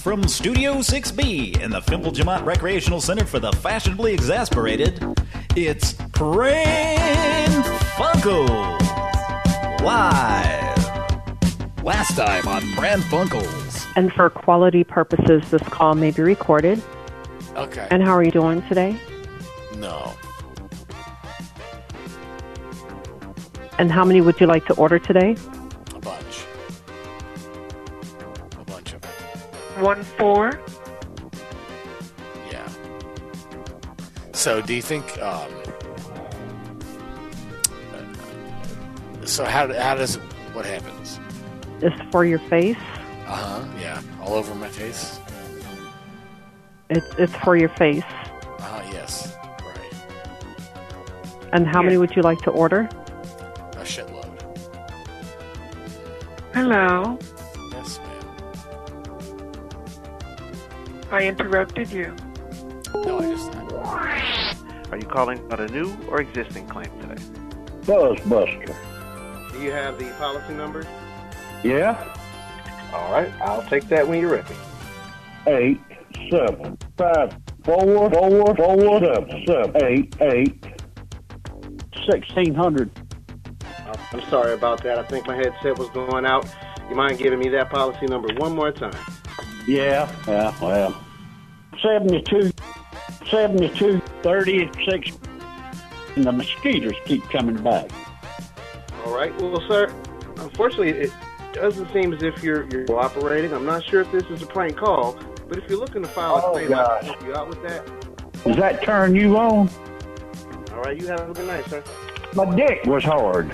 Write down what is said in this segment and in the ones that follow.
from Studio 6B in the Fimple Jamont Recreational Center for the Fashionably Exasperated, it's Pran Funkels Live. Last time on Pran Funkels. And for quality purposes, this call may be recorded. Okay. And how are you doing today? No. And how many would you like to order today? A bunch. A bunch of them. 1-4. Yeah. So, do you think? So, how does it? What happens? It's for your face. Yeah. All over my face. It's for your face. Yes. Right. And how many would you like to order? A shitload. Hello. Yes, ma'am. I interrupted you. No, I just. Are you calling about a new or existing claim today? Buzzbuster. Do you have the policy number? Yeah? All right, I'll take that when you're ready. 8 7 5 4 4 4 7 7 8 8 1600. I'm sorry about that. I think my headset was going out. You mind giving me that policy number one more time? Yeah, well. 72 36. And the mosquitoes keep coming back. All right, well, sir, unfortunately, it doesn't seem as if you're cooperating. I'm not sure if this is a prank call, but if you're looking to file a claim, I can help you out with that. Does that turn you on? All right, you have a good night, sir. My dick was hard.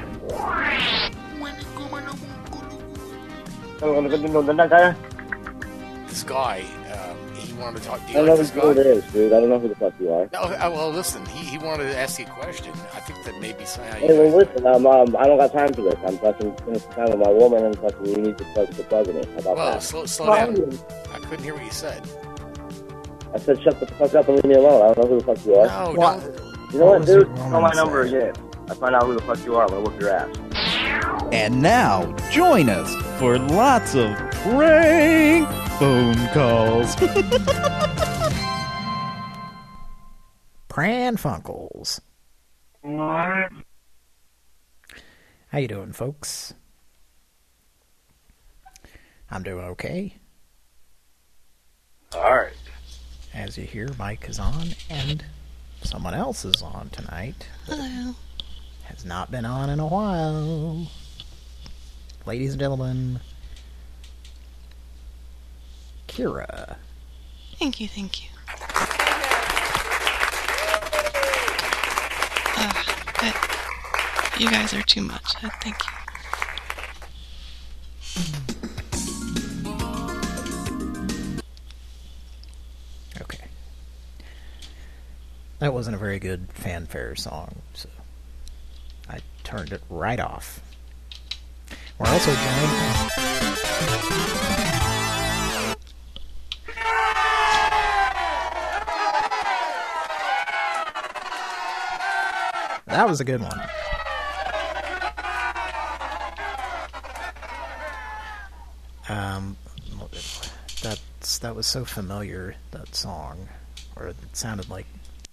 This guy, he wanted to talk. Do I you don't like know this who guy? it is, dude. I don't know who the fuck you are. No, well, listen. He wanted to ask you a question. I think that maybe somehow you. Hey, well, listen, I don't got time for this. I'm fucking spending some time with my woman, and fucking you need to plug me. How about Well, that? slow down. I couldn't hear what you said. I said shut the fuck up and leave me alone. I don't know who the fuck you are. No, What? no. You know what, dude? Roman Call my say? number again. I find out who the fuck you are. I'm gonna whoop your ass. And now, join us for lots of prank phone calls. Pran Funkels. How you doing, folks? I'm doing okay. All right. As you hear, Mike is on, and someone else is on tonight. Hello. Has not been on in a while. Ladies and gentlemen, Kira. Thank you. But you guys are too much. Thank you. Okay. That wasn't a very good fanfare song, so I turned it right off. We're also joined... That was a good one. That was so familiar, that song. Or it sounded like...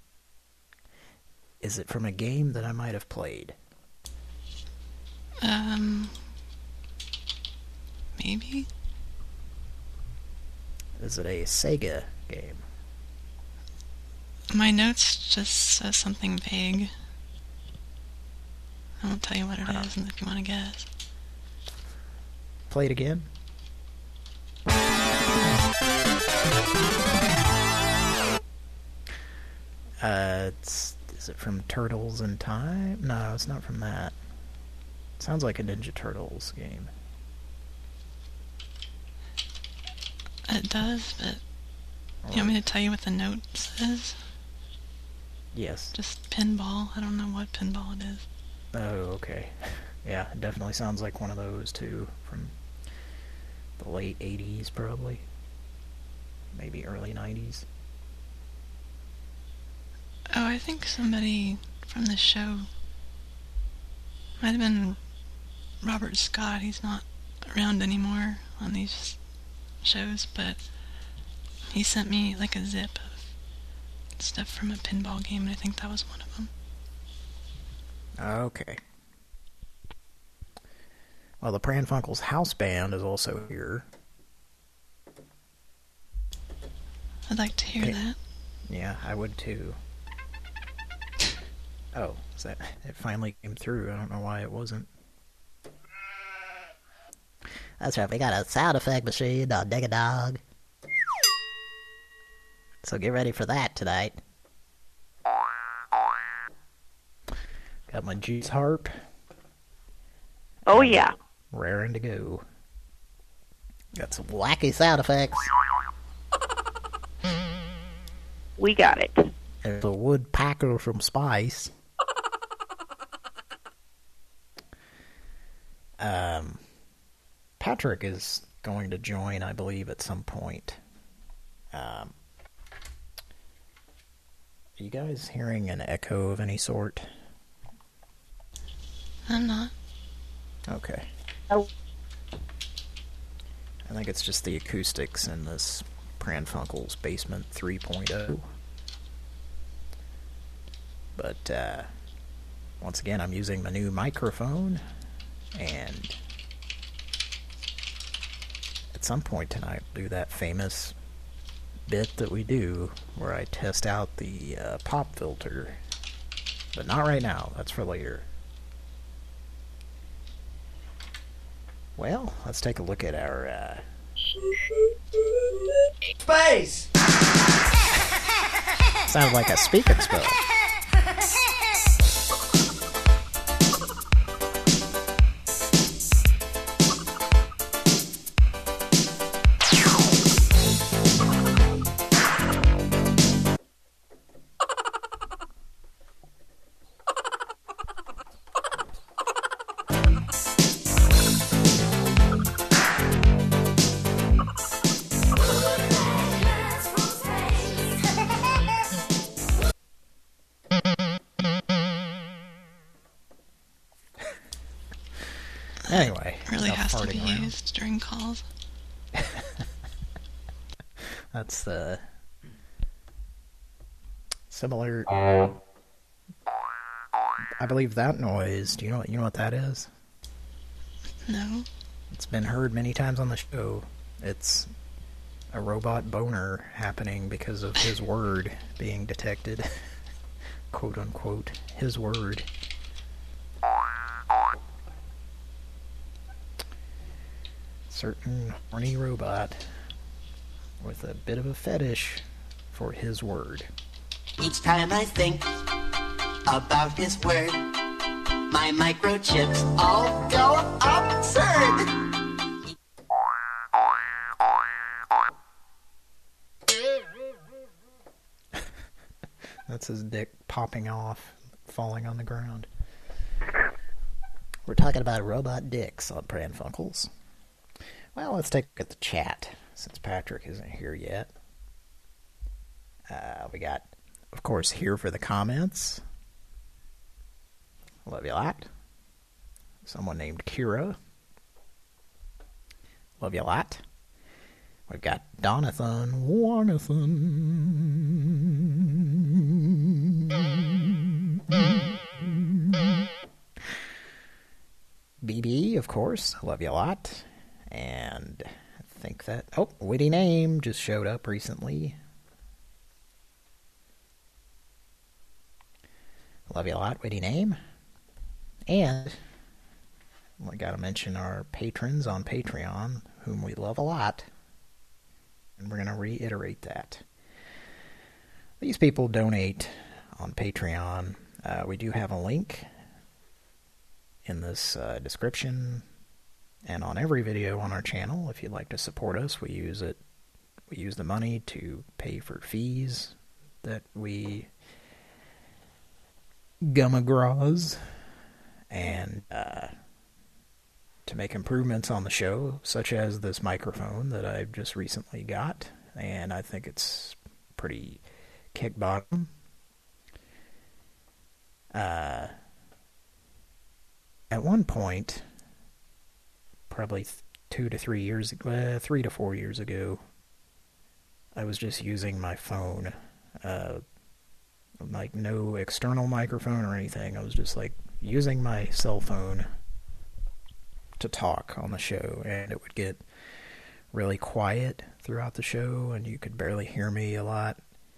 Is it from a game that I might have played? Maybe? Is it a Sega game? My notes just says something vague. I won't tell you what it is, and if you want to guess. Play it again? Is it from Turtles in Time? No, it's not from that. It sounds like a Ninja Turtles game. It does, but... You want me to tell you what the note says? Yes. Just pinball. I don't know what pinball it is. Oh, okay. Yeah, it definitely sounds like one of those, too, from the late 80s, probably. Maybe early 90s. Oh, I think somebody from the show... Might have been Robert Scott. He's not around anymore on these shows, but He sent me like a zip of stuff from a pinball game, and I think that was one of them. Okay. Well, the Pran Funkels house band is also here. I'd like to hear that. Yeah, I would too. Oh, it finally came through. I don't know why it wasn't. That's right, we got a sound effect machine on Dig a Dog. So get ready for that tonight. Got my juice harp. Oh, yeah. Raring to go. Got some wacky sound effects. We got it. There's a woodpecker from Spice. Patrick is going to join, I believe, at some point. Are you guys hearing an echo of any sort? I'm not. Okay. Oh. I think it's just the acoustics in this Pran Funkels Basement 3.0. But, once again, I'm using the new microphone, and at some point tonight, we'll do that famous bit that we do where I test out the pop filter. But not right now. That's for later. Well, let's take a look at our, Space! Sounds like a speaking spell. Anyway, Really has to be around. used during calls. That's the similar. I believe that noise. Do you know what that is? No. It's been heard many times on the show. It's a robot boner happening because of his word being detected. Quote unquote, his word. Certain horny robot with a bit of a fetish for his word. Each time I think about his word, my microchips all go absurd. That's his dick popping off, falling on the ground. We're talking about robot dicks on Pran Funkels. Well, let's take a look at the chat, since Patrick isn't here yet. We got, of course, here for the comments. Love you a lot. Someone named Kira. Love you a lot. We've got Donathan Warnathan. BB, of course. Love you a lot. And I think that... Oh, witty name just showed up recently. Love you a lot, witty name. And I gotta mention our patrons on Patreon, whom we love a lot. And we're gonna reiterate that. These people donate on Patreon. We do have a link in this description and on every video on our channel. If you'd like to support us, we use it. We use the money to pay for fees that we gummagraws and to make improvements on the show, such as this microphone that I've just recently got, and I think it's pretty kick bottom. At one point, probably 3 to 4 years ago, I was just using my phone, like no external microphone or anything. I was just like using my cell phone to talk on the show, and it would get really quiet throughout the show, and you could barely hear me a lot.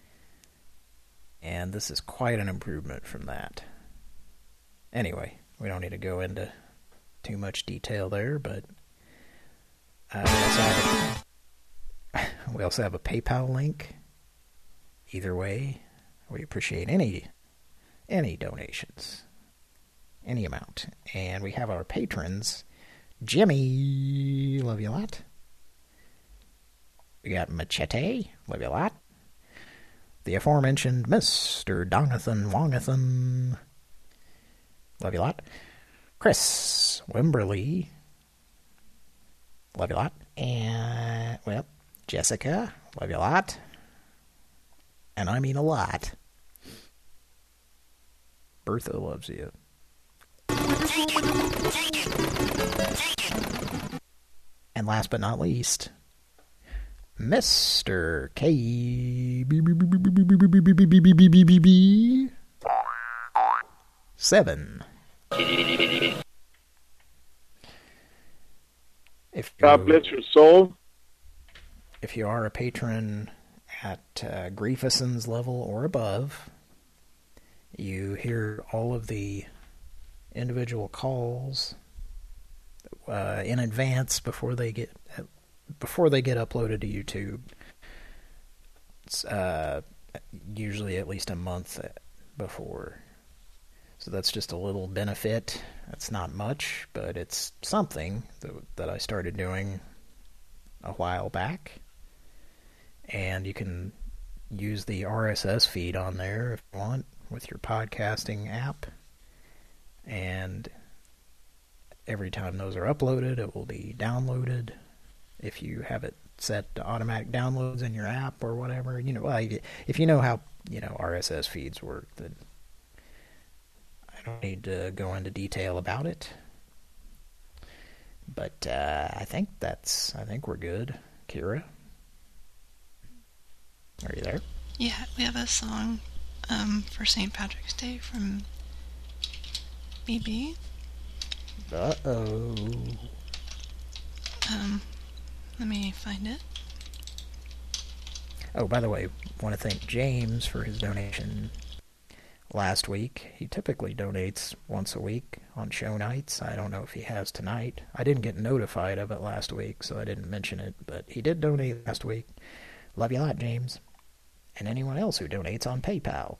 And this is quite an improvement from that. Anyway, we don't need to go into too much detail there, but we also have a PayPal link. Either way, we appreciate any donations, any amount. And we have our patrons. Jimmy, love you a lot. We got Machete, love you a lot. The aforementioned Mr. Dongathan Wongathan, love you a lot. Chris Wimberly, love you a lot. And, well, Jessica, love you a lot. And I mean a lot. Bertha loves you. And last but not least, Mr. K 7. God bless your soul. If you are a patron at Griefuson's level or above, you hear all of the individual calls in advance before they get uploaded to YouTube. It's usually at least a month before. So that's just a little benefit. It's not much, but it's something that I started doing a while back. And you can use the RSS feed on there if you want with your podcasting app. And every time those are uploaded, it will be downloaded. If you have it set to automatic downloads in your app or whatever, if you know how, RSS feeds work, then I don't need to go into detail about it. But I think we're good. Kira? Are you there? Yeah, we have a song for St. Patrick's Day from BB. Uh-oh. Let me find it. Oh, by the way, I want to thank James for his donation last week. He typically donates once a week on show nights. I don't know if he has tonight. I didn't get notified of it last week, so I didn't mention it, but he did donate last week. Love you a lot, James. And anyone else who donates on PayPal.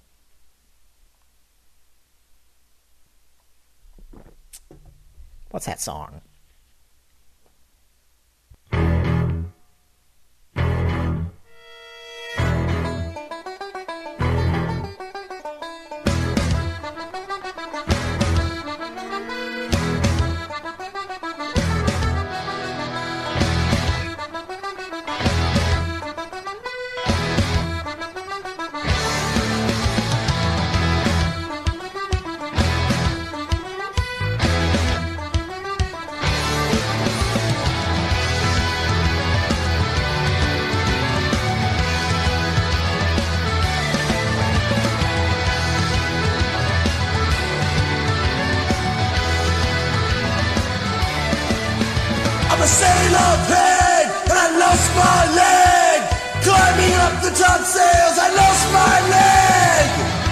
What's that song? I'm a sailor pig, and I lost my leg. Climbing up the topsails, I lost my leg.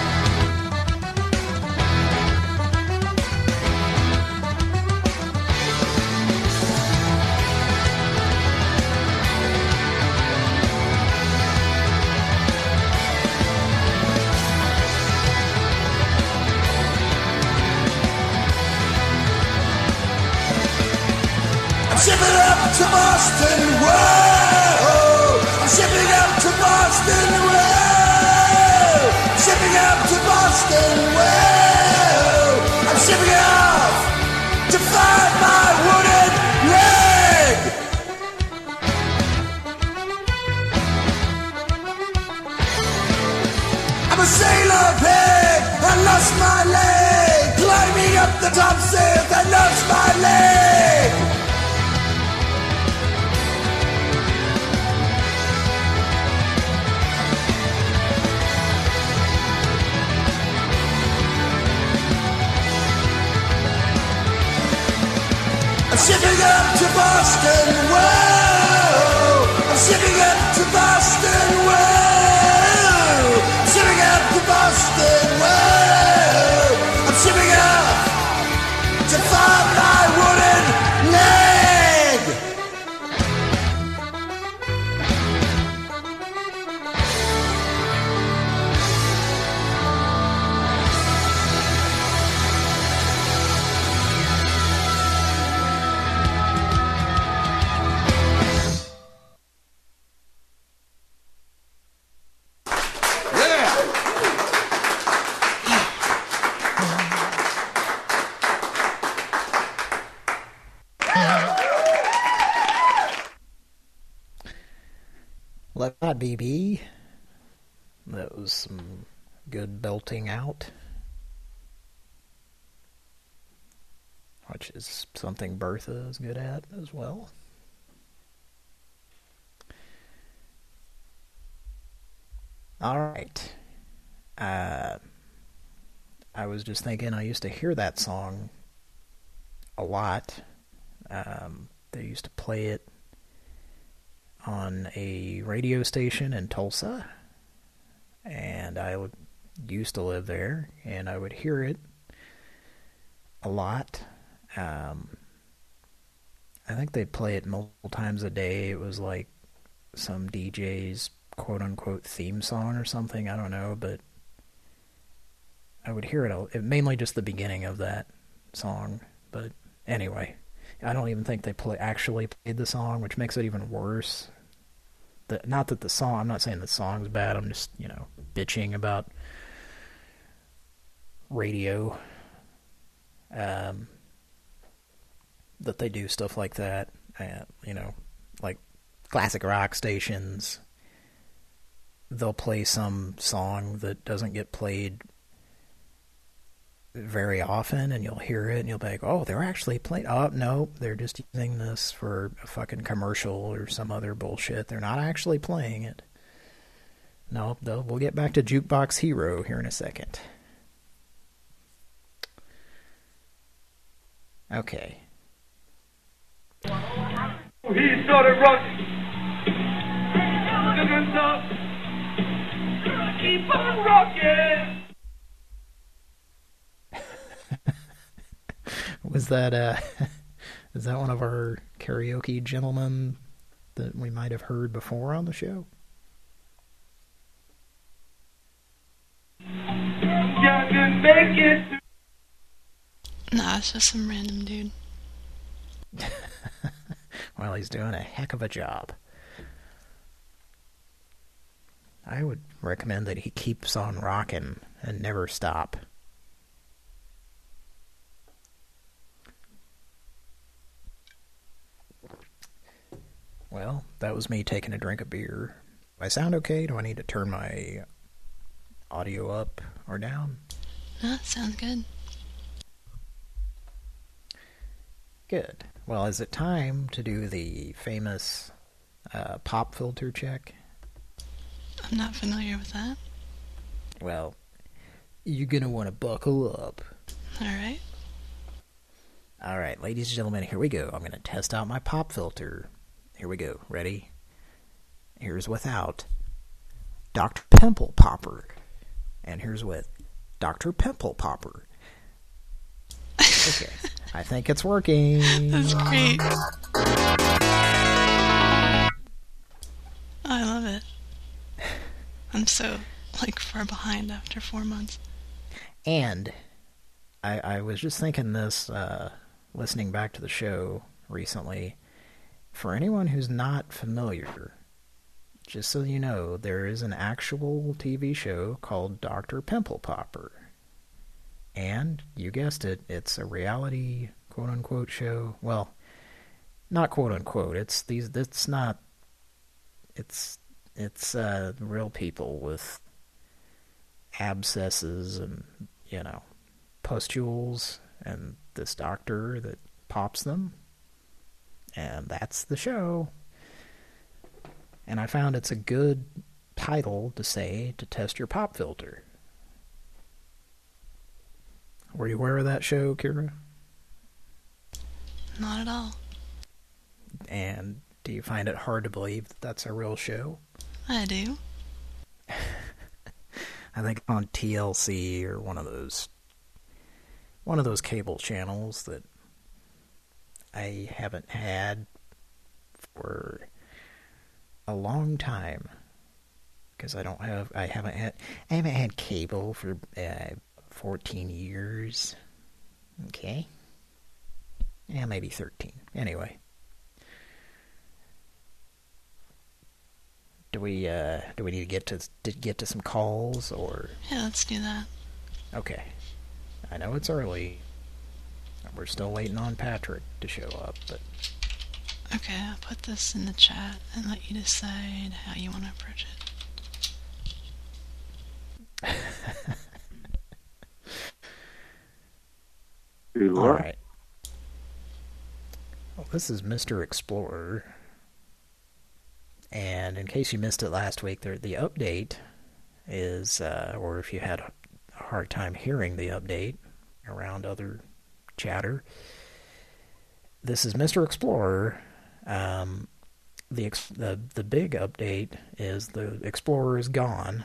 Shipping up to Boston, whoa! I'm shipping up to Boston, whoa! Shipping up to Boston, whoa! I'm shipping off to find my wooden leg! I'm a sailor pig, I lost my leg! Climbing up the topsails, I lost my leg! shipping up to Boston, whoa. I'm shipping up to Boston, whoa. I'm shipping up to Boston, whoa. I'm shipping up to find my wooden leg. Let that be. That was some good belting out. Which is something Bertha is good at as well. Alright. I was just thinking, I used to hear that song a lot. They used to play it on a radio station in Tulsa, and used to live there, and I would hear it a lot. I think they'd play it multiple times a day. It was like some DJ's quote-unquote theme song or something, I don't know, but I would hear it mainly just the beginning of that song, but anyway. I don't even think they actually played the song, which makes it even worse. Not that the song, I'm not saying the song's bad, I'm just, bitching about radio. That they do stuff like that, like classic rock stations. They'll play some song that doesn't get played very often, and you'll hear it and you'll be like, oh, they're actually playing. Oh, no, they're just using this for a fucking commercial or some other bullshit. They're not actually playing it. No, we'll get back to Jukebox Hero here in a second. Okay. He started rocking. Keep on rocking. Was that is that one of our karaoke gentlemen that we might have heard before on the show? Nah, it's just some random dude. Well, he's doing a heck of a job. I would recommend that he keeps on rocking and never stop. Well, that was me taking a drink of beer. Do I sound okay? Do I need to turn my audio up or down? No, it sounds good. Good. Well, is it time to do the famous pop filter check? I'm not familiar with that. Well, you're going to want to buckle up. Alright. Alright, ladies and gentlemen, here we go. I'm going to test out my pop filter. Here we go. Ready? Here's without Dr. Pimple Popper. And here's with Dr. Pimple Popper. Okay. I think it's working. That's great. I love it. I'm so, far behind after 4 months. And I was just thinking this, listening back to the show recently. For anyone who's not familiar, just so you know, there is an actual TV show called Dr. Pimple Popper. And, you guessed it, it's a reality, quote-unquote, show. Well, not quote-unquote, it's real people with abscesses and, pustules, and this doctor that pops them. And that's the show. And I found it's a good title to say to test your pop filter. Were you aware of that show, Kira? Not at all. And do you find it hard to believe that that's a real show? I do. I think on TLC or one of those cable channels that I haven't had for a long time, because I haven't had cable for 14 years. Okay. Yeah, maybe 13. Anyway. Do we need to get to some calls, or? Yeah, let's do that. Okay. I know it's early. We're still waiting on Patrick to show up, but... Okay, I'll put this in the chat and let you decide how you want to approach it. Alright. Well, this is Mr. Explorer. And in case you missed it last week, the update is, or if you had a hard time hearing the update around other chatter, this is Mr. Explorer. The big update is the Explorer is gone,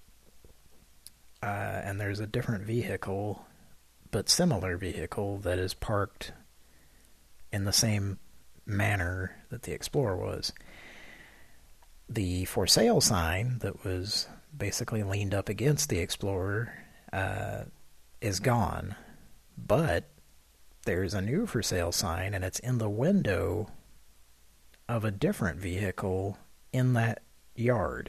and there's a different vehicle, but similar vehicle, that is parked in the same manner that the Explorer was. The for sale sign that was basically leaned up against the Explorer is gone, but there's a new for sale sign, and it's in the window of a different vehicle in that yard.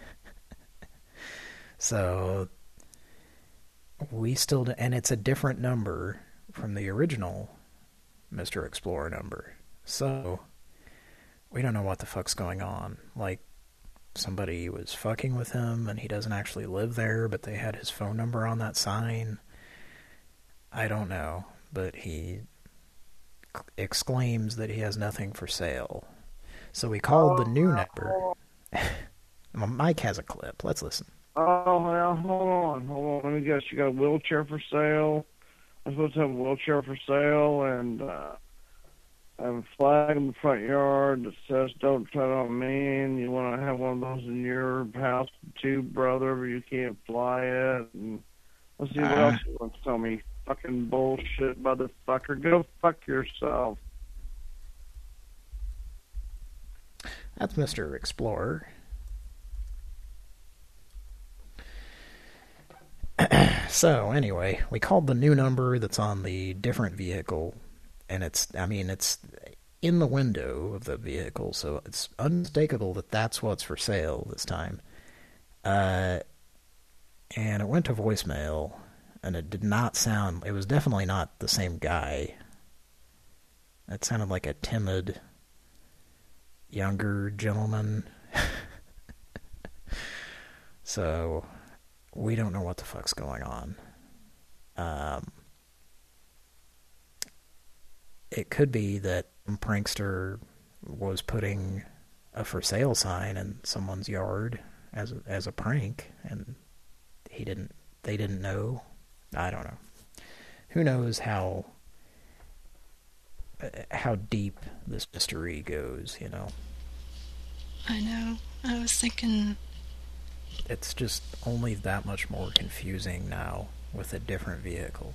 So we still, and it's a different number from the original Mr. Explorer number. So we don't know what the fuck's going on. Like, somebody was fucking with him and he doesn't actually live there, but they had his phone number on that sign. I don't know, but he exclaims that he has nothing for sale. So we called the new number. Mike has a clip. Let's listen. Oh, well, hold on. Let me guess. You got a wheelchair for sale? I'm supposed to have a wheelchair for sale, and I have a flag in the front yard that says "Don't tread on me," and you want to have one of those in your house too, brother, but you can't fly it. And let's see what else you want to tell me. Fucking bullshit, motherfucker. Go fuck yourself. That's Mr. Explorer. So, anyway, we called the new number that's on the different vehicle, and it's in the window of the vehicle, so it's unmistakable that that's what's for sale this time. And it went to voicemail, and it did not sound, it was definitely not the same guy. It sounded like a timid, younger gentleman. So we don't know what the fuck's going on. It could be that some prankster was putting a for sale sign in someone's yard as a prank, and they didn't know. I don't know. Who knows how deep this mystery goes, you know? I know. I was thinking... It's just only that much more confusing now with a different vehicle.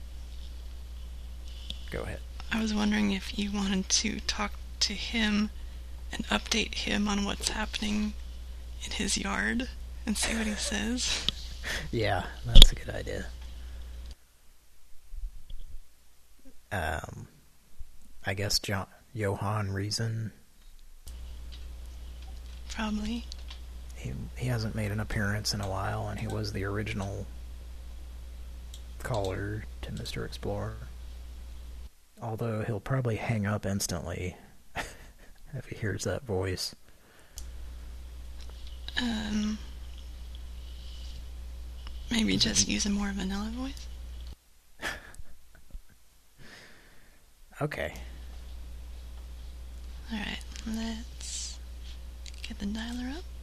Go ahead. I was wondering if you wanted to talk to him and update him on what's happening in his yard and see what he says. Yeah, that's a good idea. I guess Johan Reason. Probably. He hasn't made an appearance in a while, and he was the original caller to Mr. Explorer. Although he'll probably hang up instantly if he hears that voice. Maybe just use a more vanilla voice? Okay. Alright, let's get the dialer up.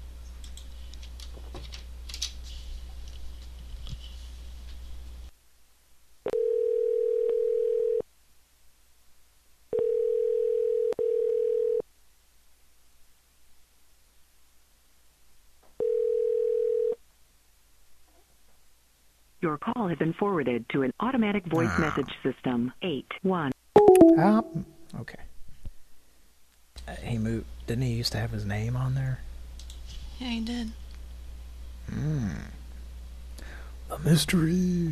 Your call has been forwarded to an automatic voice message system. 81. Okay. He moved. Didn't he used to have his name on there? Yeah, he did. The mystery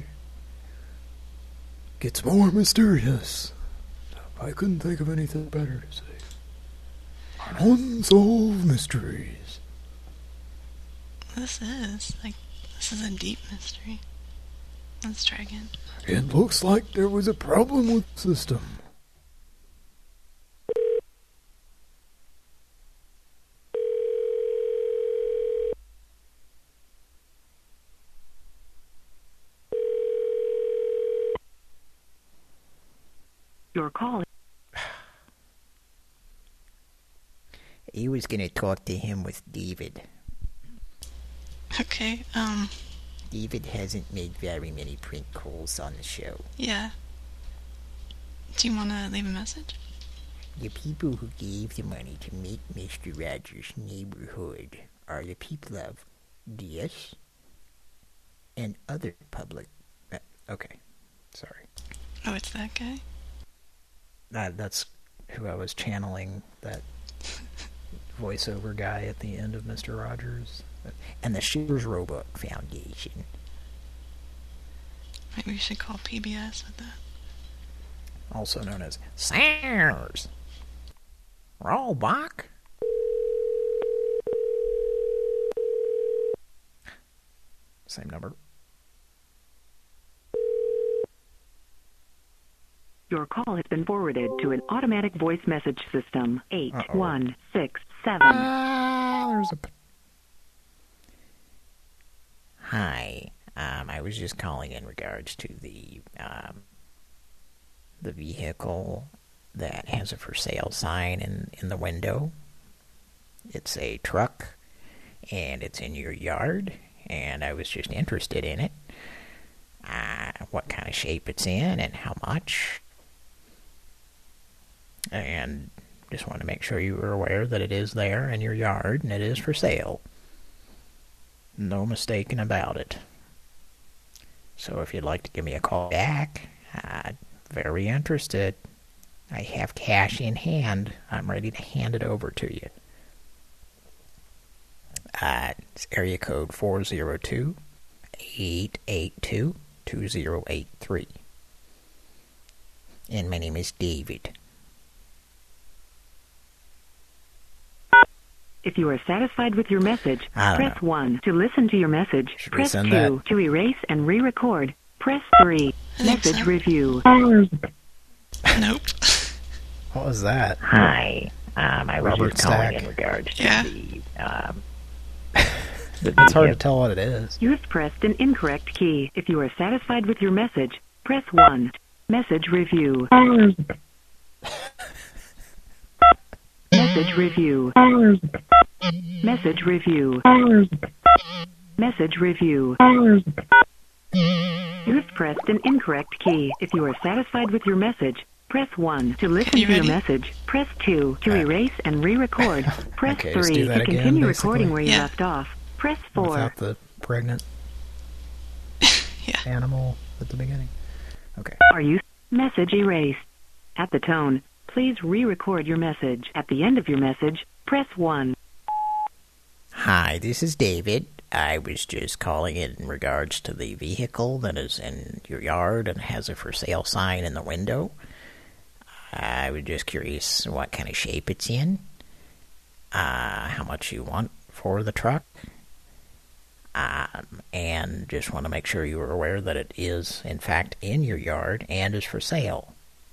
gets more mysterious. I couldn't think of anything better to say. Unsolved mysteries. This is a deep mystery. Let's try again. It looks like there was a problem with the system. Your call. He was gonna talk to him with David. Okay, David hasn't made very many prank calls on the show. yeah. Do you want to leave a message? The people who gave the money to make Mr. Rogers' Neighborhood are the people of DS and other public... okay, sorry. Oh, it's that guy? That's who I was channeling, that voiceover guy at the end of Mr. Rogers. And the Sears Roebuck Foundation. Maybe we should call PBS with that. Also known as Sears Roebuck. Same number. Your call has been forwarded to an automatic voice message system. 8167. There's a... Hi, I was just calling in regards to the vehicle that has a for sale sign in the window. It's a truck, and it's in your yard, and I was just interested in it. What kind of shape it's in, and how much. And just want to make sure you were aware that it is there in your yard, and it is for sale. No mistaking about it. So if you'd like to give me a call back, very interested. I have cash in hand. I'm ready to hand it over to you. It's area code 402-882-2083. And my name is David. If you are satisfied with your message, press 1 to listen to your message. Press 2 to erase and re-record. Press 3. Message review. Nope. What was that? Hi. I was Robert just calling Stack. in regards to It's hard to tell what it is. You have pressed an incorrect key. If you are satisfied with your message, press 1. Message review. Message review. Message review. Message review. You have pressed an incorrect key. If you are satisfied with your message, press 1 to listen to your message. Press 2 to erase and re-record. Press 3 to continue recording where you left off. Press 4. Without the pregnant animal at the beginning. Okay. Are you... Message erased. At the tone, please re-record your message. At the end of your message, press 1. Hi, this is David. I was just calling in regards to the vehicle that is in your yard and has a for sale sign in the window. I was just curious what kind of shape it's in, how much you want for the truck, and just want to make sure you are aware that it is, in fact, in your yard and is for sale.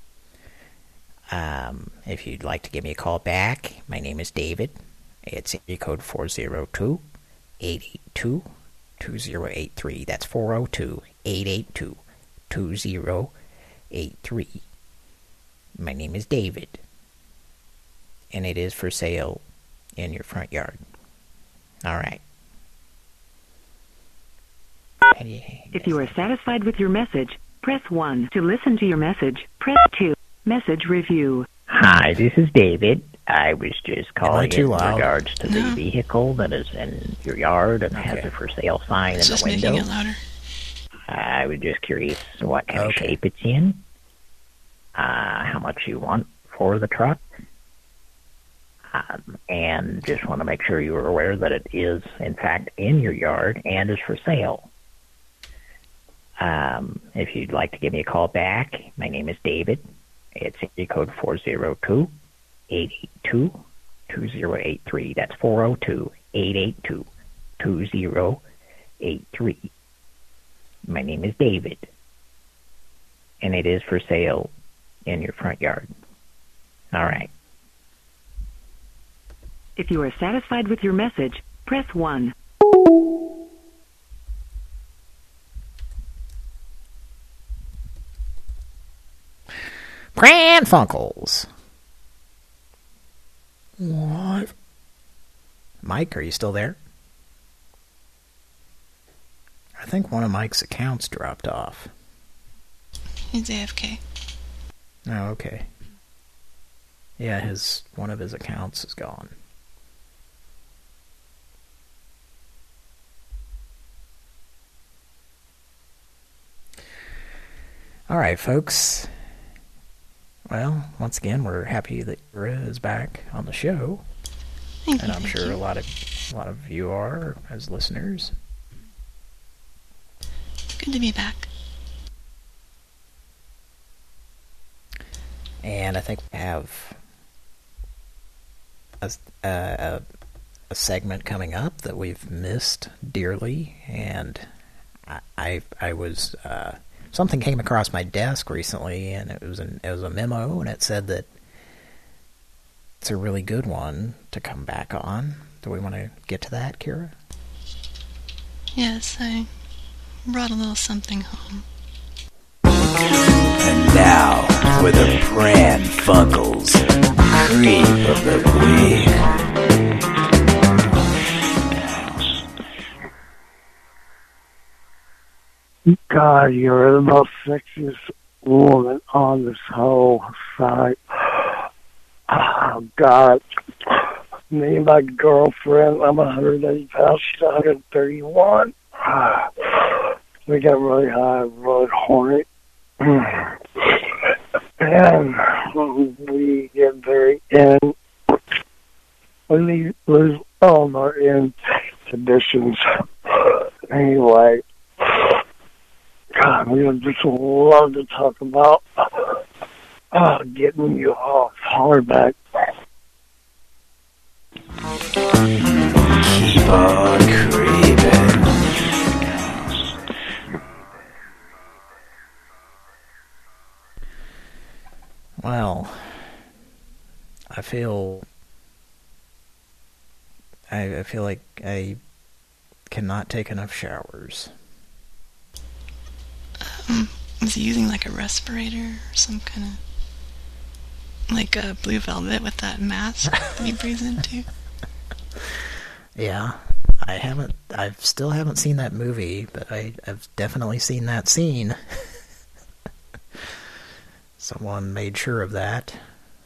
If you'd like to give me a call back, my name is David. It's area code 402-882-2083. That's 402-882-2083. My name is David, and it is for sale in your front yard. All right. If you are satisfied with your message, press 1 to listen to your message. Press 2. Message review. Hi, this is David. I was just calling in loud? regards to the vehicle that is in your yard and has a for sale sign in the window. Making it louder. I was just curious what kind of shape it's in, how much you want for the truck, and just want to make sure you are aware that it is, in fact, in your yard and is for sale. If you'd like to give me a call back, my name is David. It's area code 402-882-2083. That's 402-882-2083. My name is David, and it is for sale in your front yard. All right. If you are satisfied with your message, press 1. Pran Funkels. What? Mike, are you still there? I think one of Mike's accounts dropped off. He's AFK. Oh, okay. Yeah, one of his accounts is gone. All right, folks. Well, once again, we're happy that Kira is back on the show. Thank and you, I'm sure a lot of you are as listeners. Good to be back. And I think we have a segment coming up that we've missed dearly, and I was something came across my desk recently, and it was a memo, and it said that it's a really good one to come back on. Do we want to get to that, Kira? Yes, I brought a little something home. And now for the Pran Funkels Creep of the Week. God, you're the most sexiest woman on this whole site. Oh, God. Me and my girlfriend, I'm 180 pounds, she's 131. We got really high, really horny. And we get very in. We lose all our inhibitions. Anyway, God, we would just love to talk about getting you off hardback. Keep on creeping. Well, I feel like I cannot take enough showers. Was he using like a respirator or some kind of like a Blue Velvet with that mask that he breathes into? Yeah, I still haven't seen that movie, but I've definitely seen that scene. Someone made sure of that.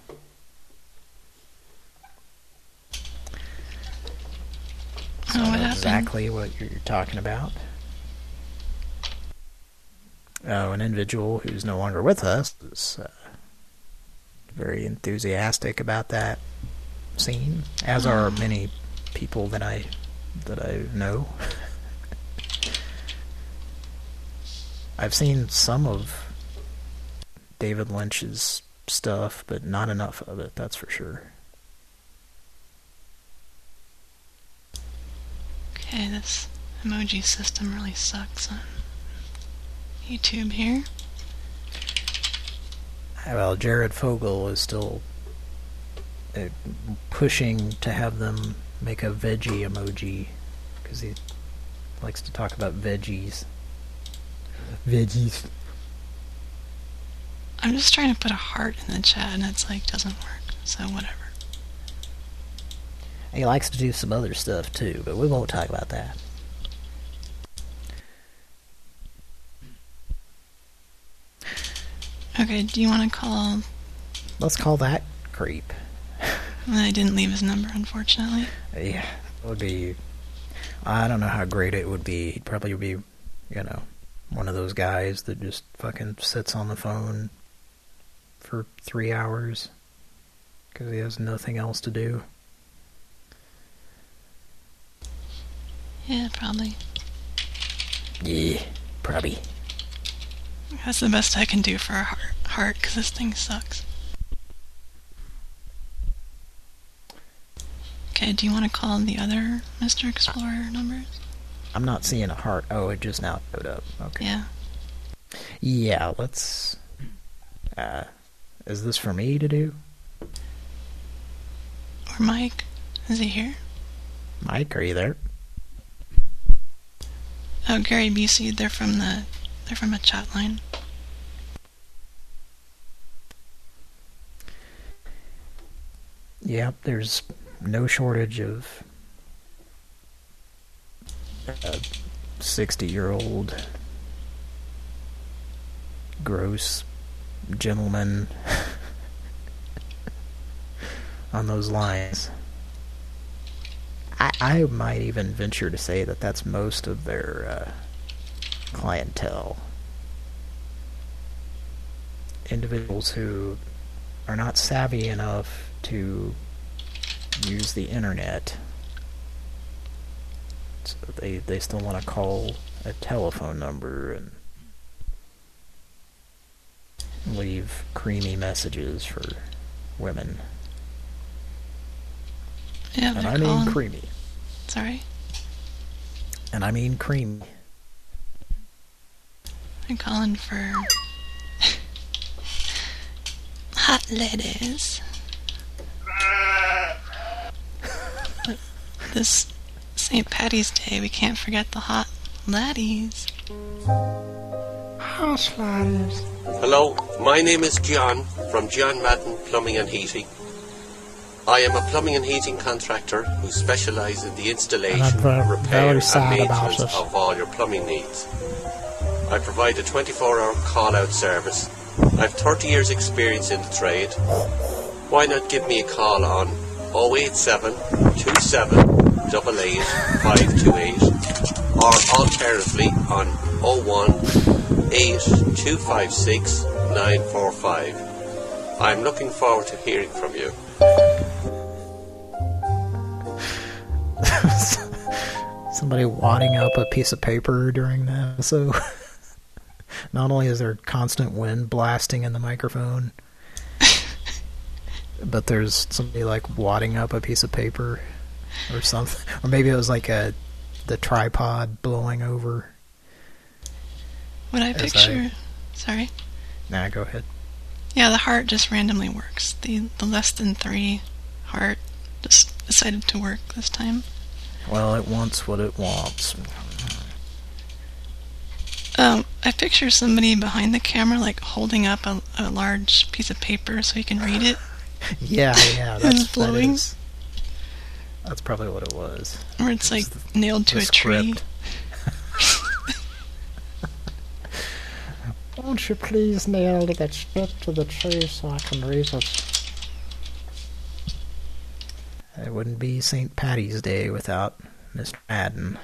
So what I know happened? Exactly what you're talking about. Oh, an individual who's no longer with us is very enthusiastic about that scene, as are many people that I know. I've seen some of David Lynch's stuff, but not enough of it, that's for sure. Okay, this emoji system really sucks on YouTube here. Well, Jared Fogle is still pushing to have them make a veggie emoji, because he likes to talk about veggies. Veggies. I'm just trying to put a heart in the chat and it's like doesn't work, so whatever. He likes to do some other stuff too, but we won't talk about that. Okay, do you want to call... Let's call that creep. I didn't leave his number, unfortunately. Yeah, it would be... I don't know how great it would be. He'd probably be, one of those guys that just fucking sits on the phone for 3 hours because he has nothing else to do. Yeah, probably. Yeah, probably. That's the best I can do for a heart, because this thing sucks. Okay, do you want to call the other Mr. Explorer numbers? I'm not seeing a heart. Oh, it just now showed up. Okay. Yeah. Yeah, let's... is this for me to do? Or Mike? Is he here? Mike, are you there? Oh, Gary Busey, they're from a chat line. Yep, there's no shortage of 60-year-old gross gentlemen on those lines. I might even venture to say that that's most of their clientele. Individuals who are not savvy enough to use the internet. So they still want to call a telephone number and leave creamy messages for women. Yeah, and I mean creamy. Sorry? And I mean creamy. I'm calling for hot ladies. This St. Patty's Day, we can't forget the hot laddies. Hot laddies. Hello, my name is John from John Madden Plumbing and Heating. I am a plumbing and heating contractor who specialises in the installation, repair and maintenance of all your plumbing needs. I provide a 24-hour call-out service. I have 30 years experience in the trade. Why not give me a call on 087 27 88 528 or alternatively on 01 8256 945. I'm looking forward to hearing from you. Somebody wadding up a piece of paper during that. So not only is there constant wind blasting in the microphone, but there's somebody like wadding up a piece of paper or something. Or maybe it was like the tripod blowing over. What I picture... Sorry? Nah, go ahead. Yeah, the heart just randomly works. The less than 3 heart just decided to work this time. Well, it wants what it wants. I picture somebody behind the camera, like, holding up a large piece of paper so you can read it. Yeah, that's blowing. That's probably what it was. Or it's like nailed to a tree. Won't you please nail that script to the tree so I can read it? It wouldn't be St. Patty's Day without Mr. Madden.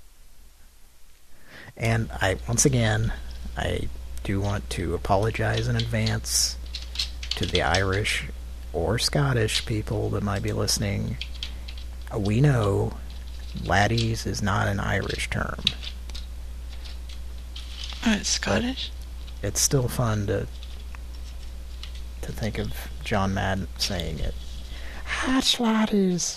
And once again, I do want to apologize in advance to the Irish or Scottish people that might be listening. We know laddies is not an Irish term. Oh, it's Scottish? But it's still fun to think of John Madden saying it. Hot laddies.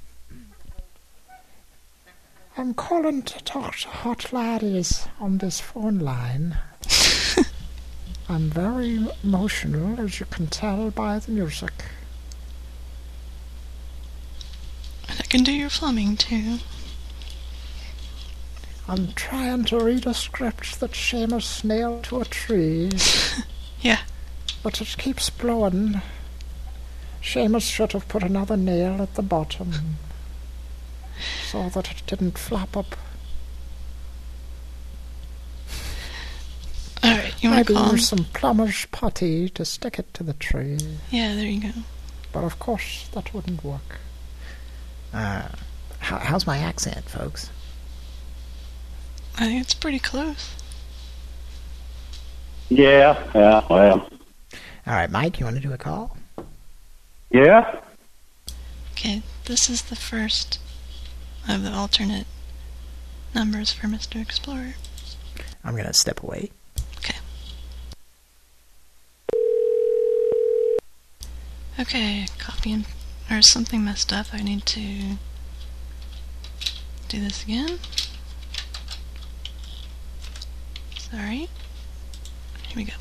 I'm calling to talk to hot laddies on this phone line. I'm very emotional, as you can tell by the music. And I can do your plumbing, too. I'm trying to read a script that Seamus nailed to a tree. Yeah. But it keeps blowing. Seamus should have put another nail at the bottom so that it didn't flap up. Alright, you want to call? Maybe use some plumber's putty to stick it to the tree. Yeah, there you go. But of course, that wouldn't work. How's my accent, folks? I think it's pretty close. Yeah, well. All right, Mike, you want to do a call? Yeah? Okay, this is the first of the alternate numbers for Mr. Explorer. I'm going to step away. Okay. Okay, copy or something messed up. I need to do this again. Sorry. Here we go.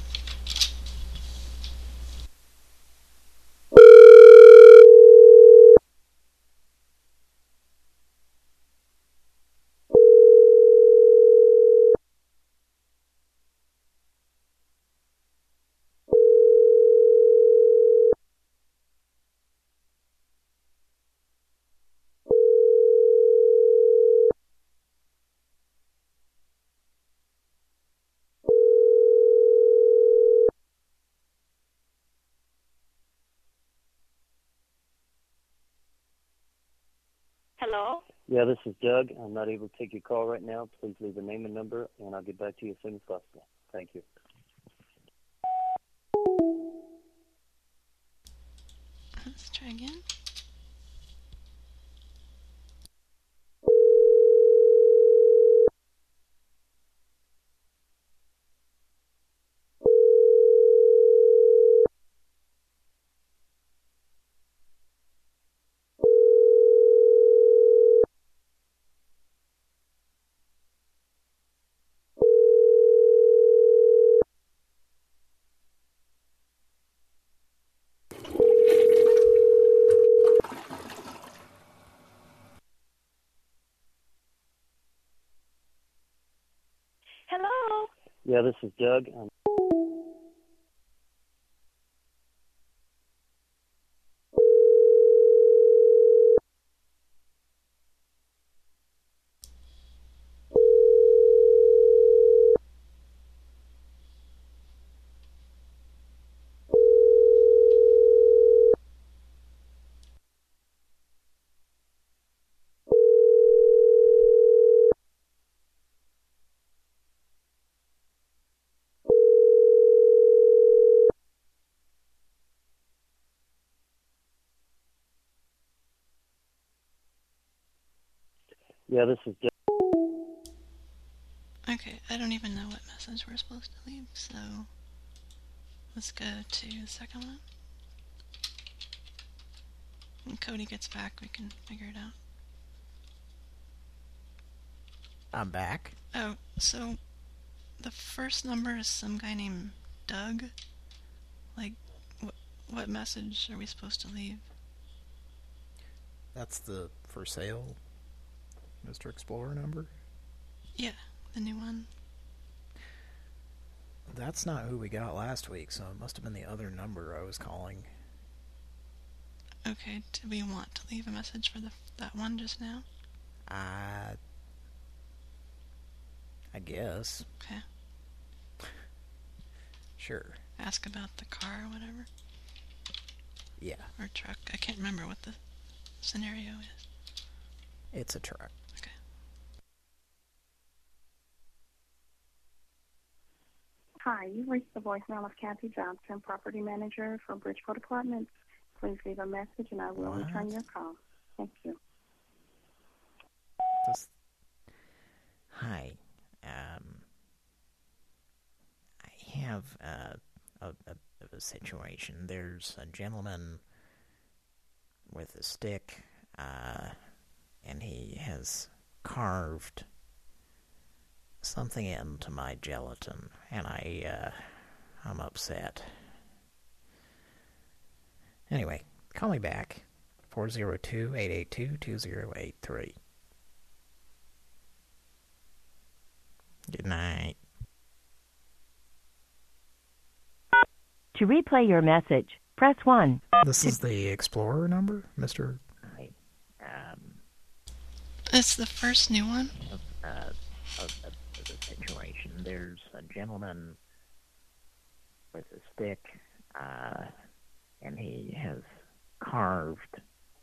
Hello? Yeah, this is Doug. I'm not able to take your call right now. Please leave a name and number, and I'll get back to you as soon as possible. Thank you. Let's try again. Hello? Yeah, this is Doug. Yeah, this is Doug. Okay, I don't even know what message we're supposed to leave, so let's go to the second one. When Cody gets back, we can figure it out. I'm back. Oh, so the first number is some guy named Doug? Like, what message are we supposed to leave? That's the for sale Mr. Explorer number? Yeah, the new one. That's not who we got last week, so it must have been the other number I was calling. Okay, do we want to leave a message for that one just now? I guess. Okay. Sure. Ask about the car or whatever? Yeah. Or truck. I can't remember what the scenario is. It's a truck. Okay. Hi, you've reached the voicemail of Kathy Johnson, property manager for Bridgeport Apartments. Please leave a message and I will return your call. Thank you. Hi. I have a situation. There's a gentleman with a stick, and he has carved something into my gelatin, and I'm upset. Anyway, call me back, 402-882-2083. Good night. To replay your message, press 1. This is the Explorer number, Mr. It's the first new one. Of the situation. There's a gentleman with a stick, and he has carved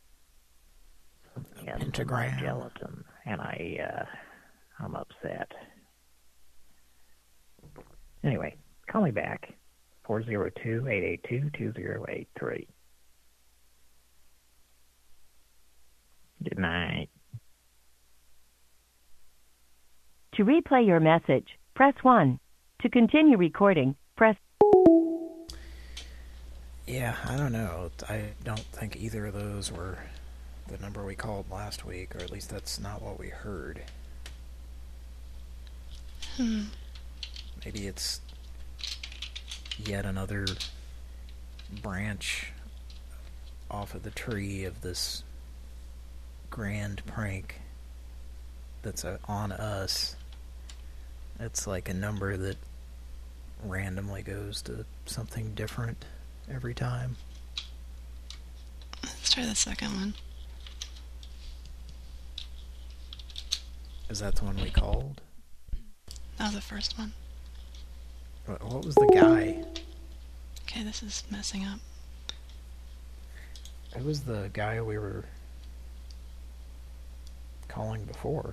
into my gelatin, and I'm upset. Anyway, Call me back. 402-882-2083. Good night. To replay your message, press 1. To continue recording, press... Yeah, I don't know. I don't think either of those were the number we called last week, or at least that's not what we heard. Maybe it's yet another branch off of the tree of this grand prank that's on us. It's like a number that randomly goes to something different every time. Let's try the second one. Is that the one we called? That was the first one. What was the guy? Okay, this is messing up. It was the guy we were calling before.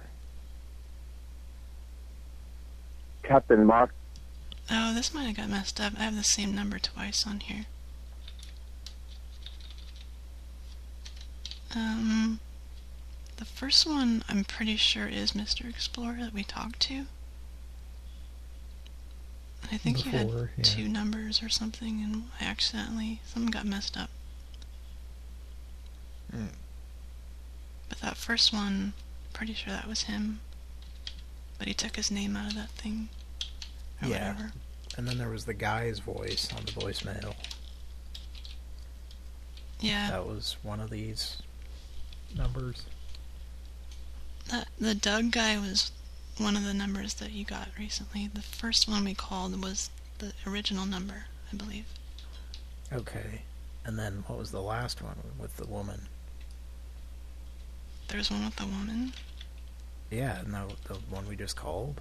Captain Mark. Oh, this might have got messed up. I have the same number twice on here. The first one I'm pretty sure is Mr. Explorer that we talked to. I think you had two numbers or something, and I accidentally... something got messed up. But that first one, pretty sure that was him. But he took his name out of that thing. Or whatever. And then there was the guy's voice on the voicemail. Yeah. That was one of these numbers. The Doug guy was one of the numbers that you got recently. The first one we called was the original number, I believe. Okay. And then what was the last one with the woman? There's one with the woman? Yeah, and the one we just called?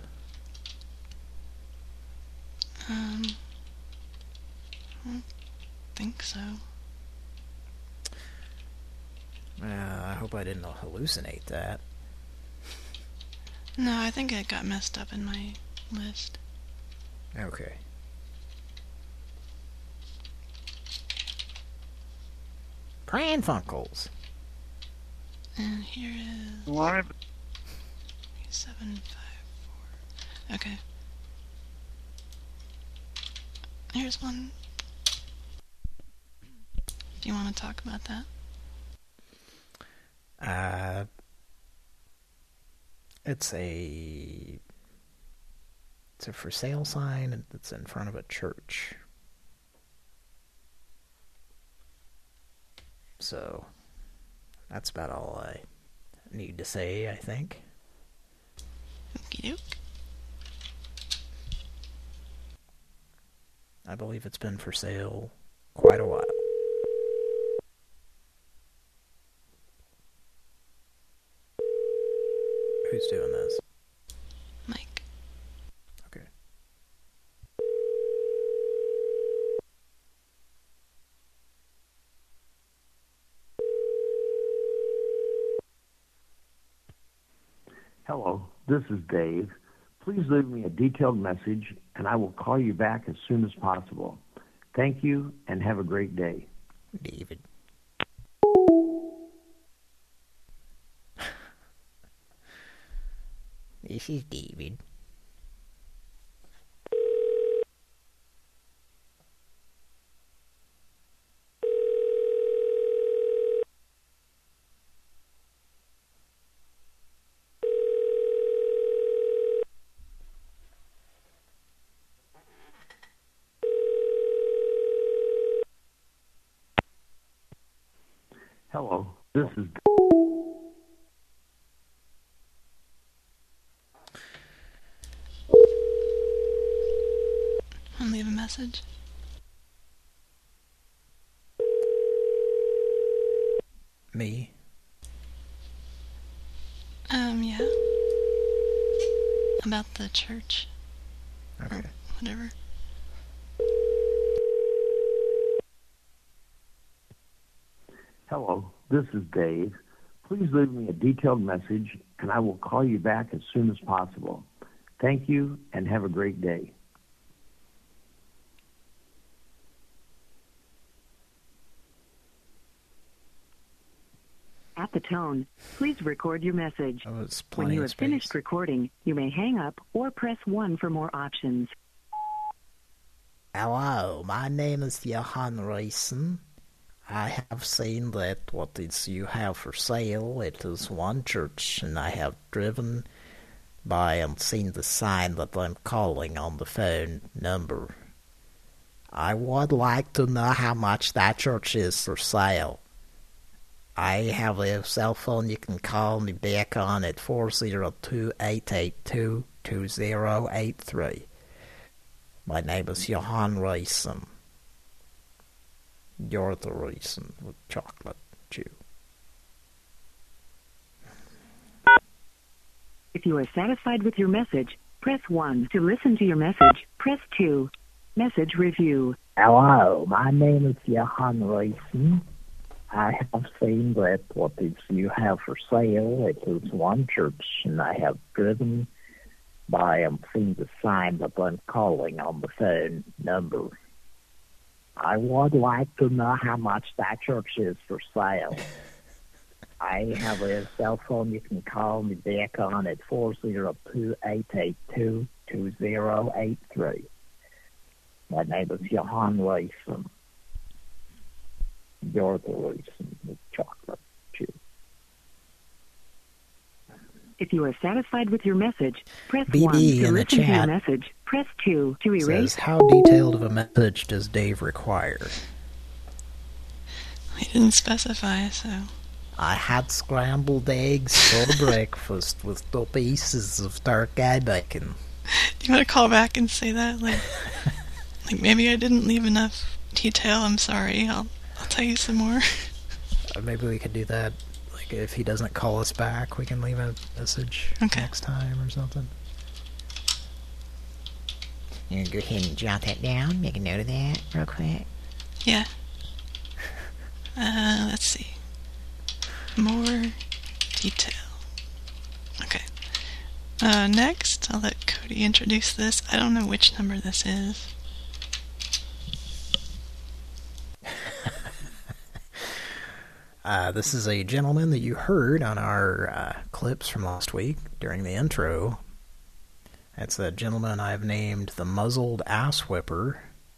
I don't think so. I hope I didn't hallucinate that. No, I think it got messed up in my list. Okay. Pran Funkels. And here is... What? 754. Okay. Here's one. Do you want to talk about that? It's a for sale sign that's in front of a church. So that's about all I need to say, I think. Okie doke. I believe it's been for sale quite a while. Who's doing this? Mike. Okay. Hello, this is Dave. Please leave me a detailed message, and I will call you back as soon as possible. Thank you, and have a great day. David. This is David. Hello, this is... Want to leave a message? Me? Yeah. About the church. Okay. Or whatever. Hello, this is Dave. Please leave me a detailed message, and I will call you back as soon as possible. Thank you, and have a great day. the tone, please record your message. When you have finished recording, you may hang up or press 1 for more options. Hello, my name is Johan Rayson. I have seen that what is you have for sale. It is one church, and I have driven by and seen the sign that I'm calling on the phone number. I would like to know how much that church is for sale. I have a cell phone you can call me back on at 402-882-2083. My name is Johan Rayson. You're the reason with chocolate chew. If you are satisfied with your message, press 1. To listen to your message, press 2. Message review. Hello, my name is Johan Rayson. I have seen that what is you have for sale. It is one church, and I have driven by and seen the sign that I'm calling on the phone number. I would like to know how much that church is for sale. I have a cell phone you can call me back on at 402-882-2083. My name is Johan Rayson. You're the reason with chocolate chew. If you are satisfied with your message, press BB 1 to in the listen to your chat message. Press 2 to erase. Says, how detailed of a message does Dave require? He didn't specify, so... I had scrambled eggs for breakfast with 2 pieces of turkey bacon. Do you want to call back and say that? Like maybe I didn't leave enough detail. I'm sorry. I'll tell you some more. Maybe we could do that. Like if he doesn't call us back, we can leave a message next time or something. You go ahead and jot that down. Make a note of that real quick. Yeah. Let's see. More detail. Okay. Next, I'll let Cody introduce this. I don't know which number this is. This is a gentleman that you heard on our clips from last week during the intro. That's a gentleman I've named the Muzzled Ass Whipper.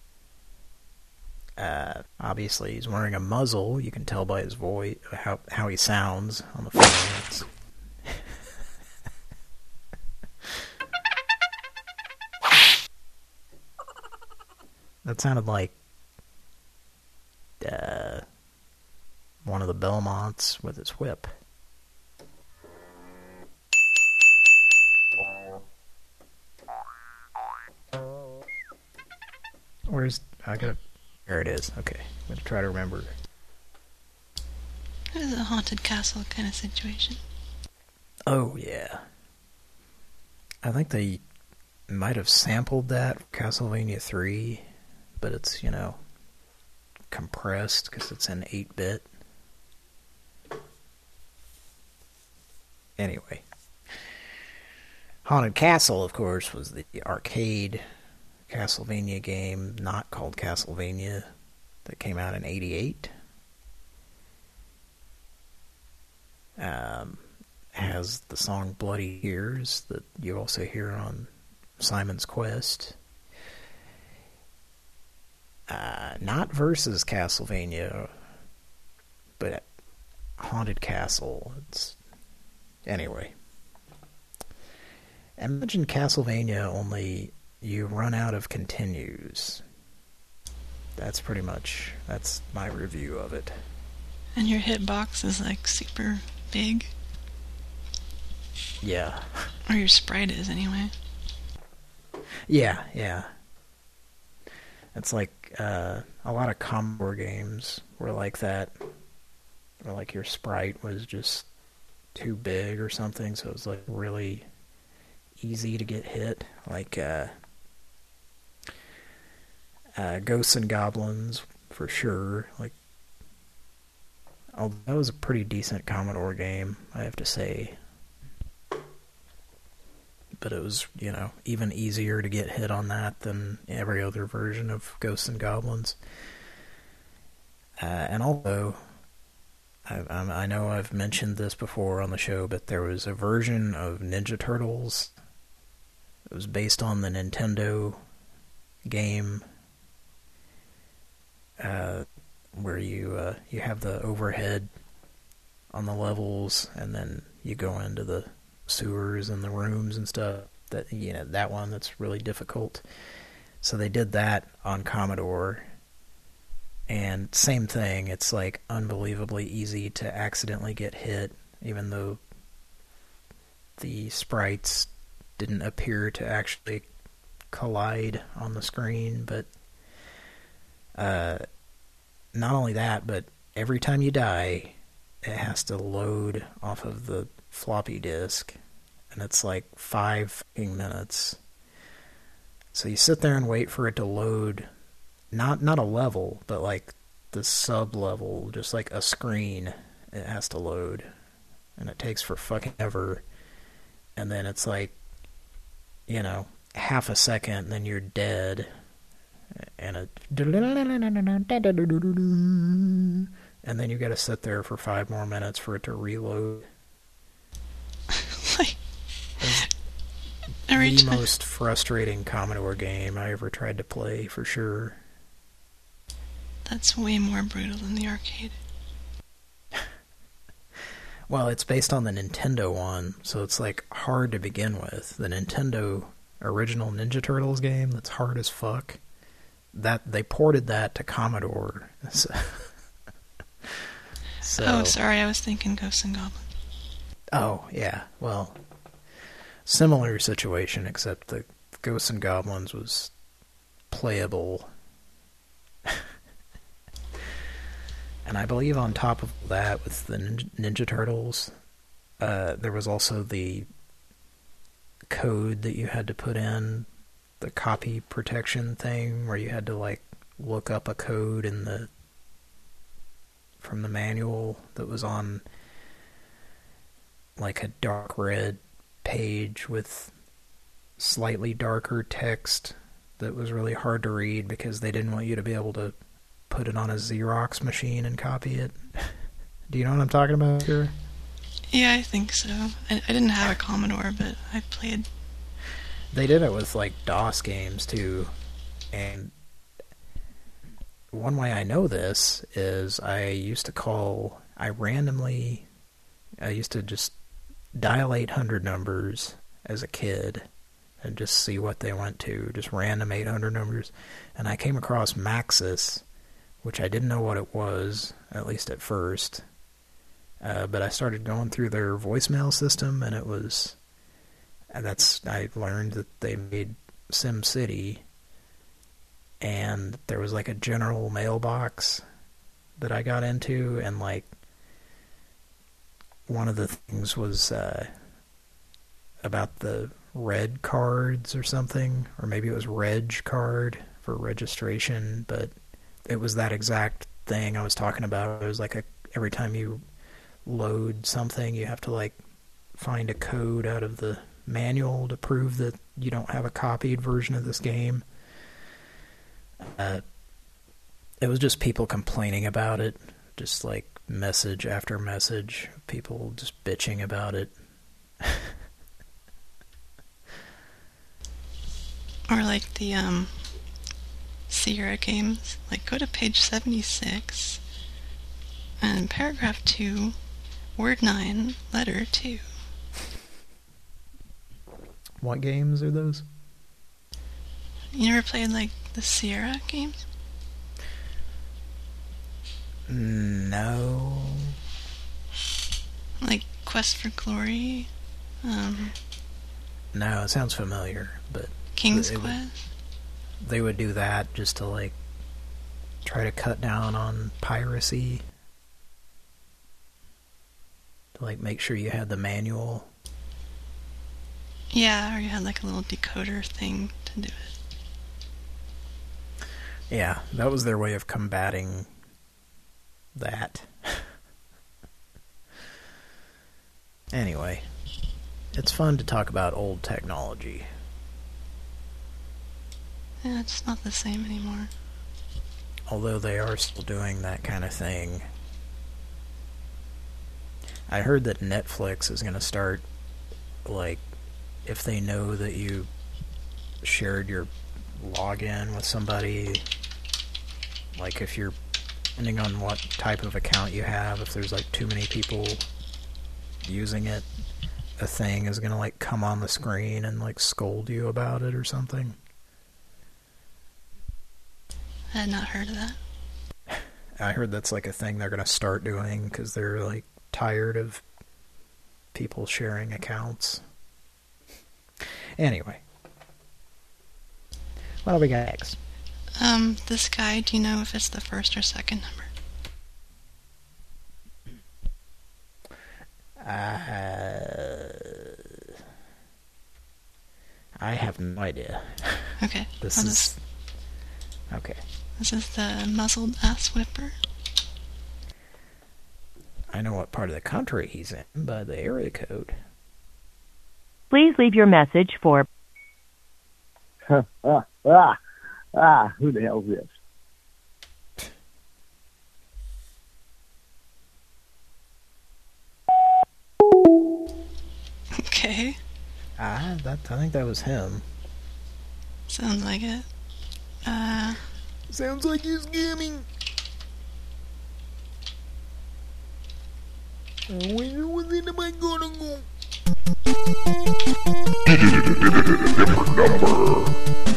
Obviously, he's wearing a muzzle. You can tell by his voice how he sounds on the phone. That sounded like one of the Belmonts with his whip. There it is. Okay. I'm going to try to remember. It was a haunted castle kind of situation. Oh, yeah. I think they might have sampled that for Castlevania 3, but it's, compressed because it's in 8-bit. Anyway. Haunted Castle, of course, was the arcade Castlevania game, not called Castlevania, that came out in 88. Has the song Bloody Tears that you also hear on Simon's Quest. Not versus Castlevania, but Haunted Castle. Anyway. Imagine Castlevania only you run out of continues. That's my review of it. And your hitbox is super big? Yeah. Or your sprite is, anyway. Yeah. It's like a lot of Commodore games were like that. Where your sprite was just too big or something, so it was really easy to get hit. Ghosts and Goblins, for sure. That was a pretty decent Commodore game, I have to say. But it was, even easier to get hit on that than every other version of Ghosts and Goblins. And although I know I've mentioned this before on the show, but there was a version of Ninja Turtles. It was based on the Nintendo game where you have the overhead on the levels, and then you go into the sewers and the rooms and stuff. That one that's really difficult. So they did that on Commodore, and same thing. It's like unbelievably easy to accidentally get hit, even though the sprites didn't appear to actually collide on the screen. But not only that, but every time you die, it has to load off of the floppy disk, and it's like 5 minutes. So you sit there and wait for it to load, not a level, but like the sub-level, just like a screen. It has to load, and it takes for fucking ever. And then it's like, half a second, and then you're dead. And and then you got to sit there for 5 more minutes for it to reload. The most frustrating Commodore game I ever tried to play, for sure. That's way more brutal than the arcade. Well, it's based on the Nintendo one, so it's like hard to begin with. The Nintendo original Ninja Turtles game, that's hard as fuck. That they ported that to Commodore. Oh, sorry, I was thinking Ghosts and Goblins. Oh, yeah, well, similar situation, except the Ghosts and Goblins was playable. And I believe on top of that, with the Ninja Turtles, there was also the code that you had to put in, the copy protection thing, where you had to like look up a code from the manual that was on like a dark red page with slightly darker text that was really hard to read because they didn't want you to be able to put it on a Xerox machine and copy it. Do you know what I'm talking about here? Yeah, I think so. I didn't have a Commodore, but I played. They did it with like DOS games too, and one way I know this is I used to just dial 800 numbers as a kid and just see what they went to, just random 800 numbers, and I came across Maxis, which I didn't know what it was, at least at first, but I started going through their voicemail system, and I learned that they made SimCity, and there was like a general mailbox that I got into, and like one of the things was about the red cards or something, or maybe it was Reg card for registration, but it was that exact thing I was talking about. It was like every time you load something, you have to like find a code out of the manual to prove that you don't have a copied version of this game. It was just people complaining about it, just like message after message, people just bitching about it. Or like the Sierra games, like go to page 76 and paragraph 2, word 9, letter 2. What games are those? You never played like the Sierra games? No. Like Quest for Glory? No, it sounds familiar, but King's Quest? They would do that just to like try to cut down on piracy, to like make sure you had the manual. Yeah, or you had like a little decoder thing to do it. Yeah, that was their way of combating that. Anyway, it's fun to talk about old technology. Yeah, it's not the same anymore. Although they are still doing that kind of thing. I heard that Netflix is going to start, like, if they know that you shared your login with somebody, like if you're, depending on what type of account you have, if there's like too many people using it, a thing is going to like come on the screen and like scold you about it or something. I had not heard of that. I heard that's like a thing they're going to start doing because they're like tired of people sharing accounts. Anyway. What do we got next? This guy, do you know if it's the first or second number? I have no idea. Okay. This is... Okay. This is the muzzled ass whipper. I know what part of the country he's in by the area code. Please leave your message for... Who the hell's this? Okay. I think that was him. Sounds like it. Sounds like he's scamming. Where was it am I gonna go? Different number.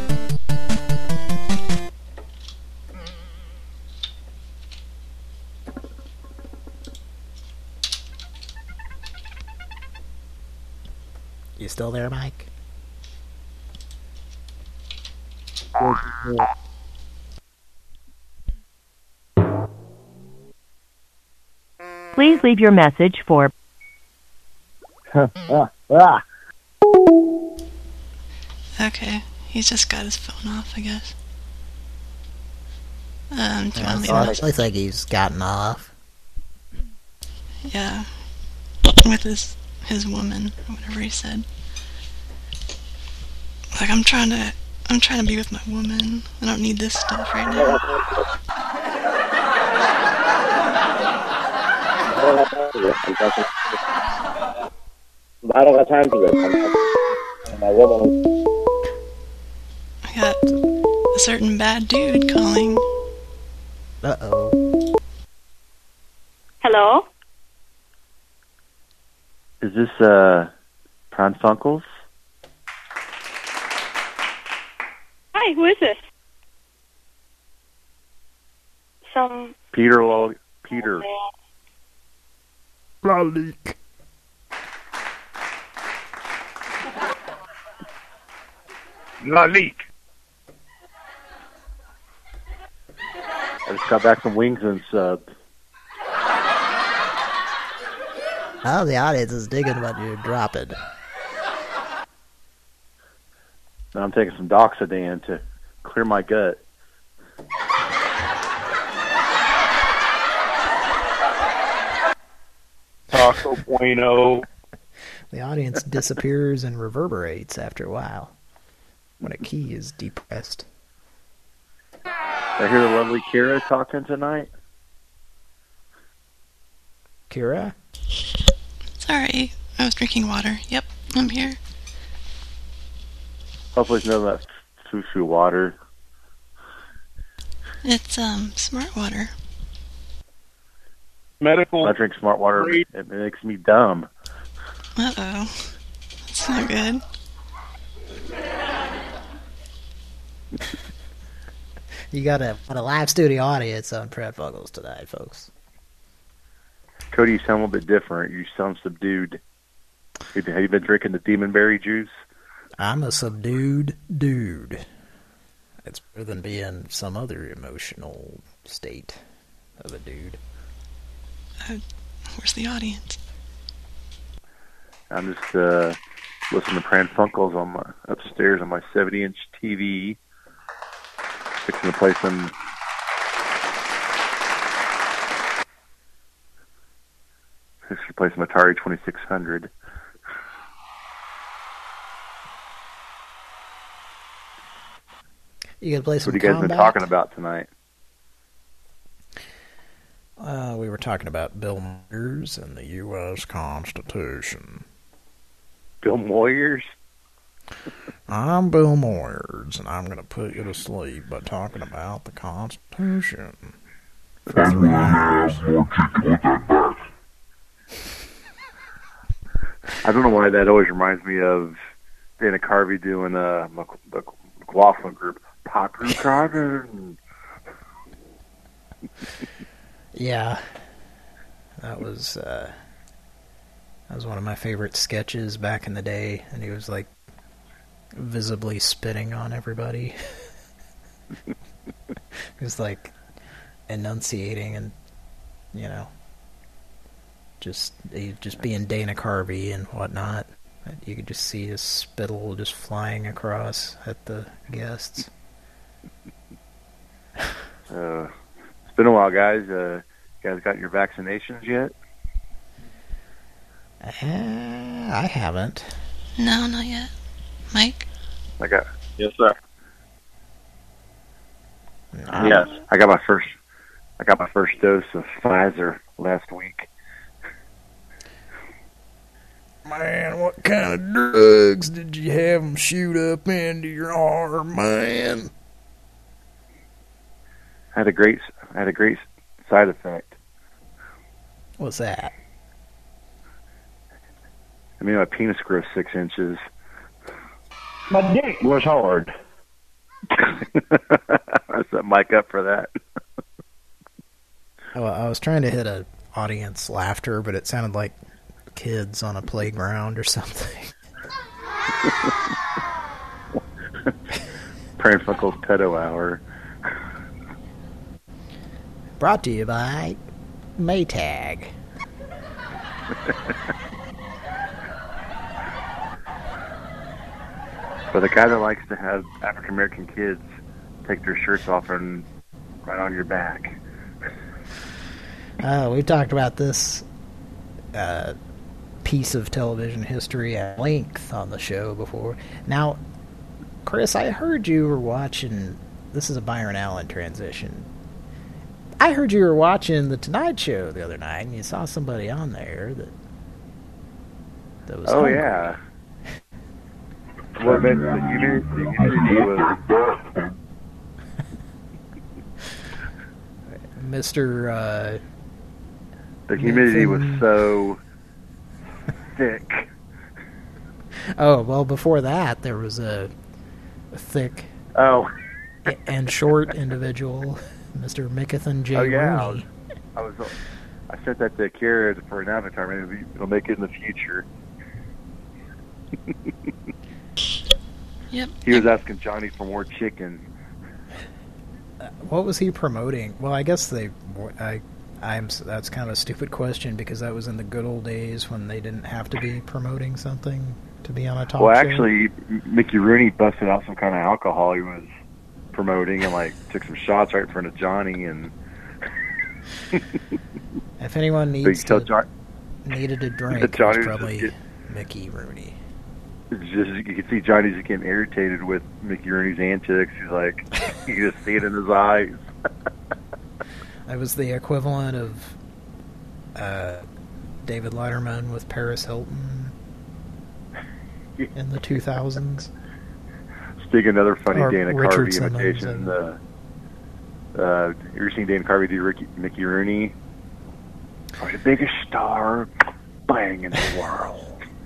You still there, Mike? Please leave your message for... Okay, he's just got his phone off, I guess. Do you want to leave It looks like he's gotten off. Yeah, with his woman, or whatever he said. Like, I'm trying to be with my woman. I don't need this stuff right now. I don't got time for this. My woman. I got a certain bad dude calling. Uh-oh. Hello? Is this, Pran Funkels? Hi, who is this? Peter. Lalik. Lalik. I just got back from Wings and Sub. Oh, the audience is digging what you're dropping. And I'm taking some Doxadan to clear my gut. Taco Bueno. The audience disappears and reverberates after a while when a key is depressed. I hear the lovely Kira talking tonight. Kira? Sorry, I was drinking water. Yep, I'm here. Hopefully it's none of that foo-foo water. It's, smart water. Medical. I drink smart water, it makes me dumb. Uh-oh. That's not good. You got a live studio audience on Pran Funkels tonight, folks. Cody, you sound a little bit different. You sound subdued. Have you been drinking the demonberry juice? I'm a subdued dude. It's better than being some other emotional state of a dude. Where's the audience? I'm just listening to Pran Funkels on my upstairs on my 70-inch TV. Fixing to play some. Fixing to play some Atari 2600. You gonna play some What have you guys combat? been talking about tonight? We were talking about Bill Moyers and the U.S. Constitution. Bill Moyers? I'm Bill Moyers, and I'm going to put you to sleep by talking about the Constitution. For 3 hours. I don't know why that always reminds me of Dana Carvey doing the McLaughlin group. Popular Carvin. Yeah. That was one of my favorite sketches back in the day, and he was like visibly spitting on everybody. He was like enunciating and, you know, just being Dana Carvey and whatnot. You could just see his spittle just flying across at the guests. It's been a while, guys. You guys got your vaccinations yet? I haven't. No, not yet. Mike? Yes, sir. Yes, I got my first dose of Pfizer last week. Man, what kind of drugs did you have them shoot up into your arm, man? I had a great side effect. What's that? I mean, my penis grew 6 inches. My dick was hard. I set Mike up for that. I was trying to hit an audience laughter, but it sounded like kids on a playground or something. Pran Funkel's Pedo Hour. Brought to you by Maytag. For the guy that likes to have African American kids take their shirts off and right on your back. We've talked about this piece of television history at length on the show before. Now, Chris, I heard you were watching... This is a Byron Allen transition. I heard you were watching The Tonight Show the other night, and you saw somebody on there that was hungry. Yeah. Well, the humidity was... Mr. The humidity was so thick. Oh, well, before that, there was a thick and short individual, Mr. Mickathan J. Rooney. I sent that to Kara for an avatar. Maybe it'll make it in the future. Yep. He was asking Johnny for more chicken. What was he promoting? Well, I guess that's kind of a stupid question because that was in the good old days when they didn't have to be promoting something to be on a talk show. Well, actually, Mickey Rooney busted out some kind of alcohol he was promoting and took some shots right in front of Johnny. And if anyone needed a drink, it was probably Mickey Rooney. You can see Johnny's getting irritated with Mickey Rooney's antics. He's like, you just see it in his eyes. That was the equivalent of David Letterman with Paris Hilton in the 2000s. Speaking of another funny Dana Richard Carvey imitation, you ever seen Dana Carvey do Mickey Rooney? Oh, the biggest star bang in the world.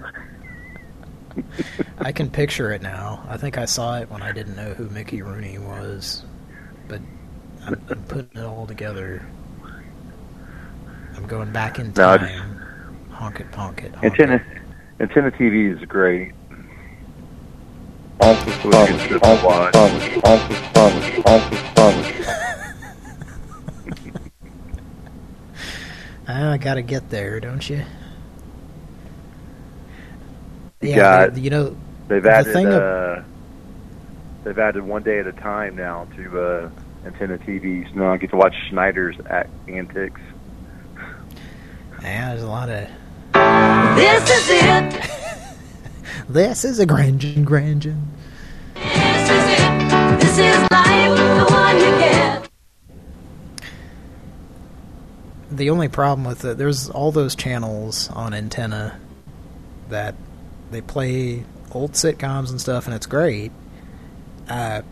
I can picture it now. I think I saw it when I didn't know who Mickey Rooney was, but I'm putting it all together. I'm going back in time. Honk it, honk it, honk it. Antenna TV is great. I gotta get there, don't you? Yeah, they've added 1 day at a time now to antenna TVs. Now I get to watch Schneider's antics. Yeah, there's a lot of... This is it. This is a Grandin. This is it. This is life, the one you get. the only problem with it, there's all those channels on Antenna that they play old sitcoms and stuff, and it's great. The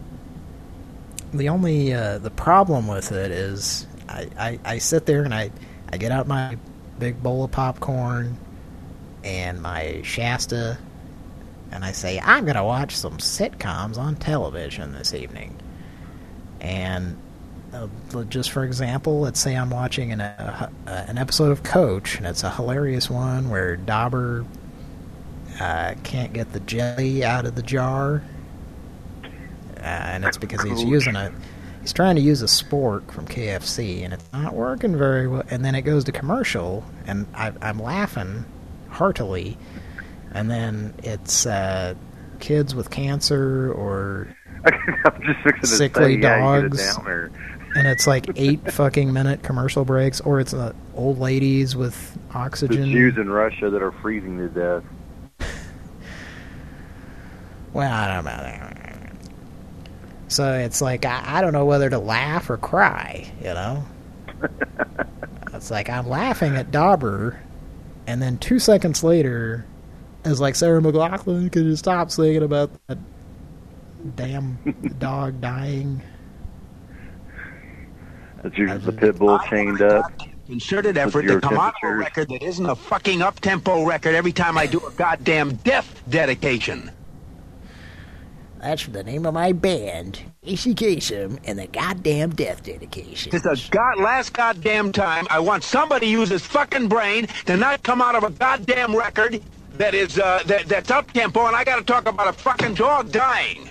problem with it is I sit there and I get out my big bowl of popcorn and my Shasta, and I say, I'm going to watch some sitcoms on television this evening. And just for example, let's say I'm watching an episode of Coach, and it's a hilarious one where Dauber can't get the jelly out of the jar, and it's because he's trying to use a spork from KFC, and it's not working very well. And then it goes to commercial, and I'm laughing heartily, and then it's kids with cancer or sickly dogs, and it's like 8 fucking minute commercial breaks, or it's old ladies with oxygen. The Jews in Russia that are freezing to death. Well, I don't know. So it's like, I don't know whether to laugh or cry, you know? It's like, I'm laughing at Dauber, and then 2 seconds later, it's like, Sarah McLachlan, could you stop singing about that damn dog dying? That's usually the pit bull chained up. Concerted effort to come out of a record that isn't a fucking up-tempo record every time I do a goddamn death dedication. That's the name of my band, AC Kasem, and the goddamn death dedication. It's the last goddamn time I want somebody to use his fucking brain to not come out of a goddamn record that is that's up-tempo, and I gotta talk about a fucking dog dying.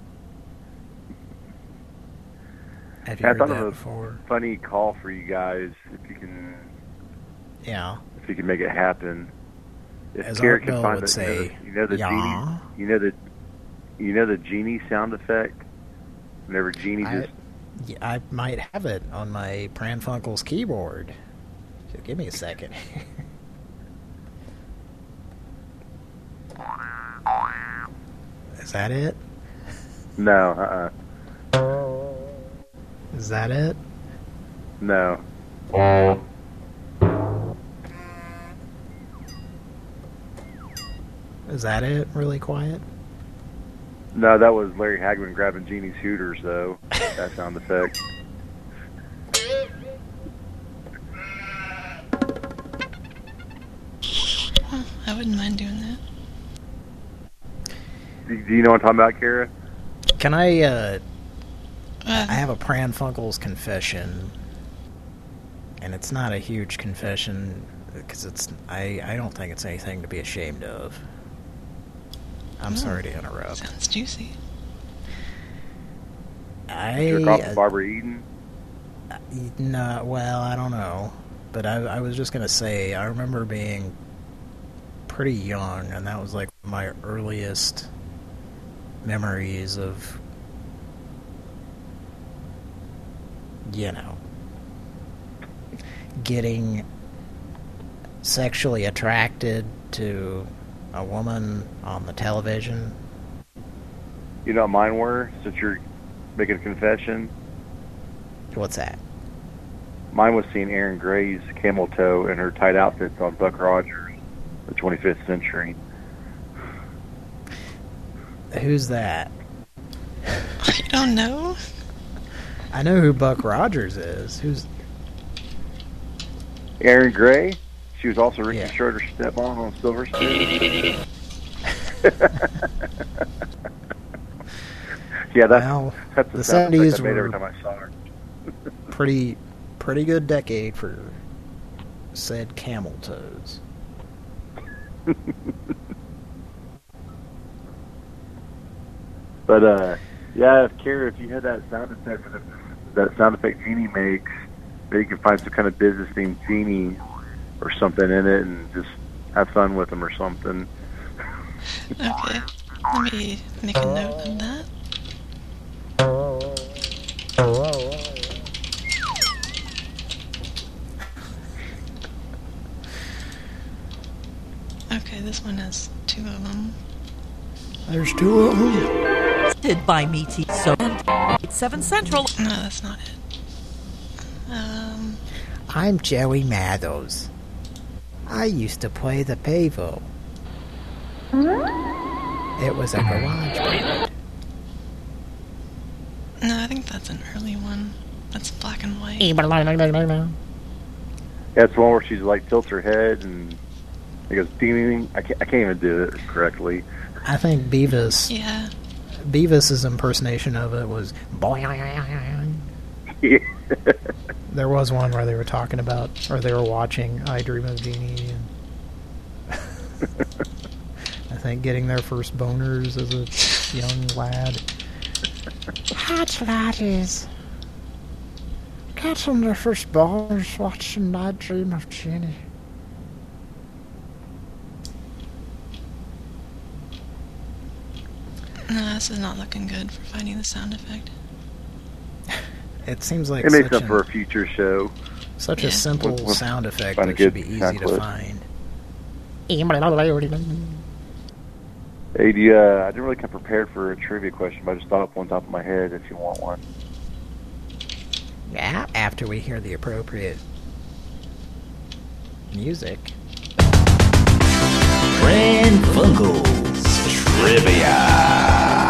I thought of a funny call for you guys, if you can. Yeah. If you can make it happen. If As Garrett Art can find would say, genie, you know the genie sound effect? Whenever genie I might have it on my Pran Funkel's keyboard. So give me a second. Is that it? No, Is that it? No. Is that it? Really quiet? No, that was Larry Hagman grabbing Genie's hooters, though. That sound effect. Well, I wouldn't mind doing that. Do you know what I'm talking about, Kara? Can I have a Pran Funkel's confession, and it's not a huge confession because I don't think it's anything to be ashamed of. I'm sorry to interrupt. Sounds juicy. Jerk off to Barbara Eden? No, well, I don't know. But I was just going to say, I remember being pretty young, and that was like my earliest memories of, you know, getting sexually attracted to a woman on the television. You know what mine were, since you're making a confession? What's that? Mine was seeing Erin Gray's camel toe in her tight outfits on Buck Rogers, the 25th Century. Who's that? You don't know? I know who Buck Rogers is. Who's... Erin Gray? She was also Ricky Schroeder's stepmom on Silver Spoon. Yeah, that's the 70s I made every time I saw her. pretty good decade for said camel toes. But yeah, Kara, if you had that sound effect that sound effect Genie makes, maybe you can find some kind of business themed Genie or something in it and just have fun with them or something. Okay, let me make a note of that. Okay, this one has 2 of them. There's 2 of them. Did by Meaty so 7 Central. No, that's not it. I'm Joey Mathos. I used to play the Pavo. It was a garage band. No, I think that's an early one. That's black and white. Yeah, it's the one where she's like tilts her head and it goes ding. I can't even do it correctly. I think Beavis. Yeah. Beavis's impersonation of it was boy. Yeah. There was one where they were talking about, or they were watching I Dream of Jeannie, and I think getting their first boners as a young lad. Hot laddies. Getting their first boners watching I Dream of Jeannie. No, this is not looking good for finding the sound effect. It seems like it makes up for a future show. Such a simple sound effect that should be easy to find. Hey, I didn't really come prepared for a trivia question, but I just thought up one top of my head if you want one. Yeah, after we hear the appropriate music. Pran Funkels Trivia.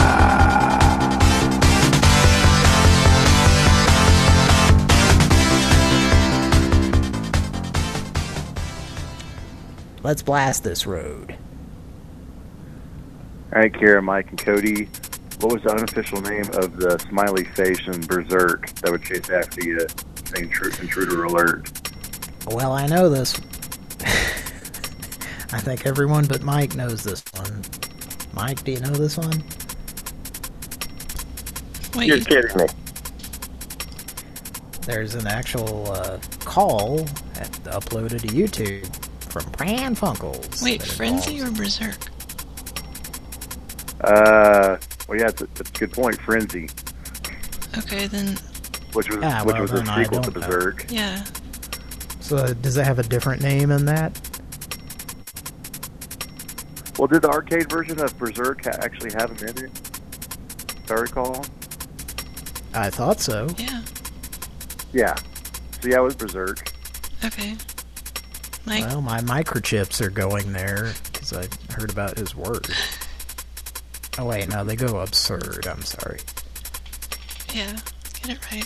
Let's blast this road. All right, Kara, Mike, and Cody. What was the unofficial name of the smiley face in Berserk that would chase after you, saying intruder alert? Well, I know this. I think everyone but Mike knows this one. Mike, do you know this one? Wait. You're kidding me. There's an actual call uploaded to YouTube from Pran Funkels. Wait, Frenzy or Berserk? Well, yeah, that's a good point. Frenzy. Okay, then. Which was a sequel to Berserk. Yeah. So does it have a different name in that? Well, did the arcade version of Berserk actually have him in it? If I recall. I thought so. Yeah. Yeah. So yeah, it was Berserk. Okay. Mike? Well, my microchips are going there because I heard about his work. Oh wait, no, they go absurd. I'm sorry. Yeah, get it right.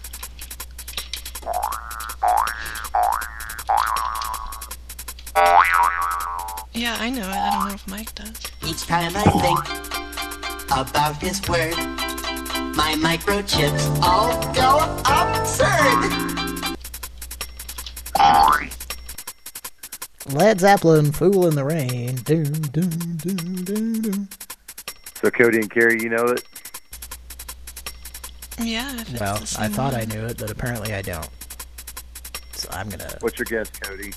Yeah, I know it. I don't know if Mike does. Each time I think about his word, my microchips all go absurd. Led Zeppelin, Fool in the Rain. Doom, doom, doom, doom, doom. So Cody and Carrie, you know it? Yeah. Well, I thought I knew it, but apparently I don't. So I'm gonna... What's your guess, Cody?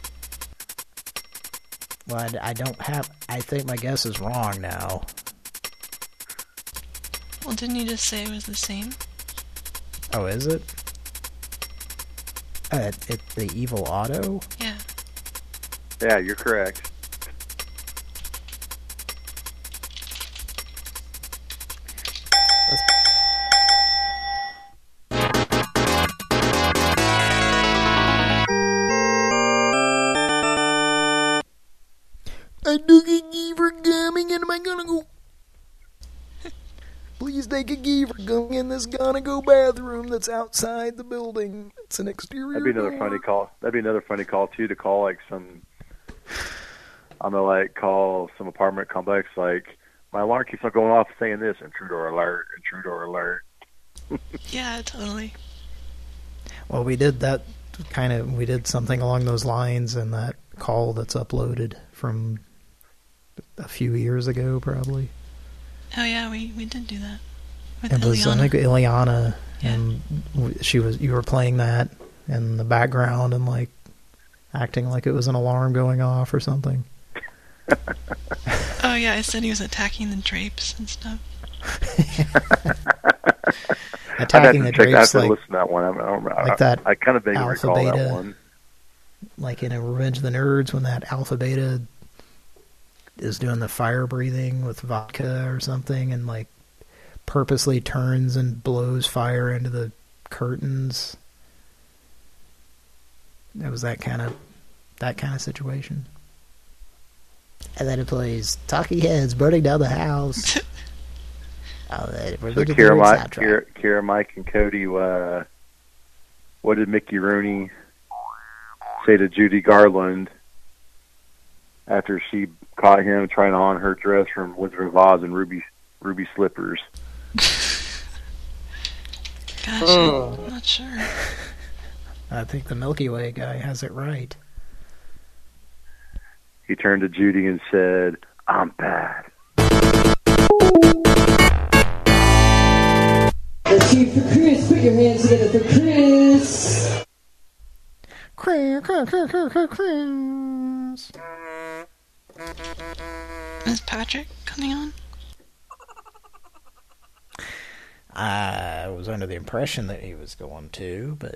Well, I don't have... I think my guess is wrong now. Well, didn't you just say it was the same? Oh, is it? It's the Evil Auto? Yeah. Yeah, you're correct. I took a key for gumming and am I gonna go? Please take a key for gumming in this gonna-go bathroom that's outside the building. It's an exterior That'd be another funny call. That'd be another funny call, too, to call, like, some... I'm gonna, like, call some apartment complex, like, my alarm keeps on going off saying this, intruder alert, intruder alert. Yeah, totally. Well, we did that we did something along those lines in that call that's uploaded from a few years ago, probably. Oh yeah, we did do that. With It was, Ileana. I think, Ileana, Yeah. and you were playing that in the background and, like, acting like it was an alarm going off or something. Oh yeah, I said he was attacking the drapes and stuff. Attacking the drapes, I have to like, listen to that one. I don't remember. like that I kind of vaguely Alpha recall that Beta, one. like in a Revenge of the Nerds when that Alpha Beta is doing the fire breathing with vodka or something and, like, purposely turns and blows fire into the curtains. It was that kind of situation. And then it plays Talking Heads burning down the house. So Kira, Mike, and Cody, what did Mickey Rooney say to Judy Garland after she caught him trying on her dress from Wizard of Oz and ruby slippers? Gosh, I'm not sure. I think the Milky Way guy has it right. He turned to Judy and said, "I'm bad." Let's hear for Chris. Put your hands together for Chris. Chris. Is Patrick coming on? I was under the impression that he was going to, but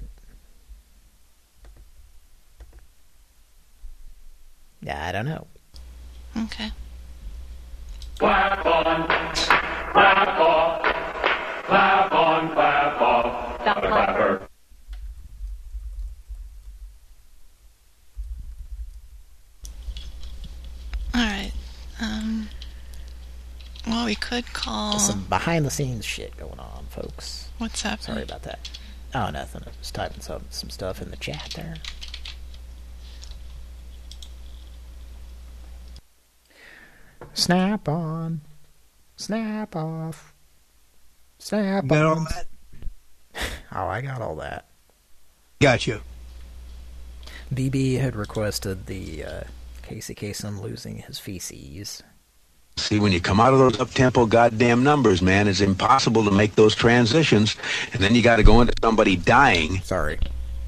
yeah, I don't know. Okay. Clap on, clap off, clap on, clap off. Stop clapper. Alright. Well, we could call... Some behind-the-scenes shit going on, folks. What's happening? Sorry about that. Oh, nothing. I was typing some stuff in the chat there. Snap on. Snap off. Snap got on. all that? Oh, I got all that. Got you. BB had requested the Casey Kasem losing his feces. See, when you come out of those up-tempo goddamn numbers, man, it's impossible to make those transitions, and then you got to go into somebody dying. Sorry.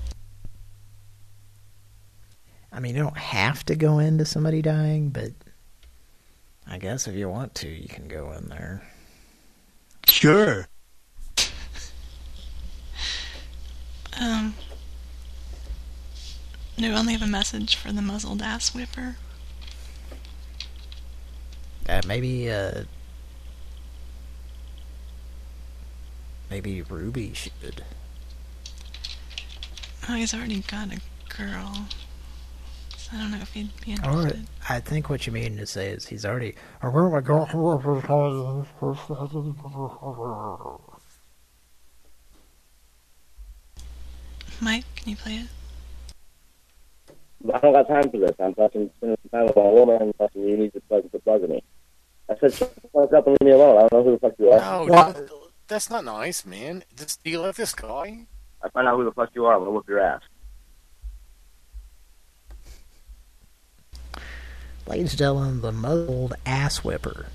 I mean, you don't have to go into somebody dying, but I guess if you want to, you can go in there. Sure. Do we only have a message for the muzzled ass whipper? Maybe Ruby should. Oh, he's already got a girl. So I don't know if he'd be interested. Or I think what you mean to say is he's already... Mike, can you play it? I don't got time for this. I'm fucking spending some time with my woman, and fucking you need to plug me. I said, shut the fuck up and leave me alone. I don't know who the fuck you are. No, that's not nice, man. Just deal with this guy. I find out who the fuck you are, I'm gonna whoop your ass. Ladies and gentlemen, the muzzled ass whipper.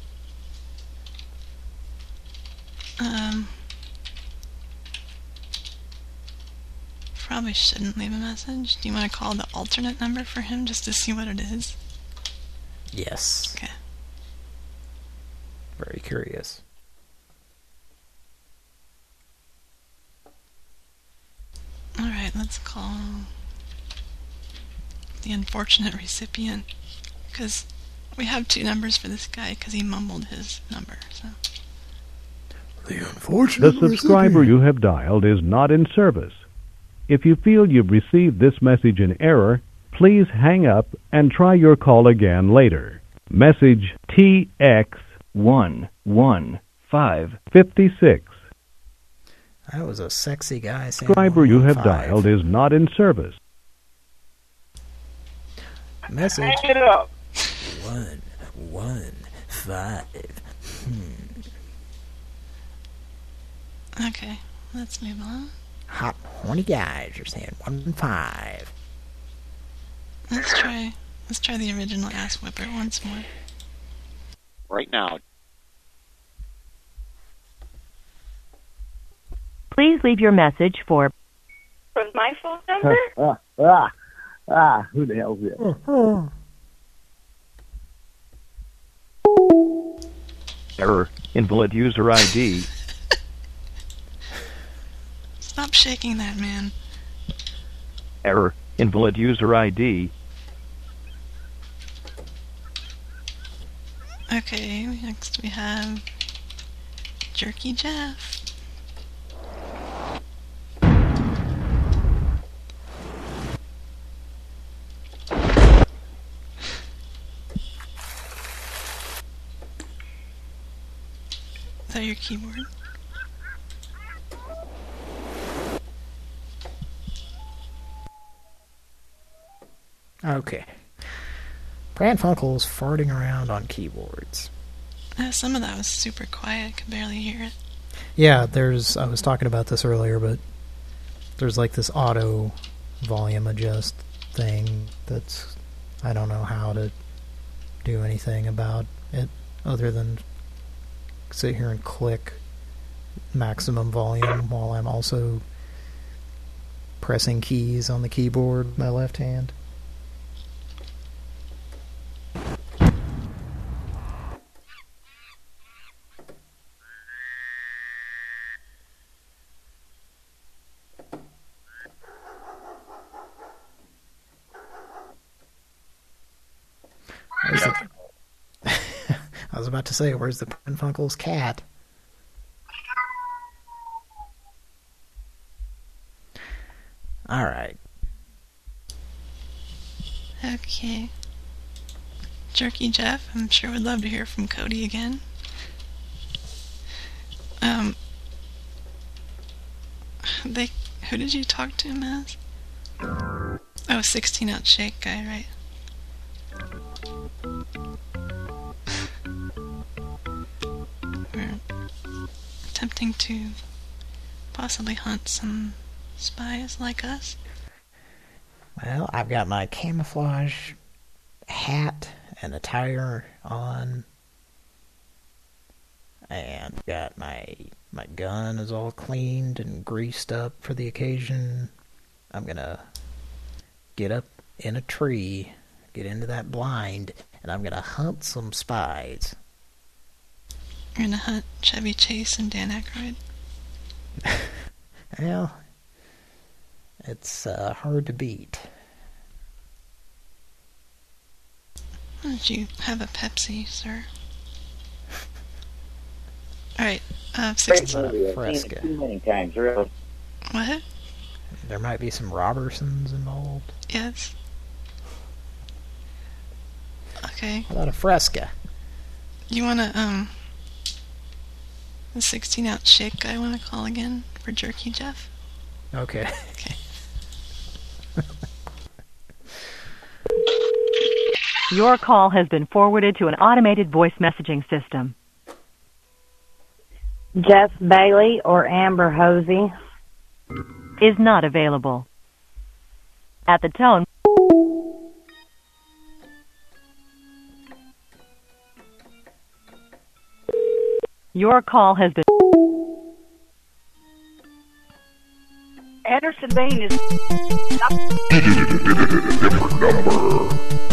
Probably shouldn't leave a message. Do you want to call the alternate number for him just to see what it is? Yes. Okay. Very curious. Alright, let's call the unfortunate recipient. Because we have two numbers for this guy because he mumbled his number. So. The unfortunate The subscriber you have dialed is not in service. If you feel you've received this message in error, please hang up and try your call again later. Message TX11556. That was a sexy guy saying Subscriber you have dialed is not in service. Message. Hang it up. 115. Okay, let's move on. Hot, horny guys are saying 115. Let's try the original ass whipper once more. Right now. Please leave your message for... From my phone number? Who the hell's this? Error. Invalid user ID. Stop shaking that, man. Error. Invalid user ID. Okay, next we have Jerky Jeff. Is that your keyboard? Okay. Pran Funkel's farting around on keyboards. Some of that was super quiet. I could barely hear it. Yeah, I was talking about this earlier, but there's like this auto volume adjust thing that's, I don't know how to do anything about it other than sit here and click maximum volume while I'm also pressing keys on the keyboard with my left hand. I was about to say, where's the Pran Funkel's cat? All right. Okay. Jerky Jeff, I'm sure would love to hear from Cody again. Who did you talk to him as? Oh, 16-ounce shake guy, right? We're attempting to possibly hunt some spies like us. Well, I've got my camouflage hat and attire on, and got my gun is all cleaned and greased up for the occasion. I'm gonna get up in a tree, get into that blind, and I'm gonna hunt some spies. You're gonna hunt Chevy Chase and Dan Aykroyd? Well, it's hard to beat. Why don't you have a Pepsi, sir? Alright, 16. Fresca. Too many times, really. What? There might be some Robertsons involved. Yes. Okay. How about a Fresca? You wanna, the 16-ounce shake guy wanna call again for Jerky Jeff? Okay. Okay. Your call has been forwarded to an automated voice messaging system. Jeff Bailey or Amber Hosey is not available. At the tone, your call has been... Anderson Bain is... Different number.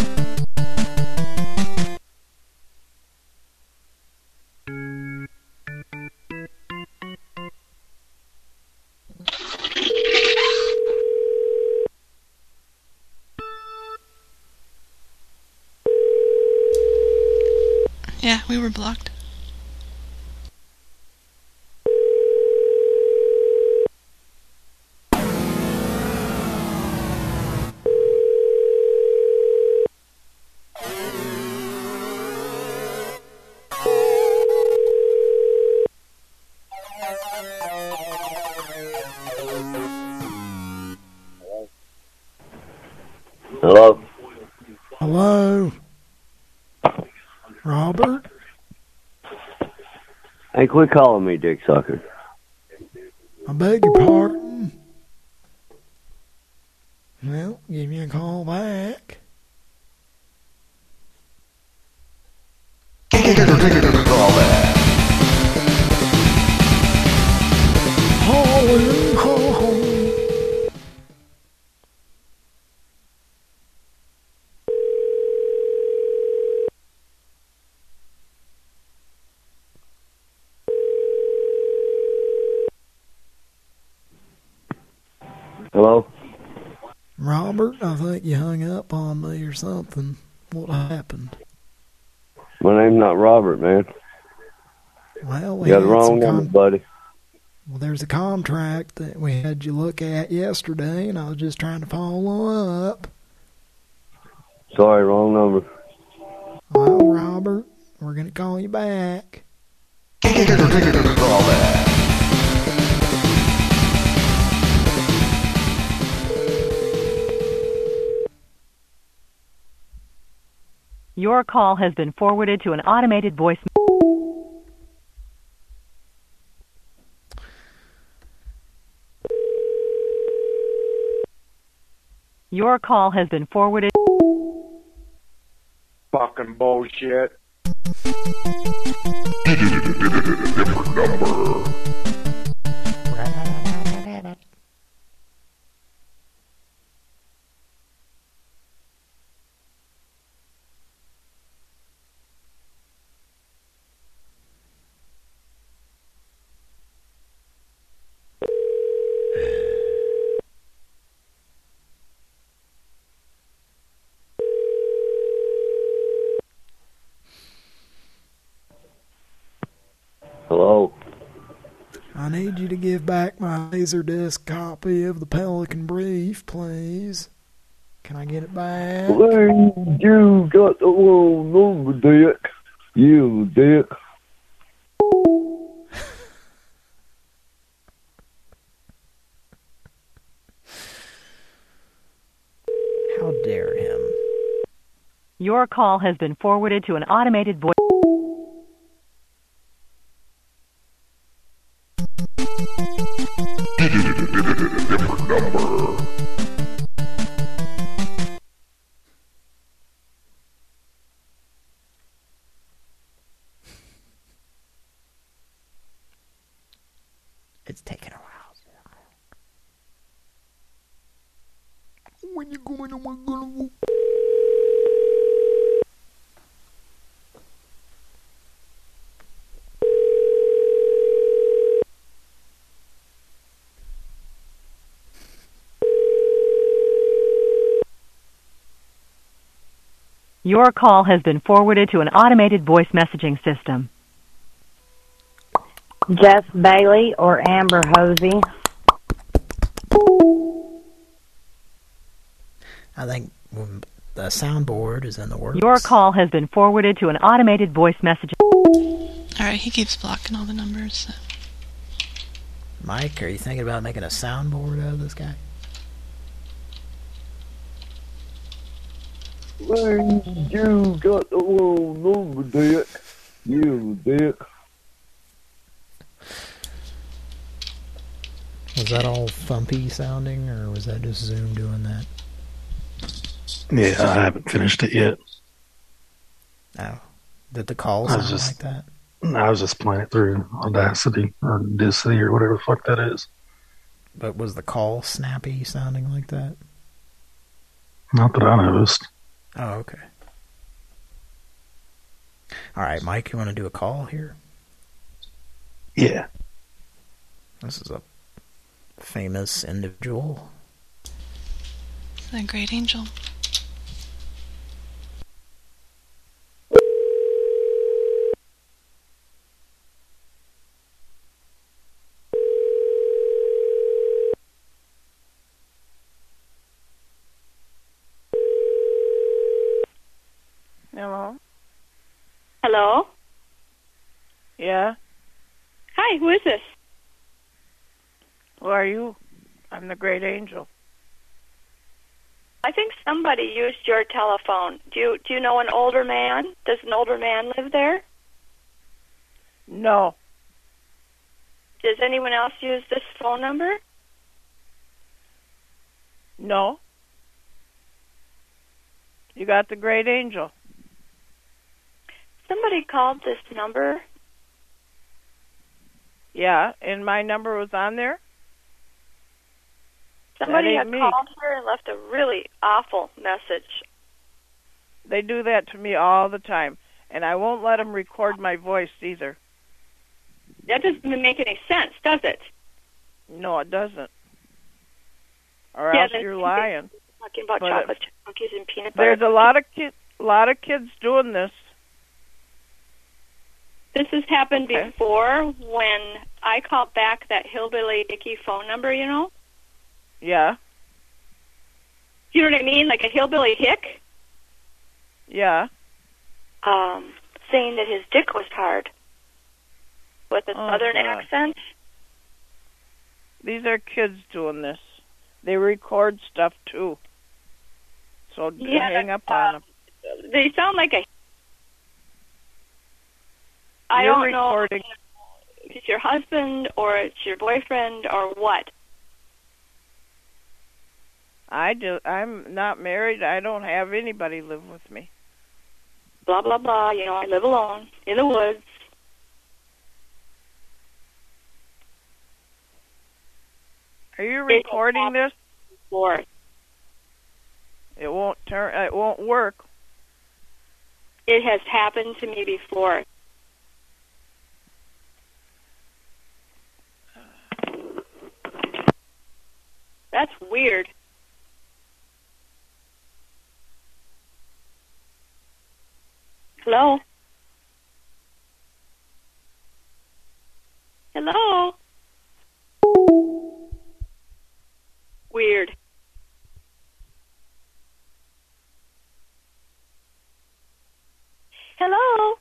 Yeah, we were blocked. Hello? Hello? Robert? Hey, quit calling me dick sucker. I beg your pardon? Well, give me a call back. Call back. Calling, call. Hello? Robert, I think you hung up on me or something. What happened? My name's not Robert, man. Well, You got the wrong number, buddy. Well, there's a contract that we had you look at yesterday, and I was just trying to follow up. Sorry, wrong number. Well, Robert, we're going to call you back. Call Your call has been forwarded to an automated voice. Your call has been forwarded. Fucking bullshit. Different number. Hello? I need you to give back my Laserdisc copy of the Pelican Brief, please. Can I get it back? You got the wrong number, dick. You dick. How dare him? Your call has been forwarded to an automated voice. Different number. It's taking a while. When you going to my gonna Your call has been forwarded to an automated voice messaging system. Jess Bailey or Amber Hosey? I think the soundboard is in the works. Your call has been forwarded to an automated voice messaging. Alright, he keeps blocking all the numbers. So. Mike, are you thinking about making a soundboard out of this guy? You got the wrong number, dick. You dick. Was that all thumpy sounding, or was that just Zoom doing that? Yeah, I haven't finished it yet. Oh. Did the call sound like that? I was just playing it through Audacity or Disney or whatever the fuck that is. But was the call snappy sounding like that? Not that I noticed. Oh, okay. All right, Mike, you want to do a call here? Yeah. This is a famous individual. The Great Angel. Hello? Hello? Yeah? Hi, who is this? Who are you? I'm the Great Angel. I think somebody used your telephone. Do you know an older man? Does an older man live there? No. Does anyone else use this phone number? No. You got the Great Angel. Somebody called this number. Yeah, and my number was on there? Somebody had called her and left a really awful message. They do that to me all the time, and I won't let them record my voice either. That doesn't make any sense, does it? No, it doesn't. Or else you're lying. Talking about chocolate cookies and peanut butter. There's a lot of kids doing this. This has happened before when I called back that Hillbilly Dickie phone number, you know? Yeah. You know what I mean? Like a hillbilly hick? Yeah. Saying that his dick was hard. with a southern accent. These are kids doing this. They record stuff too. So hang up on them. They sound like a... I don't know if it's your husband or it's your boyfriend or what. I'm not married. I don't have anybody live with me. Blah, blah, blah. You know, I live alone in the woods. Are you recording this? Before. It won't work. It has happened to me before. That's weird. Hello? Hello? Weird. Hello?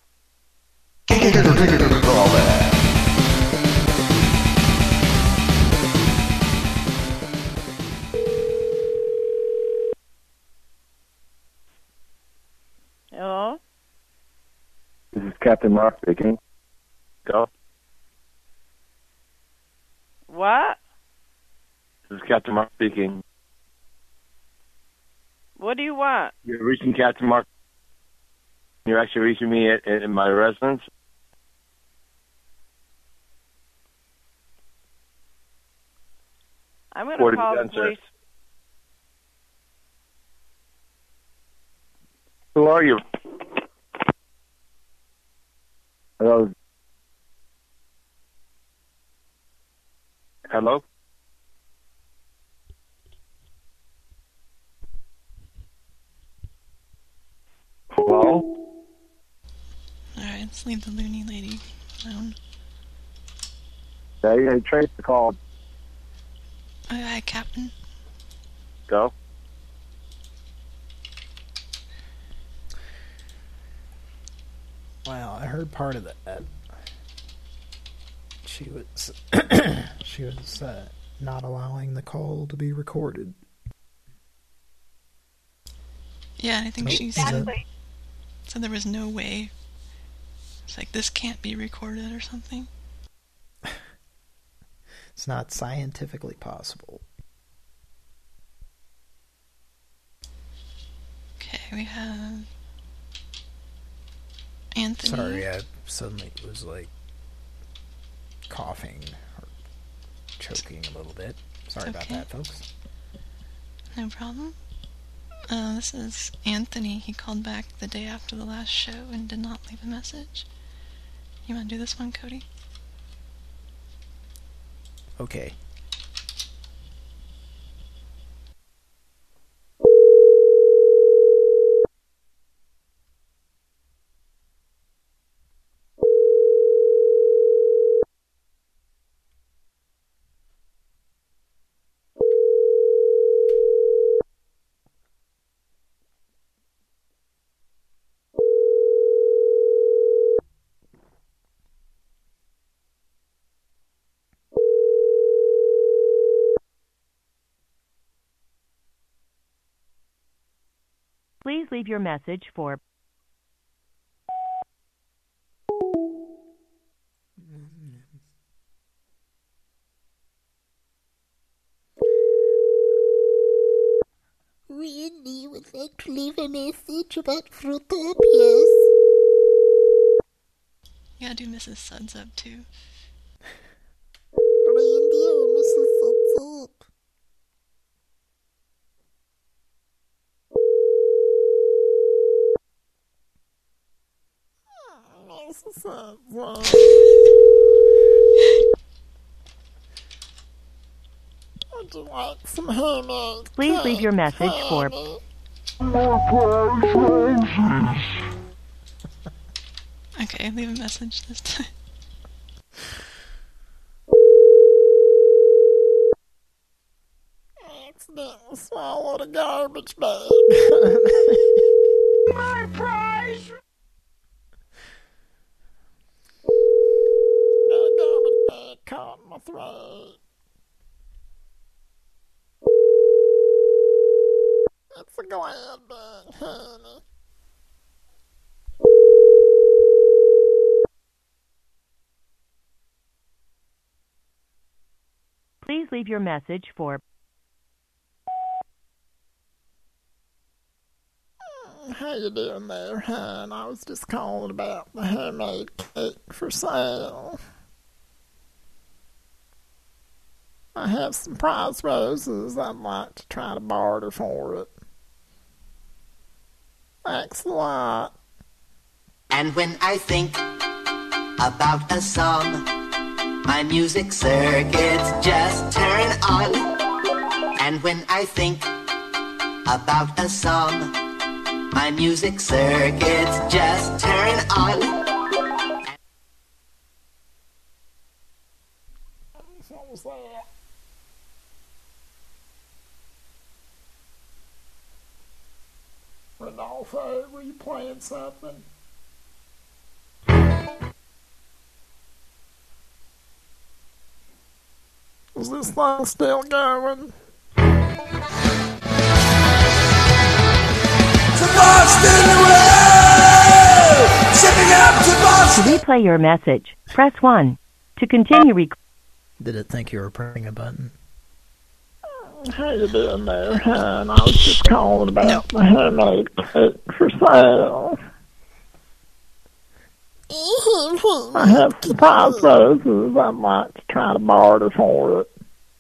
Hello? This is Captain Mark speaking. Go. What? This is Captain Mark speaking. What do you want? You're reaching Captain Mark. You're actually reaching me in my residence. I'm going to call the police. Who are you? Hello? Hello? Hello? Alright, let's leave the loony lady alone. Hey, trace the call. Hi, Captain. Go. Wow, I heard part of that. She was she was not allowing the call to be recorded. Yeah, I think she said there was no way. It's like, this can't be recorded or something. It's not scientifically possible. Okay, we have Anthony. Sorry, I suddenly was like coughing or choking a little bit. Sorry about that, folks. No problem. This is Anthony. He called back the day after the last show and did not leave a message. You want to do this one, Cody? Okay. Please leave your message for Randy would like to leave a message about Fruitopias. You gotta do Mrs. Suds Up too. Randy or Mrs. Suds Up? Would you like some homemade Please leave your message for Okay, leave a message this time. I accidentally swallowed a garbage bag. My prize! God my throat. It's a glad bag, honey. Please leave your message for... How you doing there, hon? I was just calling about the handmade cake for sale. I have some prize roses I'd like to try to barter for it. Thanks a lot. And when I think about a song, my music circuits just turn on. And when I think about a song, my music circuits just turn on. What was that? Rodolfo, were you playing something? Is this thing still going? To replay your message, press 1. To continue Did it think you were pressing a button? How you doing there, hon? I was just calling about the handmade cake for sale. I have some prize roses I'd like to try to barter for it.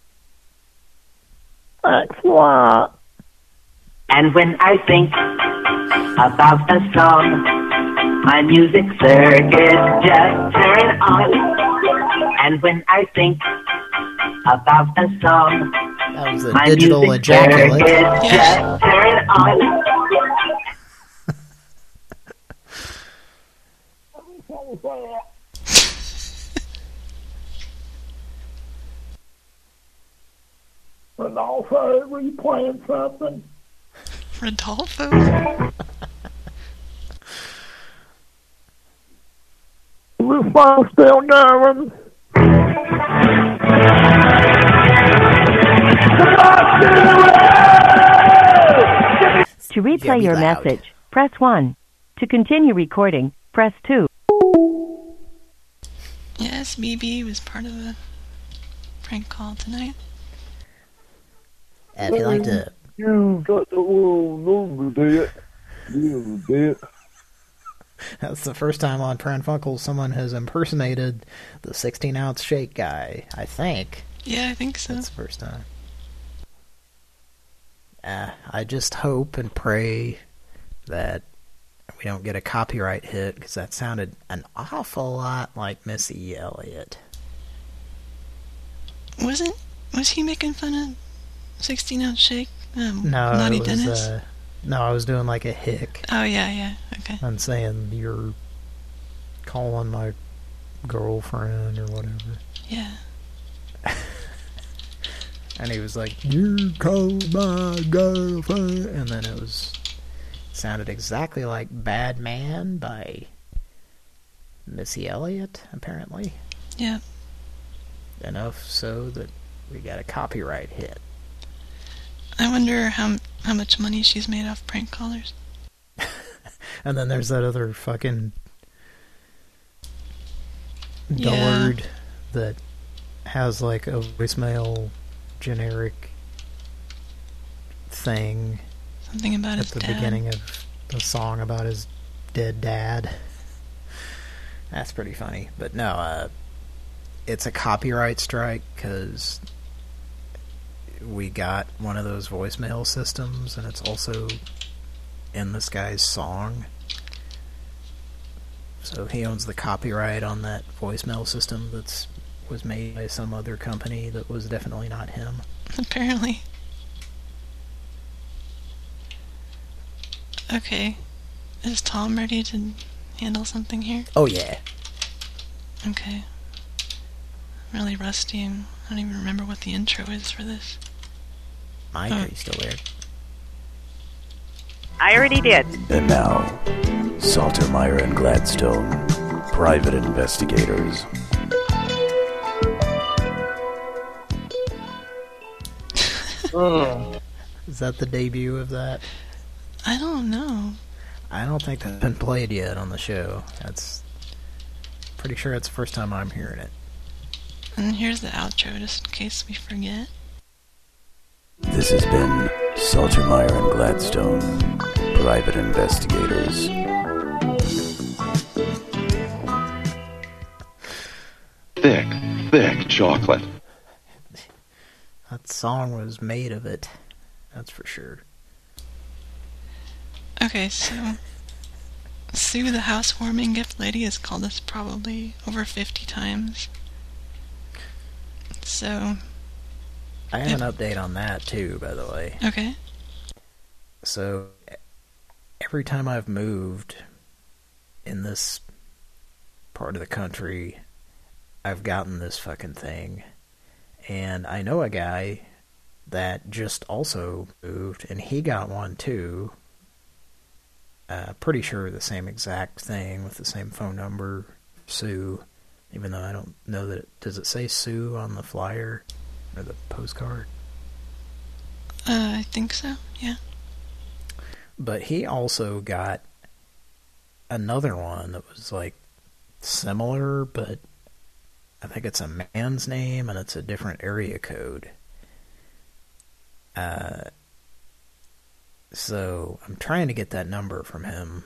Thanks a lot. And when I think about a song, my music circuits just turn on. And when I think about a song, that was a my digital music ejaculate. Circuits just turn on. What was that? Rodolfo, were you playing something? Rodolfo? This song still going? To replay your message, press 1. To continue recording, press 2. Yes, BB was part of a prank call tonight. If you like to... You got the wrong number, Dad. You did. That's the first time on Pranfunkles someone has impersonated the 16-ounce shake guy, I think. Yeah, I think so. That's the first time. I just hope and pray that we don't get a copyright hit, because that sounded an awful lot like Missy Elliott. Was he making fun of 16-ounce shake? No, Naughty it was, Dennis? no, I was doing like a hick. Oh, yeah, okay. I'm saying you're calling my girlfriend or whatever. Yeah. And he was like, you called my girlfriend. And then it sounded exactly like Bad Man by Missy Elliott, apparently. Yeah. Enough so that we got a copyright hit. I wonder how much money she's made off prank callers. And then there's that other fucking dullard that has like a voicemail generic thing. Something about his dad. At the beginning of the song about his dead dad. That's pretty funny. But no, it's a copyright strike because we got one of those voicemail systems, and it's also in this guy's song. So he owns the copyright on that voicemail system was made by some other company that was definitely not him. Apparently. Okay. Is Tom ready to handle something here? Oh, yeah. Okay. I'm really rusty, and I don't even remember what the intro is for this. Mike, are you still there? I already did. And now, Saltermeyer and Gladstone, private investigators. Is that the debut of that? I don't know. I don't think that's been played yet on the show. That's pretty sure it's the first time I'm hearing it. And here's the outro, just in case we forget. This has been Saltermeyer and Gladstone, Private Investigators. Thick chocolate. That song was made of it. That's for sure. Okay, so Sue the housewarming gift lady has called us probably over 50 times. So I have an update on that too, by the way. Okay. So every time I've moved in this part of the country, I've gotten this fucking thing. And I know a guy that just also moved, and he got one too. Pretty sure the same exact thing with the same phone number, Sue. Even though I don't know that does it say Sue on the flyer or the postcard? I think so, yeah. But he also got another one that was like similar, but I think it's a man's name and it's a different area code. So I'm trying to get that number from him,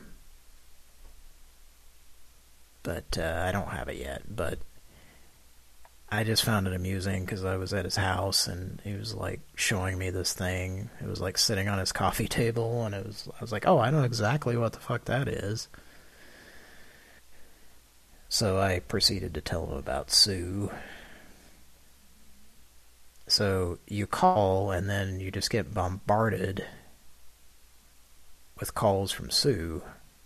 but I don't have it yet. But I just found it amusing because I was at his house and he was like showing me this thing. It was like sitting on his coffee table, and I was like, oh, I know exactly what the fuck that is. So I proceeded to tell him about Sue. So you call and then you just get bombarded with calls from Sue.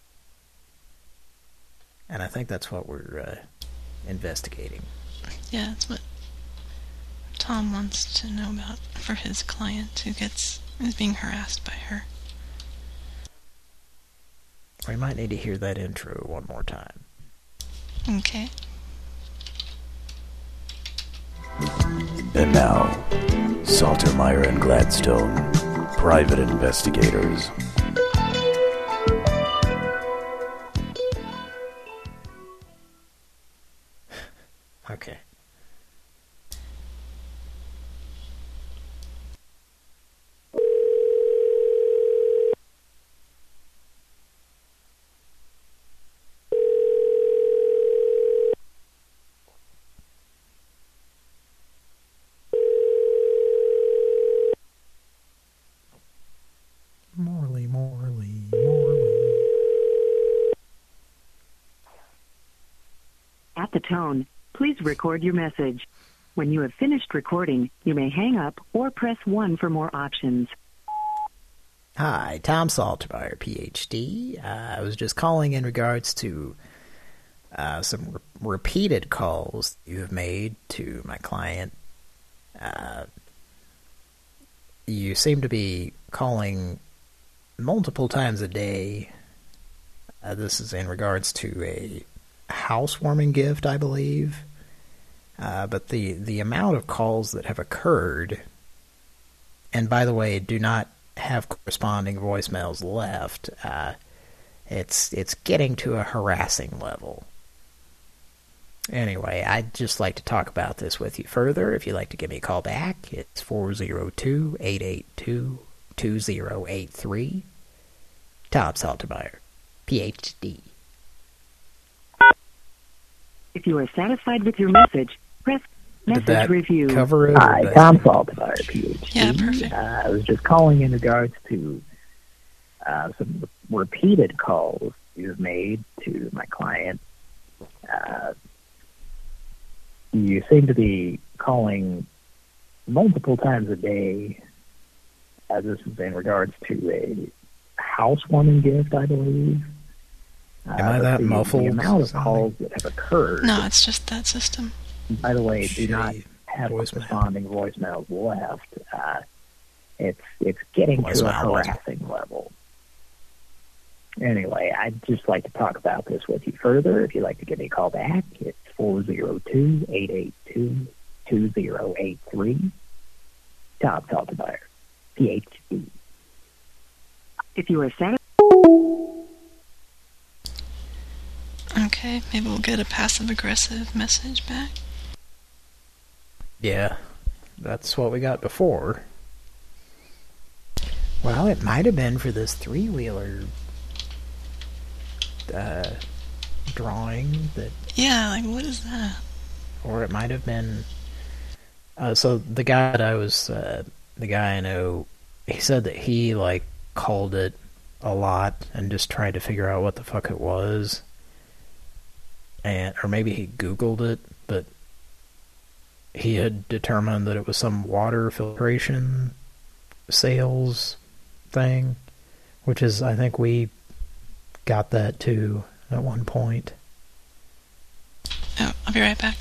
And I think that's what we're investigating. Yeah, that's what Tom wants to know about for his client who is being harassed by her. We might need to hear that intro one more time. Okay. And now, Saltermeyer and Gladstone, Private Investigators. Okay. Morley. At the tone, please record your message. When you have finished recording, you may hang up or press 1 for more options. Hi, Tom Saltermeyer, PhD. I was just calling in regards to some repeated calls you have made to my client. You seem to be calling multiple times a day. This is in regards to a housewarming gift, I believe. But the amount of calls that have occurred, and by the way, do not have corresponding voicemails left, it's getting to a harassing level. Anyway, I'd just like to talk about this with you further. If you'd like to give me a call back, it's 402-882-2083. Tom Saltermeyer, PhD. If you are satisfied with your message, press message review. Cover it? Hi, Tom Saltermeyer, PhD. Yeah, perfect. I was just calling in regards to some repeated calls you've made to my client. You seem to be calling multiple times a day. This is in regards to a housewarming gift, I believe. Am I that muffled? The amount of calls that have occurred. No, it's just that system. By the way, do not have corresponding voicemails left. It's getting to a harassing level. Anyway, I'd just like to talk about this with you further. If you'd like to give me a call back, it's 402-882-2083. Tom Saltermeyer, PhD. If you are satisfied... Okay, maybe we'll get a passive-aggressive message back. Yeah, that's what we got before. Well, it might have been for this three-wheeler drawing that... Yeah, like, what is that? Or it might have been... so the guy that I was... the guy I know, he said that he, like, called it a lot and just tried to figure out what the fuck it was. Or maybe he Googled it, but he had determined that it was some water filtration sales thing, which is, I think we got that too at one point. Oh, I'll be right back.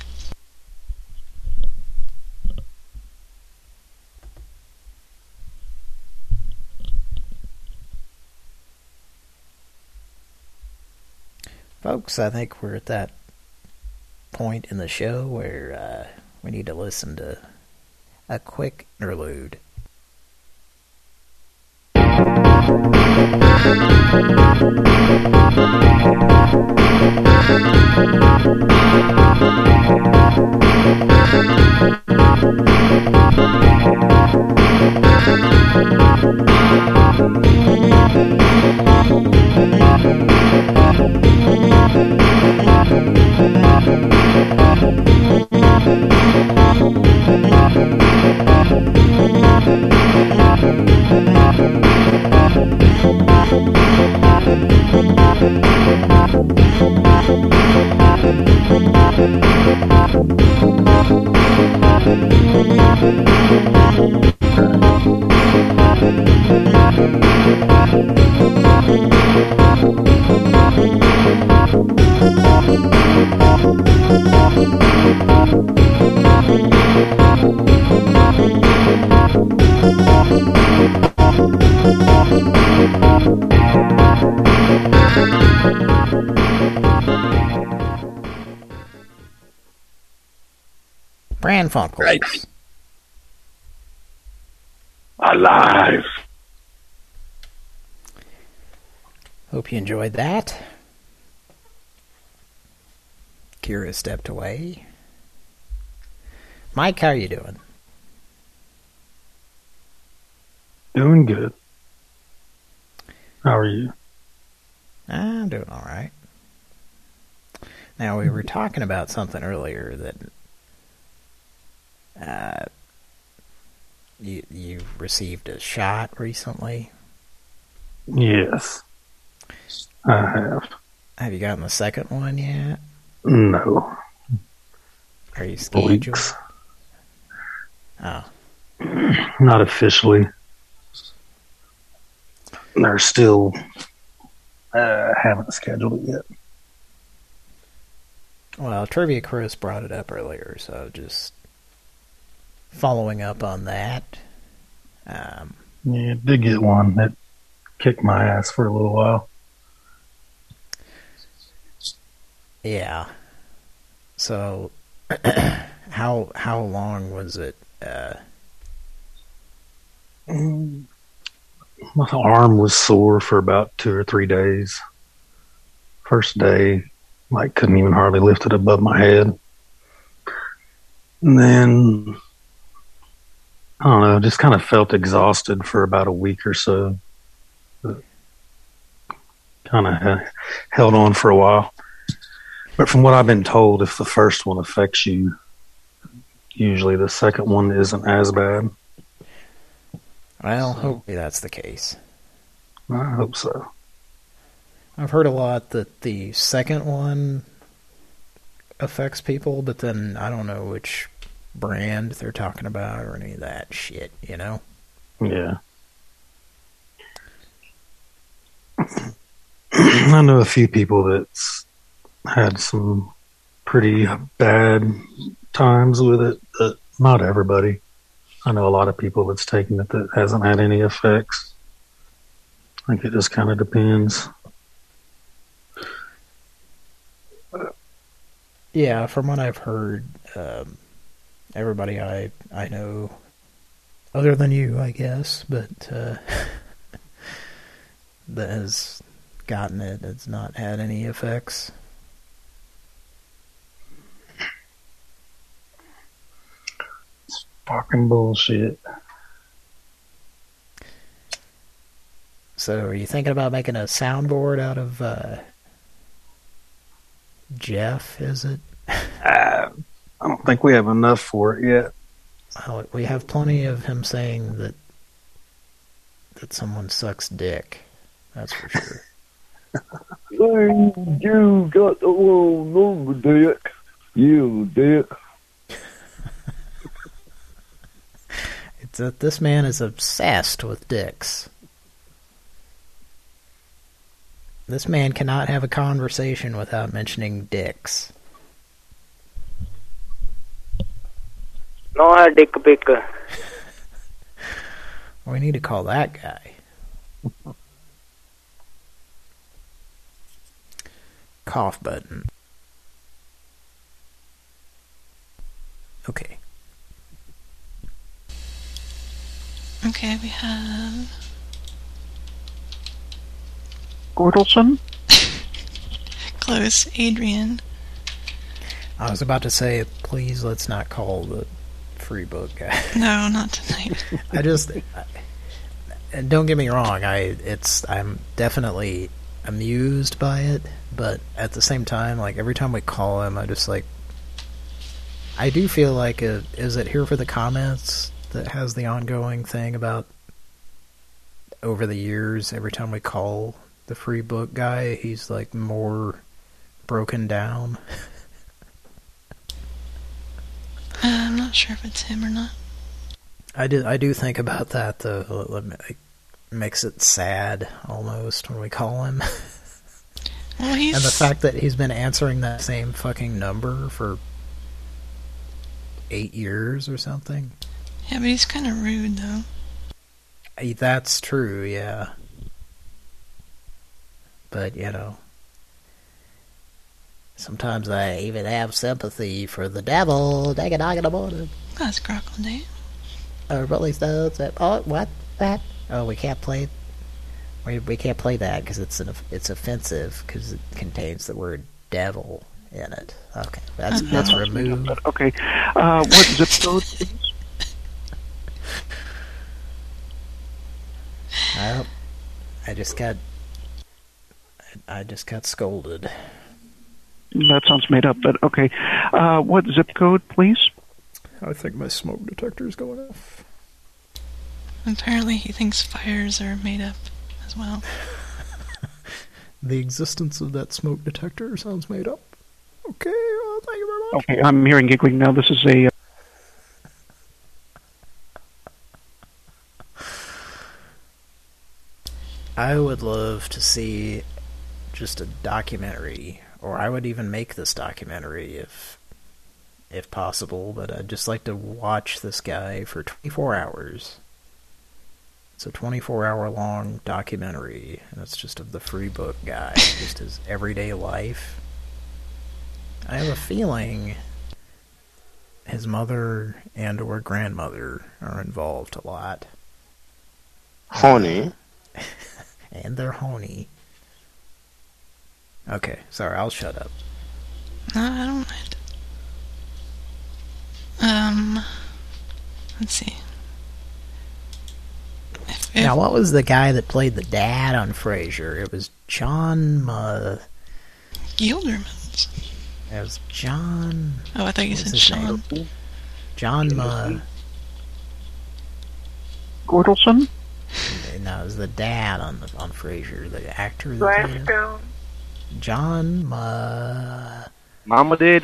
Folks, I think we're at that point in the show where we need to listen to a quick interlude. Pran Funkels. Right. Alive. Hope you enjoyed that. Kira stepped away. Mike, how are you doing? Doing good. How are you? I'm doing all right. Now, we were talking about something earlier that you received a shot recently. Yes, I have. Have you gotten the second one yet? No. Are you scheduled? Weeks. Oh. Not officially. They're still haven't scheduled it yet. Well, Trivia Chris brought it up earlier, so just following up on that. Yeah, did get one that kicked my ass for a little while. Yeah. So, how long was it? My arm was sore for about 2 or 3 days. First day, like, couldn't even hardly lift it above my head. And then, I don't know, just kind of felt exhausted for about a week or so. Kind of held on for a while. But from what I've been told, if the first one affects you, usually the second one isn't as bad. Well, hopefully that's the case. I hope so. I've heard a lot that the second one affects people, but then I don't know which brand they're talking about or any of that shit, you know? Yeah. I know a few people that's had some pretty bad times with it, but not everybody. I know a lot of people that's taken it that hasn't had any effects. I think it just kind of depends. Yeah, from what I've heard, everybody I know other than you, I guess, but that has gotten it. It's not had any effects. It's fucking bullshit. So, are you thinking about making a soundboard out of Jeff, is it? I don't think we have enough for it yet. Well, we have plenty of him saying that someone sucks dick. That's for sure. Saying you got the little number, dick. You dick. It's that this man is obsessed with dicks. This man cannot have a conversation without mentioning dicks. No, dick picker. We need to call that guy. Cough button. Okay. Okay, we have... Gordelson? Close. Adrian. I was about to say, please let's not call the free book guy. No, not tonight. And don't get me wrong, I'm definitely amused by it, but at the same time, like, every time we call him, I just, like, I do feel like, is it Here for the Comments that has the ongoing thing about over the years, every time we call the free book guy, he's, like, more broken down? I'm not sure if it's him or not. I do think about that, though. It makes it sad, almost, when we call him. Well, and the fact that he's been answering that same fucking number for 8 years or something. Yeah, but he's kind of rude, though. That's true, yeah. But, you know, sometimes I even have sympathy for the devil. Dang it, in the morning. That's Crockle Day. Rolling Stones. Oh, what? That? Oh, we can't play. We can't play that because it's offensive because it contains the word devil in it. Okay, that's removed. Okay, what zip code, please? Well, I just got scolded. That sounds made up, but okay. What zip code, please? I think my smoke detector is going off. Apparently he thinks fires are made up as well. The existence of that smoke detector sounds made up. Okay, well, thank you very much. Okay, I'm hearing giggling now. This is a... I would love to see just a documentary, or I would even make this documentary if possible, but I'd just like to watch this guy for 24 hours. It's a 24-hour long documentary, and it's just of the free book guy, just his everyday life. I have a feeling his mother and or grandmother are involved a lot. Honey. And they're honey. Okay, sorry, I'll shut up. No, I don't mind. Let's see. Now, what was the guy that played the dad on Frasier? It was John Gildermans. It was John... Oh, I thought you said Sean. John Gordelson? No, it was the dad on Frasier, the actor. Gladstone. John Mama did.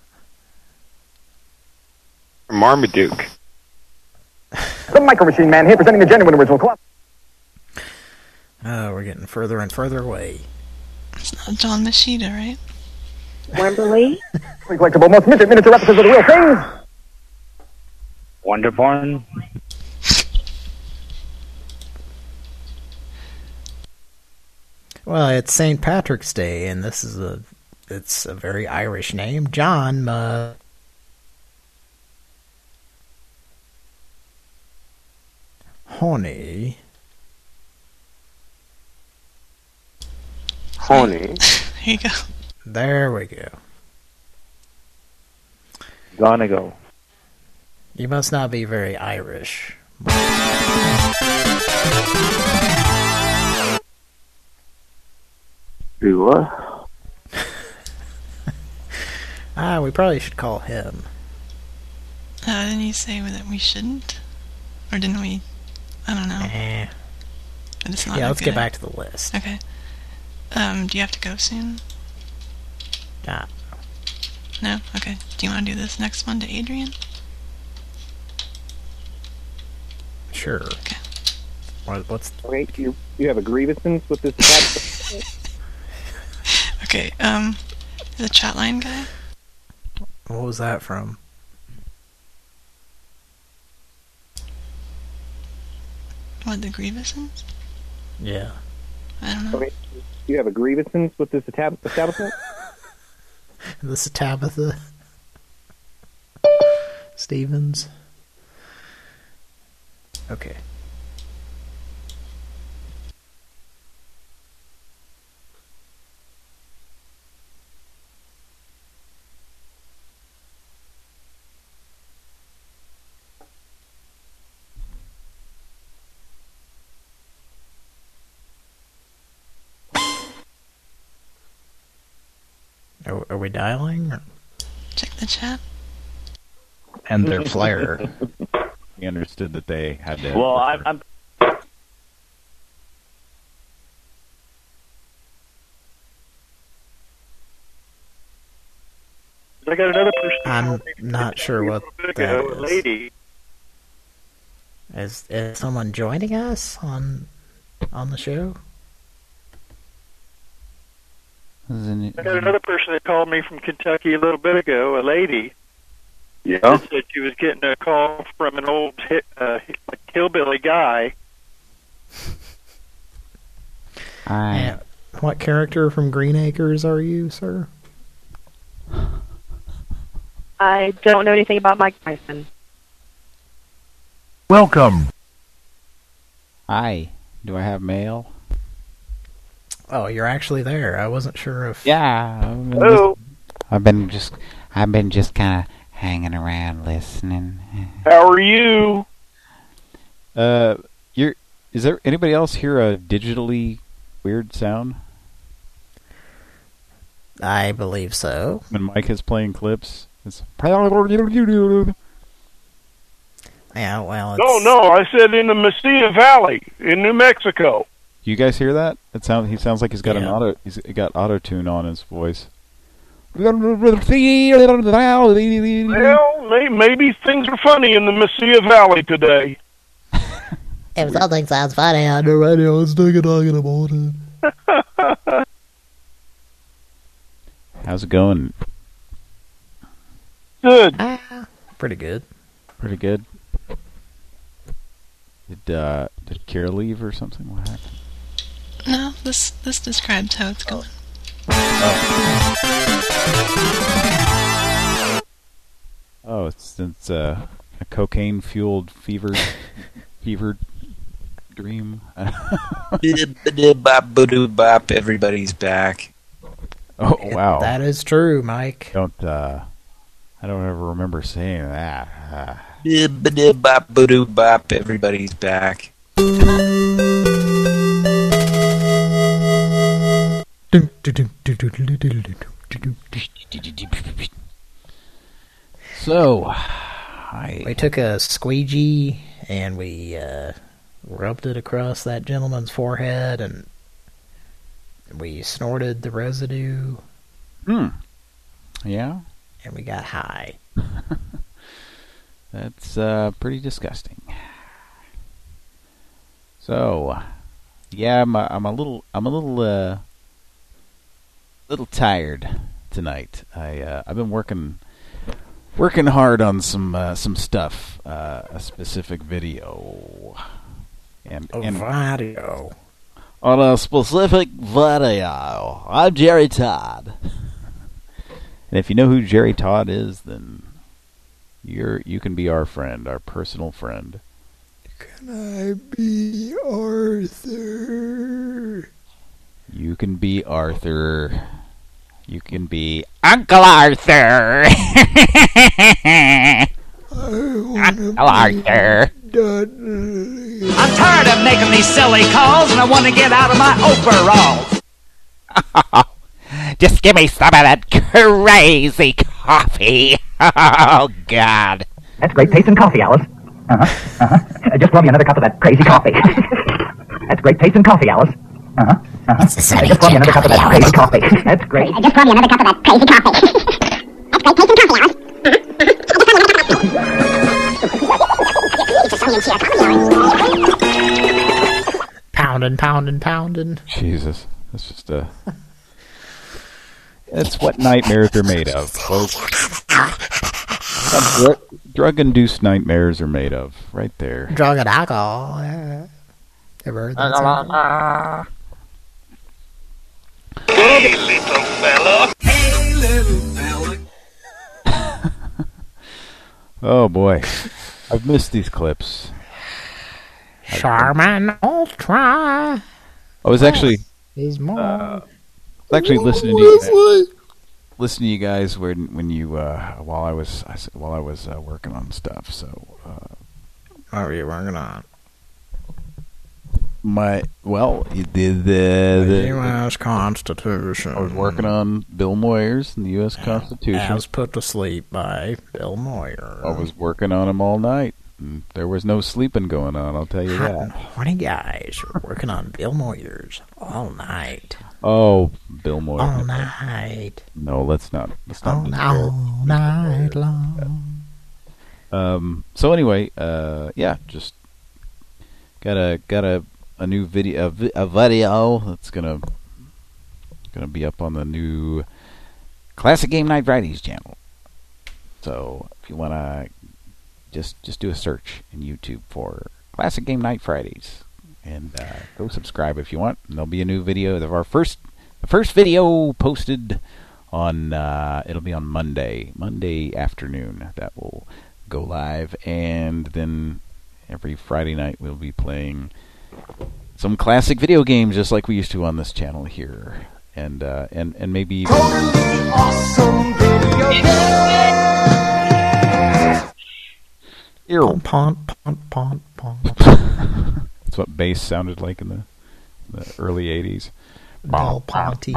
Marmaduke. The Micro Machine Man here presenting the genuine original club. Oh, we're getting further and further away. It's not John Machida, right? Wembley. Collectible, most miniature replicas of the real thing. Wonder Barn. Well, it's St. Patrick's Day, and this is it's a very Irish name. John Honey. Honey. Here you go. There we go. Gonna go. You must not be very Irish. Do what? We probably should call him. Didn't you say that we shouldn't? Or didn't we? I don't know. But it's not Yeah, let's okay. get back to the list. Okay. Do you have to go soon? Nah. No? Okay. Do you want to do this next one to Adrian? Sure. Okay. What's... Wait, you have a grievance with this chat? Okay, the chat line guy? What was that from? What, the grievances? Yeah. I don't know. Wait, you have a grievance with this establishment? This is Tabitha Stevens. Okay. Are we dialing? Or? Check the chat. And their flare. We understood that they had to... Well, I'm I got another person. I'm not sure what that is. Lady. Is someone joining us on the show? I got another person that called me from Kentucky a little bit ago, a lady. Yeah. That said she was getting a call from an old hillbilly guy. And what character from Green Acres are you, sir? I don't know anything about Mike Tyson. Welcome. Hi. Do I have mail? Oh, you're actually there. I wasn't sure if... Yeah. I've been just kind of hanging around listening. How are you? Is there anybody else hear a digitally weird sound? I believe so. When Mike is playing clips, it's... Yeah, well, No, I said in the Mesilla Valley in New Mexico. You guys hear that? He sounds like he's got he's got auto-tune on his voice. Well, maybe things are funny in the Mesilla Valley today. If something sounds funny on the radio, it's Dig a Dog in the morning. How's it going? Good. Pretty good. Pretty good. Did Kira leave or something? What happened? No, this describes how it's going. Oh, it's a cocaine-fueled fever dream. Bop, everybody's back. Oh wow, that is true, Mike. I don't ever remember saying that. Bop, everybody's back. So, we took a squeegee and we rubbed it across that gentleman's forehead and we snorted the residue. Yeah? And we got high. That's pretty disgusting. So, yeah, I'm a little tired tonight. I've been working hard on some stuff, a specific video, and video. On a specific video. I'm Jerry Todd. And if you know who Jerry Todd is, then you can be our friend, our personal friend. Can I be Arthur? You can be Arthur. You can be Uncle Arthur. Uncle Arthur. Dudley. I'm tired of making these silly calls, and I want to get out of my overalls. Just give me some of that crazy coffee. Oh, God. That's great tasting coffee, Alice. Just pour me another cup of that crazy coffee. That's great tasting coffee, Alice. Just pour me another cup of that crazy coffee. That's great. Just pour me another cup of that crazy coffee. That's great tasting coffee, Alice. Pounding. Jesus. That's just that's what nightmares are made of, folks. Drug-induced nightmares are made of. Right there. Drug and alcohol. Ever heard that song? Hey, little fella. Hey, little fella. Oh, boy. I've missed these clips. Charmin Ultra. I was actually... He's more. Actually listening to you guys when you while I was working on stuff. So what were you working on? The U.S. Constitution. I was working on Bill Moyers and the U.S. Constitution. As put to sleep by Bill Moyer. I was working on him all night. And there was no sleeping going on, I'll tell you that. Morning, guys. We're working on Bill Moyers all night. Oh, Bill Moyers. All night. No, let's not. All night long. So anyway, yeah, just got a new video, a video that's gonna be up on the new Classic Game Night Fridays channel. So if you wanna just do a search in YouTube for Classic Game Night Fridays and go subscribe if you want. And there'll be a new video of the first video posted on it'll be on Monday afternoon. That will go live, and then every Friday night we'll be playing some classic video games just like we used to on this channel here, and maybe Totally awesome video game. Pont. That's what bass sounded like in the early 80s. Del Ponte.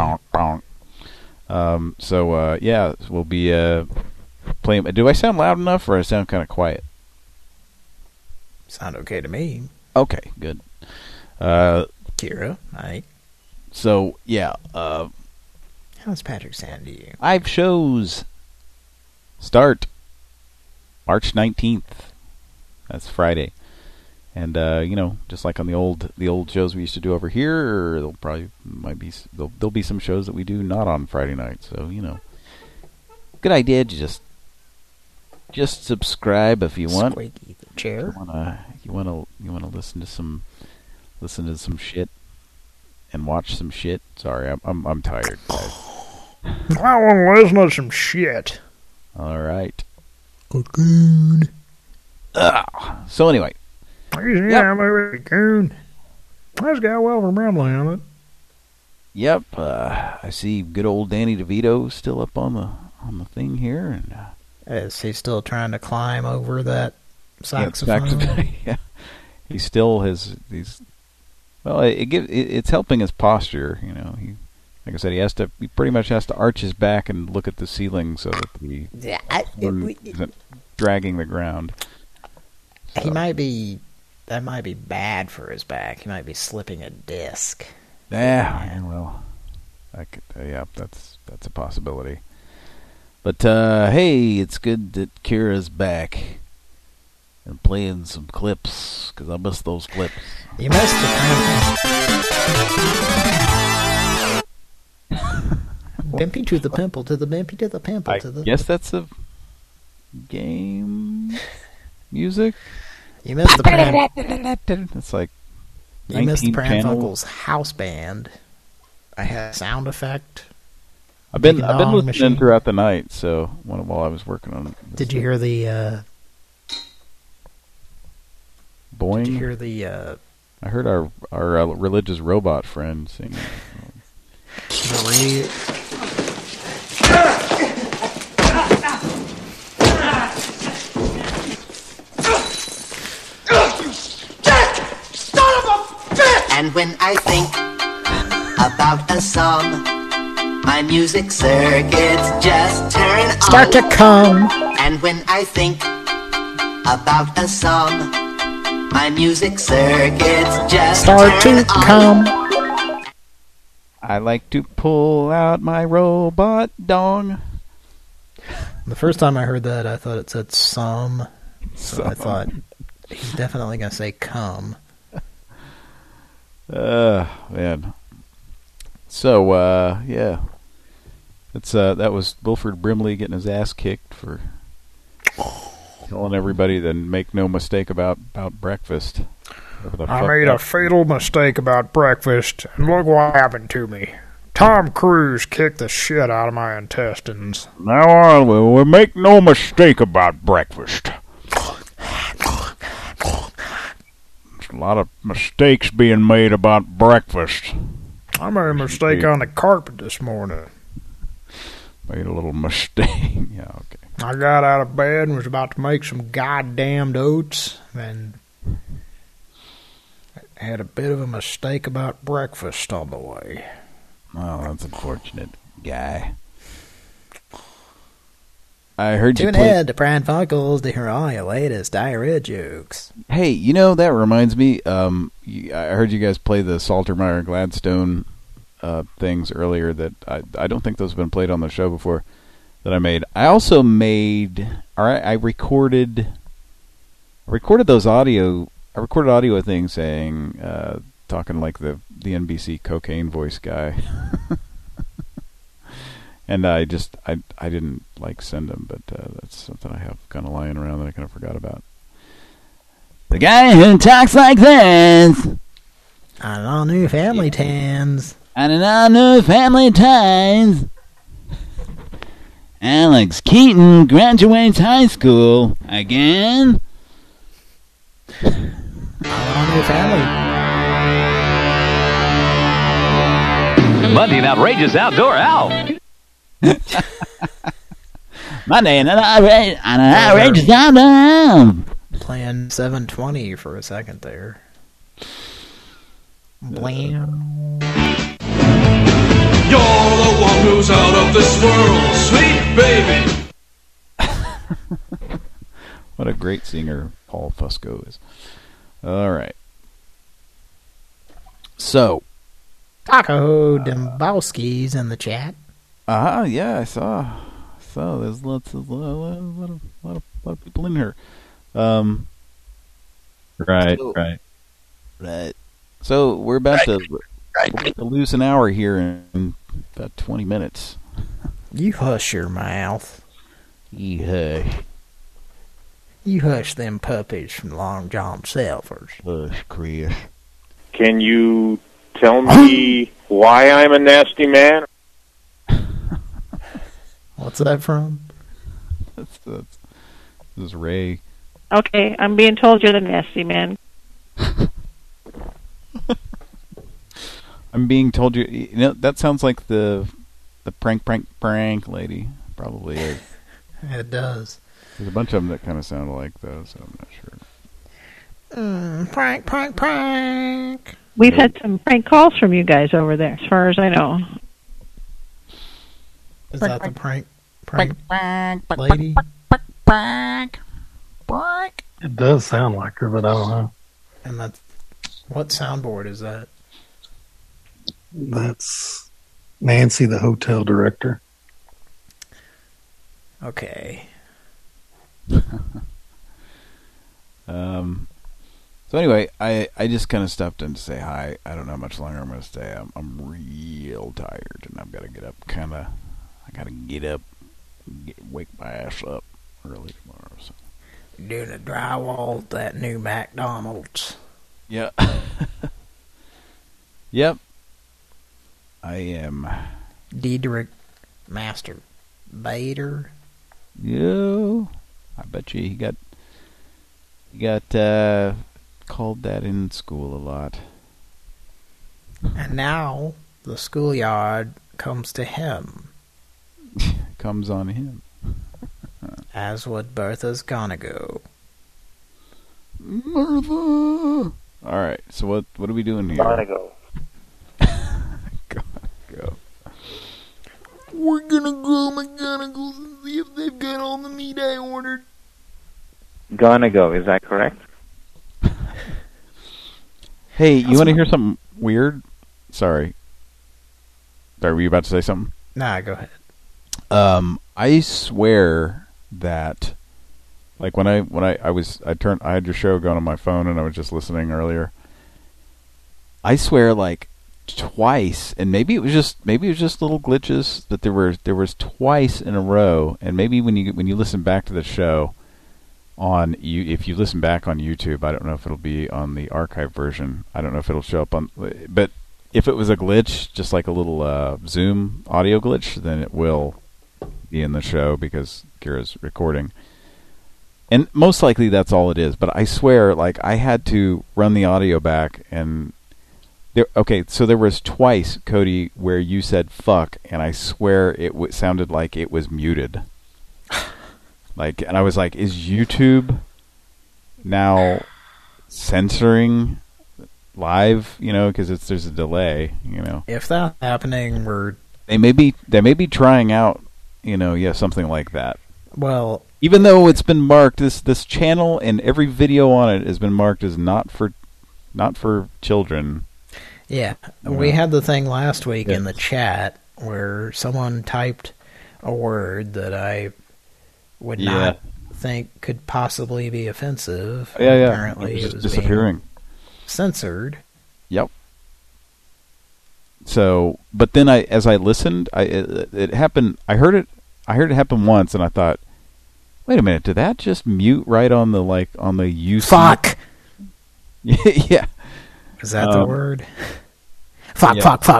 So yeah, we'll be playing. Do I sound loud enough, or I sound kind of quiet? Sound okay to me. Okay, good. Kira, hi. So yeah, how's Patrick sound to you? Live shows start March 19th. That's Friday, and just like on the old shows we used to do over here, there'll be some shows that we do not on Friday night. So good idea to just subscribe if you want. Squeaky the chair. You wanna listen to some shit and watch some shit. Sorry, I'm tired, guys. I want to listen to some shit. All right. Cocoon. So anyway. Cocoon. That's got well from rambling on it. Yep. I see good old Danny DeVito still up on the thing here, and is he still trying to climb over that saxophone? Yeah. He still has these. Well, it's helping his posture. He, like I said, he pretty much has to arch his back and look at the ceiling so that he isn't dragging the ground. So. That might be bad for his back. He might be slipping a disc. Yeah, well, that's a possibility. But hey, it's good that Kira's back and playing some clips, because I missed those clips. You missed the Bimpy to the pimple, to the bimpy to the pimple. I guess that's a game music. You missed the Pran. It's like you missed the Pran channels. Funkels house band. I had a sound effect. I've been listening throughout the night, so while I was working on it. Did you hear the Boing. Did you hear the? I heard our religious robot friend singing. And when I think about a song, my music circuits just turn on. Start to come. And when I think about a song, my music circuits just start turn to on. come. I like to pull out my robot dong. The first time I heard that, I thought it said some. So I thought, he's definitely going to say come. Man. So, yeah. It's that was Wilford Brimley getting his ass kicked for telling everybody to make no mistake about breakfast. I made a fatal mistake about breakfast, and look what happened to me. Tom Cruise kicked the shit out of my intestines. Now on, we'll make no mistake about breakfast. There's a lot of mistakes being made about breakfast. I made a mistake on the carpet this morning. Made a little mistake. Yeah, okay. I got out of bed and was about to make some goddamned oats, and had a bit of a mistake about breakfast on the way. Oh, that's unfortunate, guy. I heard you Tune in to Pran Funkels to hear all your latest diarrhea jokes. Hey, you know, that reminds me, I heard you guys play the Saltermeyer Gladstone things earlier that I don't think those have been played on the show before that I made. I also made, I recorded those audio, I recorded audio things saying, talking like the NBC cocaine voice guy. And I didn't like send them, but that's something I have kind of lying around that I kind of forgot about. The guy who talks like this. On an all new Family Tans. On an all new Family Ties. Alex Keaton graduates high school again. On all new Family. Monday, an outrageous outdoor owl. Monday, an outrageous outdoor owl. Playing 720 for a second there. Blam. You're the one who's out of this world, sweet baby. What a great singer Paul Fusco is. All right. So. Taco Dembowski's in the chat. Yeah, I saw. There's a lot of people in here. Right. So we're about to lose an hour here in about 20 minutes. You hush your mouth. You hush. You hush them puppies from Long John Silver's. Hush, Chris. Can you tell me why I'm a nasty man? What's that from? This is Ray. Okay, I'm being told you're the nasty man. I'm being told you know, that sounds like the prank lady. Probably is. It does. There's a bunch of them that kind of sound alike, though, so I'm not sure. Prank. We've had some prank calls from you guys over there, as far as I know. Is that the prank lady? It does sound like her, but I don't know. And that's what soundboard is that? That's Nancy, the hotel director. Okay. So anyway, I just kind of stopped in to say hi. I don't know how much longer I'm going to stay. I'm real tired, and I've got to get up. I got to get up, wake my ass up early tomorrow. So. Doing a drywall at that new McDonald's. Yeah. Yep. I am. Diedrich Master Bader. Yeah. I bet you he got called that in school a lot. And now the schoolyard comes to him. Comes on him. As would Bertha's gonna go. Bertha! Alright, so what are we doing here? Gonna go. Go. We're gonna go McGonagall and see if they've got all the meat I ordered. Gonna go, is that correct? Hey, you want to hear something weird? Sorry, were you about to say something? Nah, go ahead. I swear that, like I had your show going on my phone and I was just listening earlier. I swear, like twice, and maybe it was just little glitches, but there was twice in a row, and maybe when you listen back to the show if you listen back on YouTube, I don't know if it'll be on the archive version. I don't know if it'll show up on, but if it was a glitch, just like a little Zoom audio glitch, then it will be in the show because Kira's recording. And most likely that's all it is. But I swear, like, I had to run the audio back, and so there was twice, Cody, where you said fuck, and I swear it sounded like it was muted. Like, and I was like, is YouTube now censoring live? You know, because there's a delay. You know, if that's happening, they may be trying out. You know, something like that. Well, even though it's been marked, this channel and every video on it has been marked as not for children. Yeah, we had the thing last week in the chat where someone typed a word that I would not think could possibly be offensive. Yeah. Apparently it was disappearing. Censored. Yep. So, but then as I listened, it happened. I heard it happen once, and I thought, wait a minute, did that just mute right on the UC? Fuck. Yeah. Is that the word? Fuck.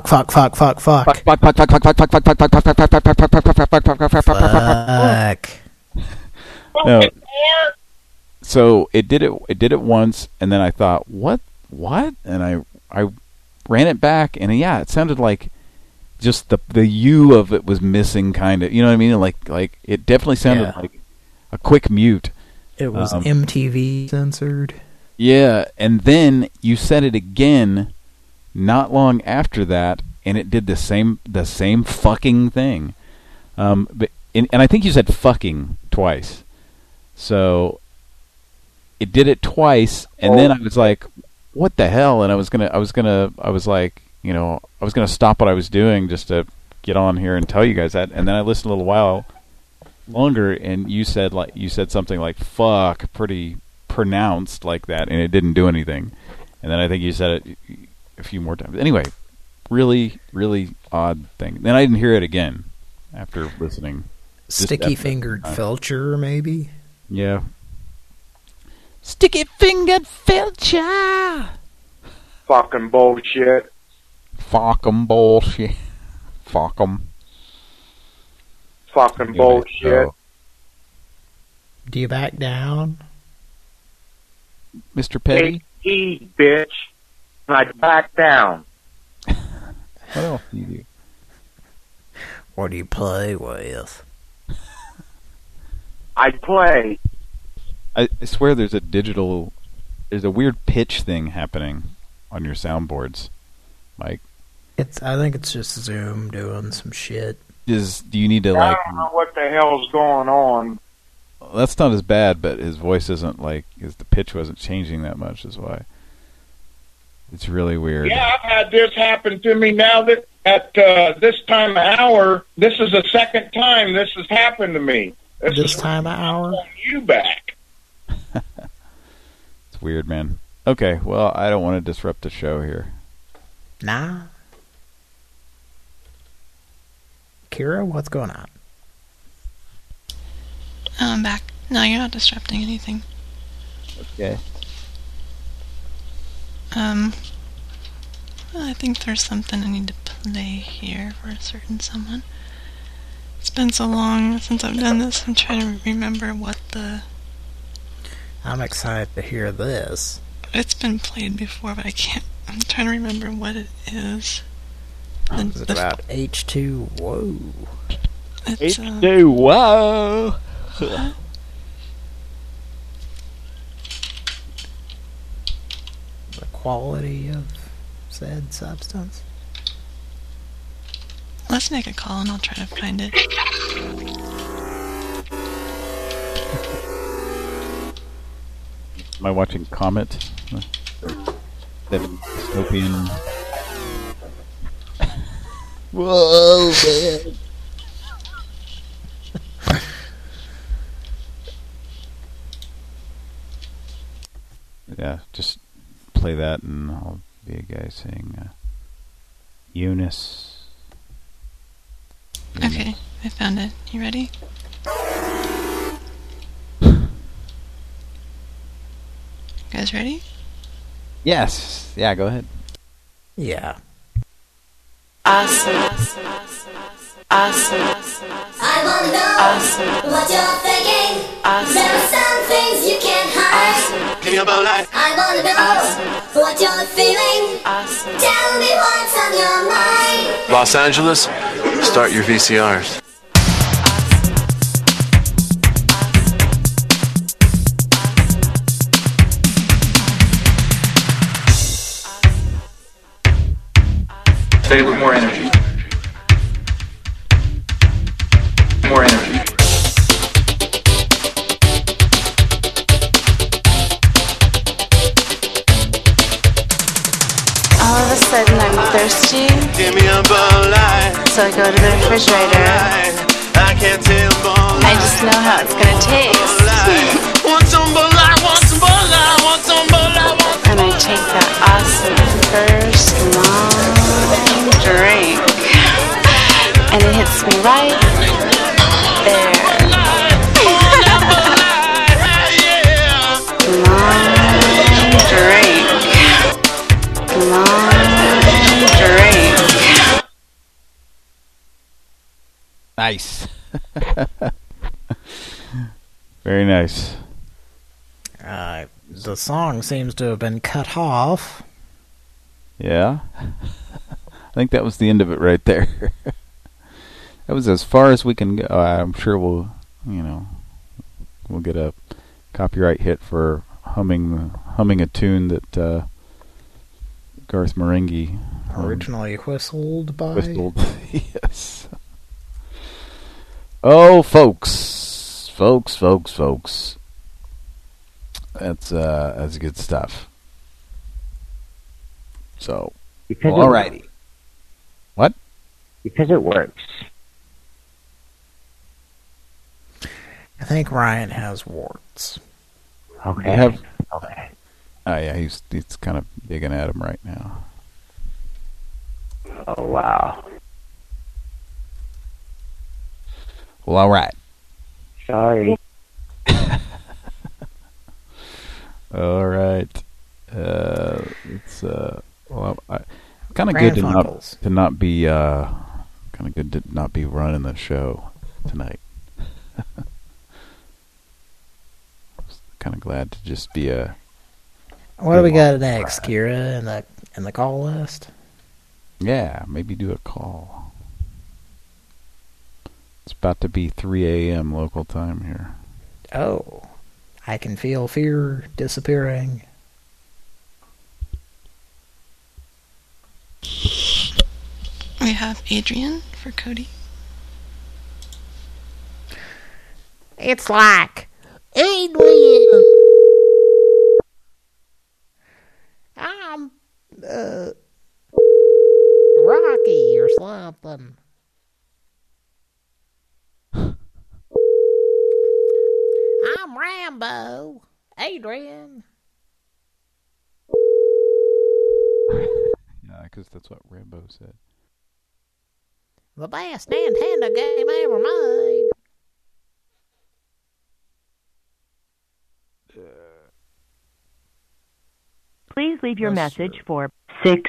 No. So it did it once, and then I thought, what? And I ran it back, and it sounded like just the U of it was missing, kind of. You know what I mean? Like it definitely sounded like a quick mute. It was MTV censored. Yeah, and then you said it again not long after that, and it did the same fucking thing. And I think you said fucking twice. So it did it twice, and then I was like, what the hell? And I was gonna stop what I was doing just to get on here and tell you guys that. And then I listened a little while longer, and you said something like fuck pretty pronounced like that, and it didn't do anything. And then I think you said it a few more times. Anyway, really, really odd thing. Then I didn't hear it again after listening. Sticky-fingered Felcher, maybe? Yeah. Sticky-fingered Felcher! Fucking bullshit. Fucking bullshit. Fuck 'em. Fucking bullshit. Do you back down? Mr. Petty? Hey, bitch. I back down. What else do you do? What do you play with? I play. I swear there's a weird pitch thing happening on your soundboards, Mike. I think it's just Zoom doing some shit. Do you need to I don't know what the hell's going on. That's not as bad, but his voice isn't the pitch wasn't changing that much, is why. It's really weird. Yeah, I've had this happen to me now that at this time of hour. This is the second time this has happened to me. This time of hour? You back. It's weird, man. Okay, well, I don't want to disrupt the show here. Nah. Kira, what's going on? I'm back. No, you're not disrupting anything. Okay. I think there's something I need to play here for a certain someone. It's been so long since I've done this, I'm trying to remember what the... I'm excited to hear this. It's been played before, but I can't. I'm trying to remember what it is. Is it about H2O? It's, H2O. The quality of said substance. Let's make a call and I'll try to find it. Am I watching Comet? That dystopian. Whoa, man. Yeah, just play that and I'll be a guy saying Eunice. Okay, I found it. You ready? You guys ready? Yes. Yeah, go ahead. Yeah. Awesome. Awesome. I wanna know what you're thinking. There are some things you can't hide. Give me a bow light. I wanna know what you're feeling. Tell me what's on your mind. Los Angeles, start your VCRs. Say it with more energy. More energy. All of a sudden I'm thirsty. Give me a Bud Light. So I go to the refrigerator. I can't tell Bud Light. I just know how it's gonna taste. Want some Bud Light, want some Bud Light, want some Bud Light, want some And I take that awesome first long drink. And it hits me right there. Long drink. Long drink. Nice. Very nice. The song seems to have been cut off. Yeah. I think that was the end of it right there. That was as far as we can go. I'm sure we'll get a copyright hit for humming a tune that Garth Marenghi Originally whistled by. Yes. Oh, folks. That's good stuff. So, alrighty. What? Because it works. I think Ryan has warts. Okay. Okay. Oh yeah, he's kind of digging at him right now. Oh wow. Well, all right. Sorry. All right. It's well, kind of good to not be running the show tonight. Kind of glad to just be a. What do we got next, Kira, in the call list? Yeah, maybe do a call. It's about to be 3 a.m. local time here. Oh, I can feel fear disappearing. We have Adrian for Cody. It's like Adrian. I'm Rocky or something. I'm Rambo. Adrian. Yeah, because that's what Rambo said. The best Nintendo game ever made. Please leave your message for 6.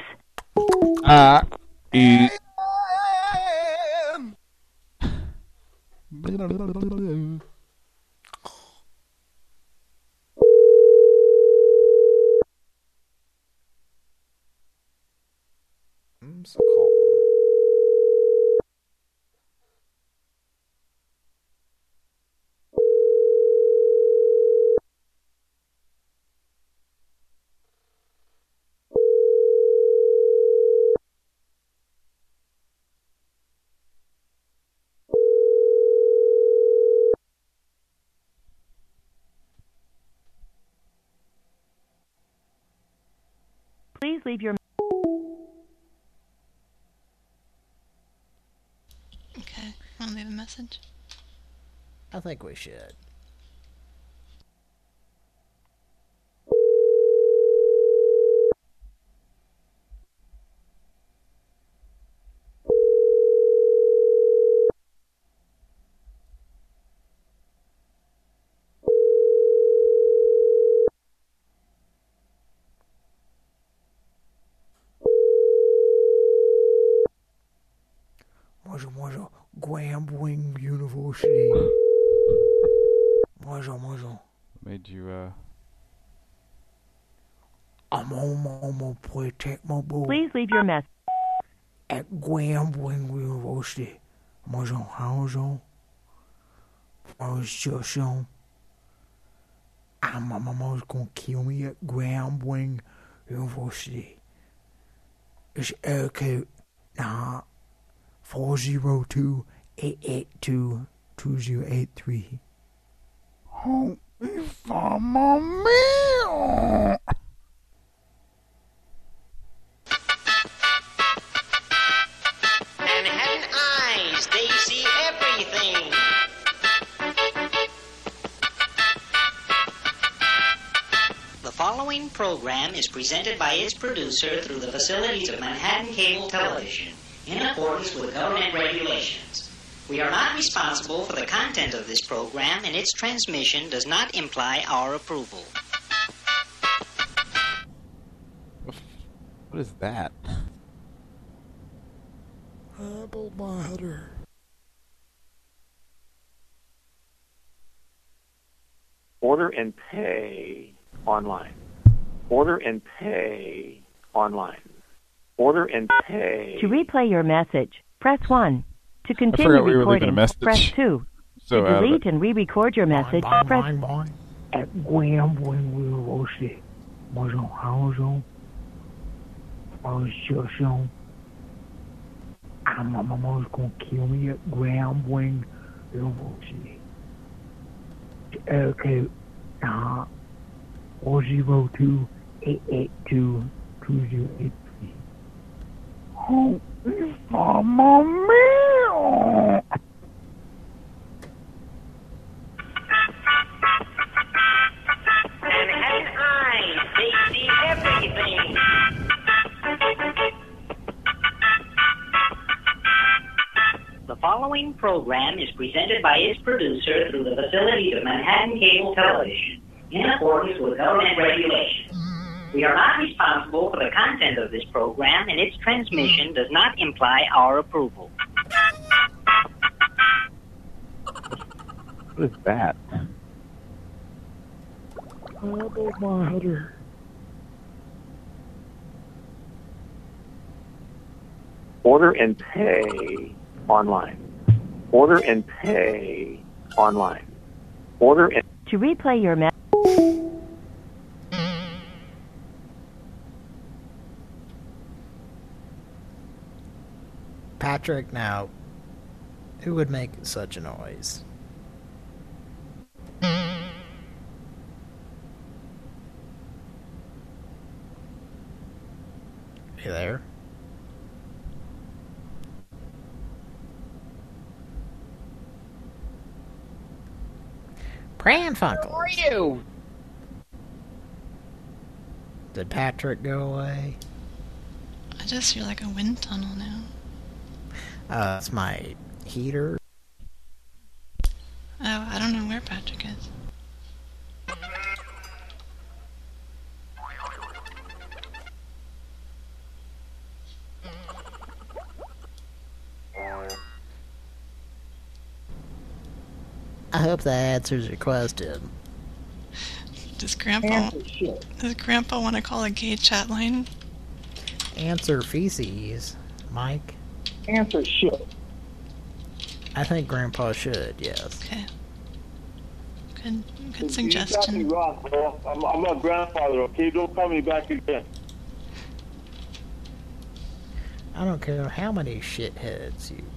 leave your... Okay, want to leave a message? I think we should. Bonjour, Grambling University. Bonjour. Made you, I'm on my protect my boy. Please leave your message. At Grambling University. Bonjour, bonjour. Bonjour. My mama's gonna kill me at Grambling University. It's area code 402-882-2083. Oh, if I'm a meal. Manhattan eyes, they see everything. The following program is presented by its producer through the facilities of Manhattan Cable Television, in accordance with government regulations. We are not responsible for the content of this program, and its transmission does not imply our approval. what is that? Apple butter. Order and pay online. Order and pay online. Order and pay. To replay your message, press 1. To forgot continue we were leaving a recording, message. press 2. So to delete and re-record your message, press... At Grambling University. Bonjour. My mama's gonna kill me at Grambling University. It's area code 402-882-2083. Oh, if I'm a meal. Manhattan eyes, they see everything. The following program is presented by its producer through the facilities of Manhattan Cable Television, in accordance with government regulations. We are not responsible for the content of this program, and its transmission does not imply our approval. What is that? Apple butter. Order and pay online. Order and pay online. Order and... To replay your message... Patrick, now, who would make such a noise? You there? Pranfunkles. Where are you? Did Patrick go away? I just feel like a wind tunnel now. It's my heater. Oh, I don't know where Patrick is. I hope that answers your question. Does Grandpa want to call a gay chat line? Answer feces, Mike. Answer shit. I think Grandpa should, yes. Okay. Good suggestion. You got me wrong, bro. I'm a grandfather, okay? Don't call me back again. I don't care how many shitheads you...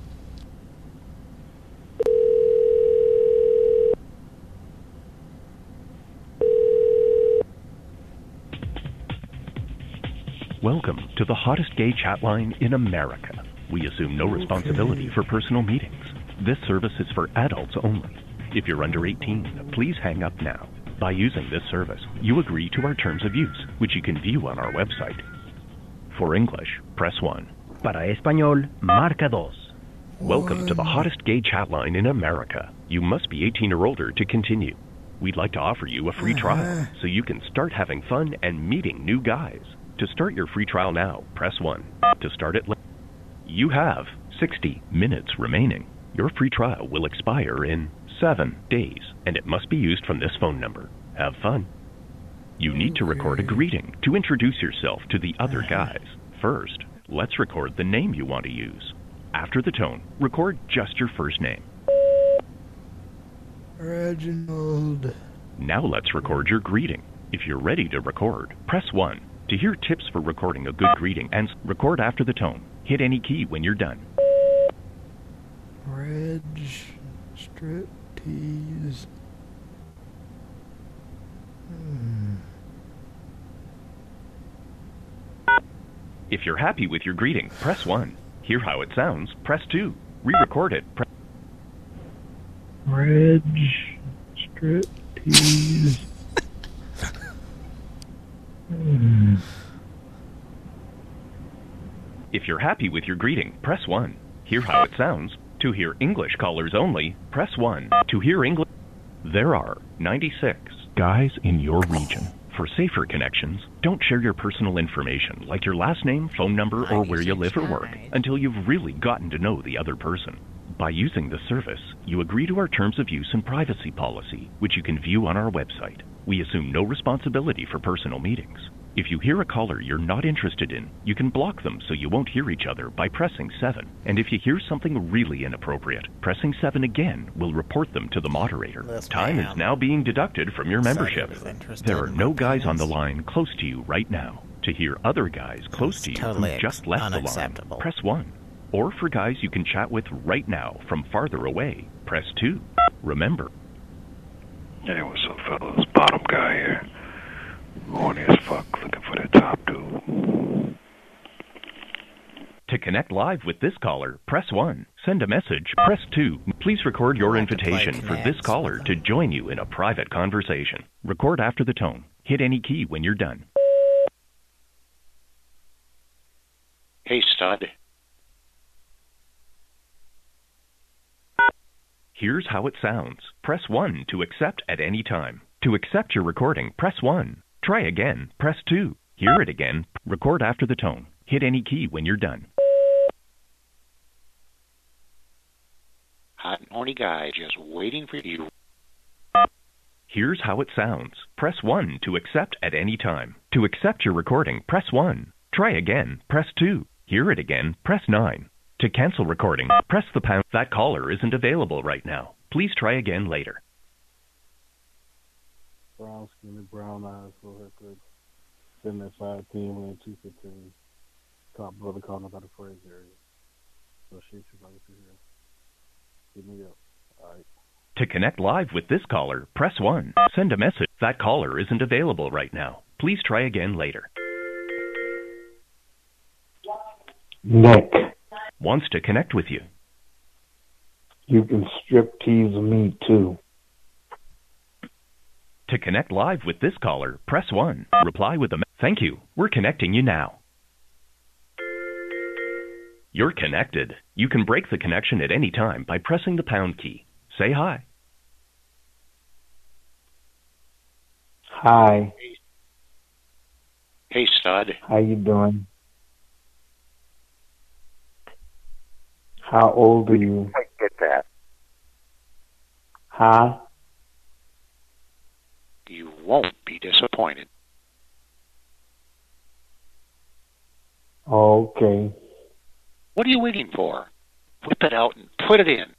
Welcome to the hottest gay chat line in America. We assume no responsibility for personal meetings. This service is for adults only. If you're under 18, please hang up now. By using this service, you agree to our terms of use, which you can view on our website. For English, press 1. Para español, marca 2. Welcome to the hottest gay chat line in America. You must be 18 or older to continue. We'd like to offer you a free trial so you can start having fun and meeting new guys. To start your free trial now, press 1. To start it later. You have 60 minutes remaining. Your free trial will expire in 7 days, and it must be used from this phone number. Have fun. You need to record a greeting to introduce yourself to the other guys. First, let's record the name you want to use. After the tone, record just your first name. Reginald. Now let's record your greeting. If you're ready to record, press 1. To hear tips for recording a good greeting and record after the tone, hit any key when you're done. Reg Striptease. If you're happy with your greeting, press 1. Hear how it sounds, press 2. Re-record it. Reg Striptease. If you're happy with your greeting, press 1. Hear how it sounds. To hear English callers only, press 1. To hear English... There are 96 guys in your region. For safer connections, don't share your personal information, like your last name, phone number, or where you live or work, until you've really gotten to know the other person. By using the service, you agree to our terms of use and privacy policy, which you can view on our website. We assume no responsibility for personal meetings. If you hear a caller you're not interested in, you can block them so you won't hear each other by pressing 7. And if you hear something really inappropriate, pressing 7 again will report them to the moderator. Time is now being deducted from your membership. There are no guys on the line close to you right now. To hear other guys close to you who just left the line, press 1. Or for guys you can chat with right now from farther away, press 2. Remember. Hey, what's up, fellas? Bottom guy here. Horny as fuck, looking for that top dude. To connect live with this caller, press 1. Send a message, press 2. Please record your invitation for this caller to join you in a private conversation. Record after the tone. Hit any key when you're done. Hey, stud. Here's how it sounds. Press 1 to accept at any time. To accept your recording, press 1. Try again, press 2. Hear it again, record after the tone. Hit any key when you're done. Hot and horny guy just waiting for you. Here's how it sounds. Press 1 to accept at any time. To accept your recording, press 1. Try again, press 2. Hear it again, press 9. To cancel recording, press the pound. That caller isn't available right now. Please try again later. Brown skin and brown eyes for her good. 7 at 5 10, weighing 215. Top brother calling about the phrase area. So she should like to hear. Give me up. Alright. To connect live with this caller, press 1. Send a message. That caller isn't available right now. Please try again later. Nick. Wants to connect with you. You can strip tease me too. To connect live with this caller, press 1. Reply with a thank you. We're connecting you now. You're connected. You can break the connection at any time by pressing the pound key. Say hi. Hi. Hey, stud. How you doing? How old are you? I get that. Huh? You won't be disappointed. Okay. What are you waiting for? Whip it out and put it in.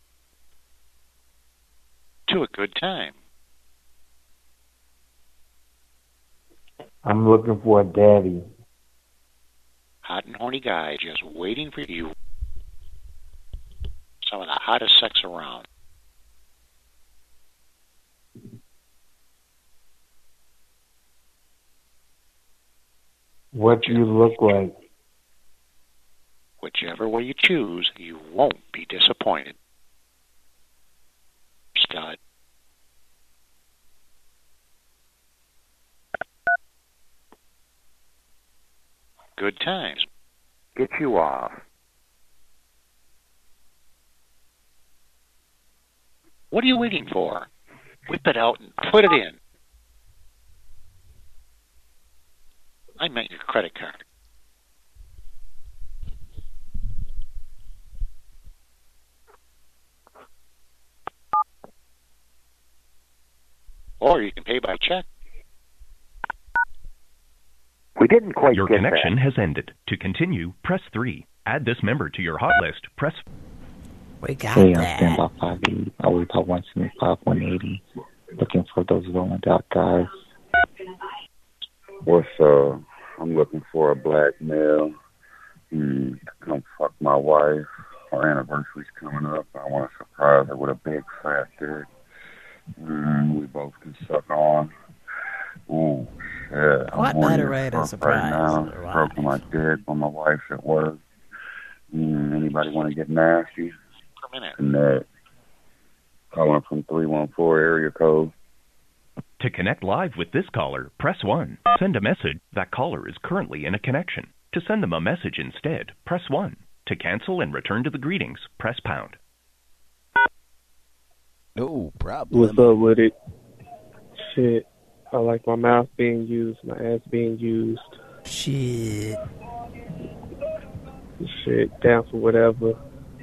To a good time. I'm looking for a daddy. Hot and horny guy just waiting for you. Some of the hottest sex around. What you look like. Whichever way you choose, you won't be disappointed. Stud. Good times. Get you off. What are you waiting for? Whip it out and put it in. I meant your credit card. Or you can pay by check. We didn't quite Your get connection that. has ended. To continue, press 3. Add this member to your hot list. Press... We got Hey, I'm that. staying about 5'8". I weigh about 175, 180. Looking for those rolling out guys. What's I'm looking for a black male to come fuck my wife. Our anniversary's coming up. I want to surprise her with a big fat dick. We both can suck on. Ooh, shit. What better way to surprise right now. her wife? Stroking my dick when my wife's at work. Anybody want to get nasty? Per minute. And calling from 314 area code. To connect live with this caller, press 1. Send a message. That caller is currently in a connection. To send them a message instead, press 1. To cancel and return to the greetings, press pound. No problem. What's up with it? Shit. I like my mouth being used, my ass being used. Shit. Shit, down for whatever.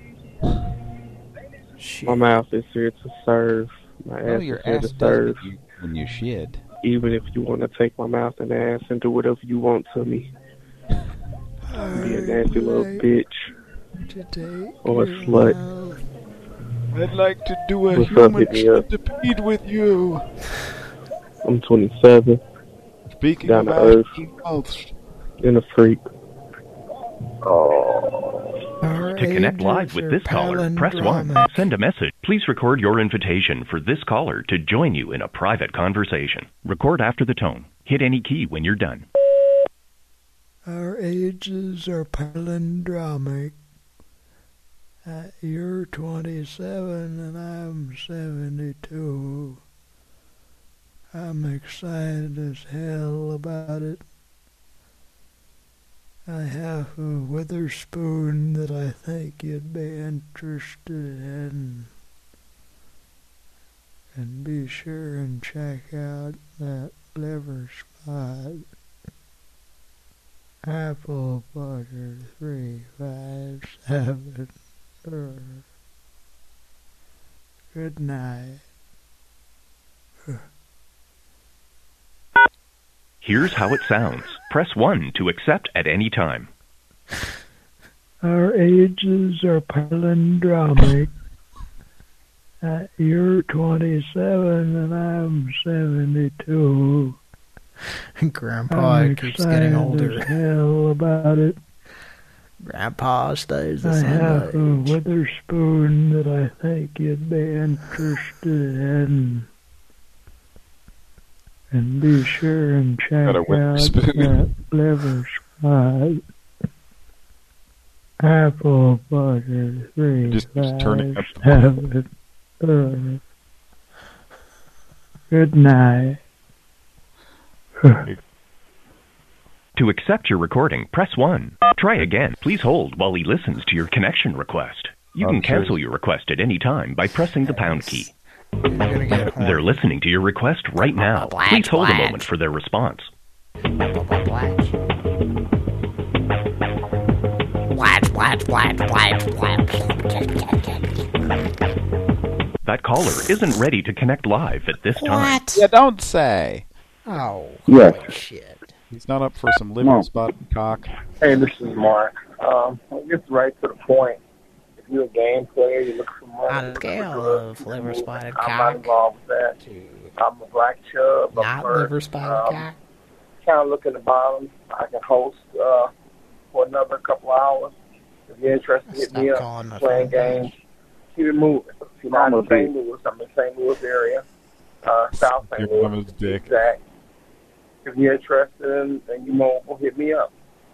Shit. My mouth is here to serve. My No, ass your is here ass to does serve. when you shit. Even if you want to take my mouth and ass and do whatever you want to me. Be a nasty little bitch. Or a slut. I'd like to do a What's up, human hit me up. centipede with you. I'm 27. Speaking down of to earth. mouths. And a freak. To connect live with this caller, press 1. Send a message. Please record your invitation for this caller to join you in a private conversation. Record after the tone. Hit any key when you're done. Our ages are palindromic. You're 27 and I'm 72. I'm excited as hell about it. I have a Witherspoon that I think you'd be interested in. And be sure and check out that liver spot. Apple butter 357. Good night. Here's how it sounds. Press 1 to accept at any time. Our ages are palindromic. You're 27 and I'm 72. Grandpa I'm keeps getting older. As hell about it. Grandpa stays the I same have a age. Witherspoon that I think you'd be interested in. And be sure and check Got a out Witherspoon. that liver spot. Apple butter 3 Just turn it up. 7. Good night. To accept your recording, press 1. Try again. Please hold while he listens to your connection request. You can cancel your request at any time by pressing the pound key. They're listening to your request right now. Please hold a moment for their response. That caller isn't ready to connect live at this time. Yeah, don't say. Oh, Yes. shit. He's not up for some liver spot cock. Hey, this is Mark. I'll get right to the point. If you're a game player, you look for money. On a scale of liver spotted I'm not cock involved with that. I'm a black chub. not liver spotted cock. Kind of look at the bottom. I can host for another couple hours. If you're interested, hit me calling my up. Playing phone. games. Keep it moving. If you're not in St. Louis, I'm in St. Louis area. South St. Your Louis. mama's dick. Exact. if you're interested, then you will hit me up.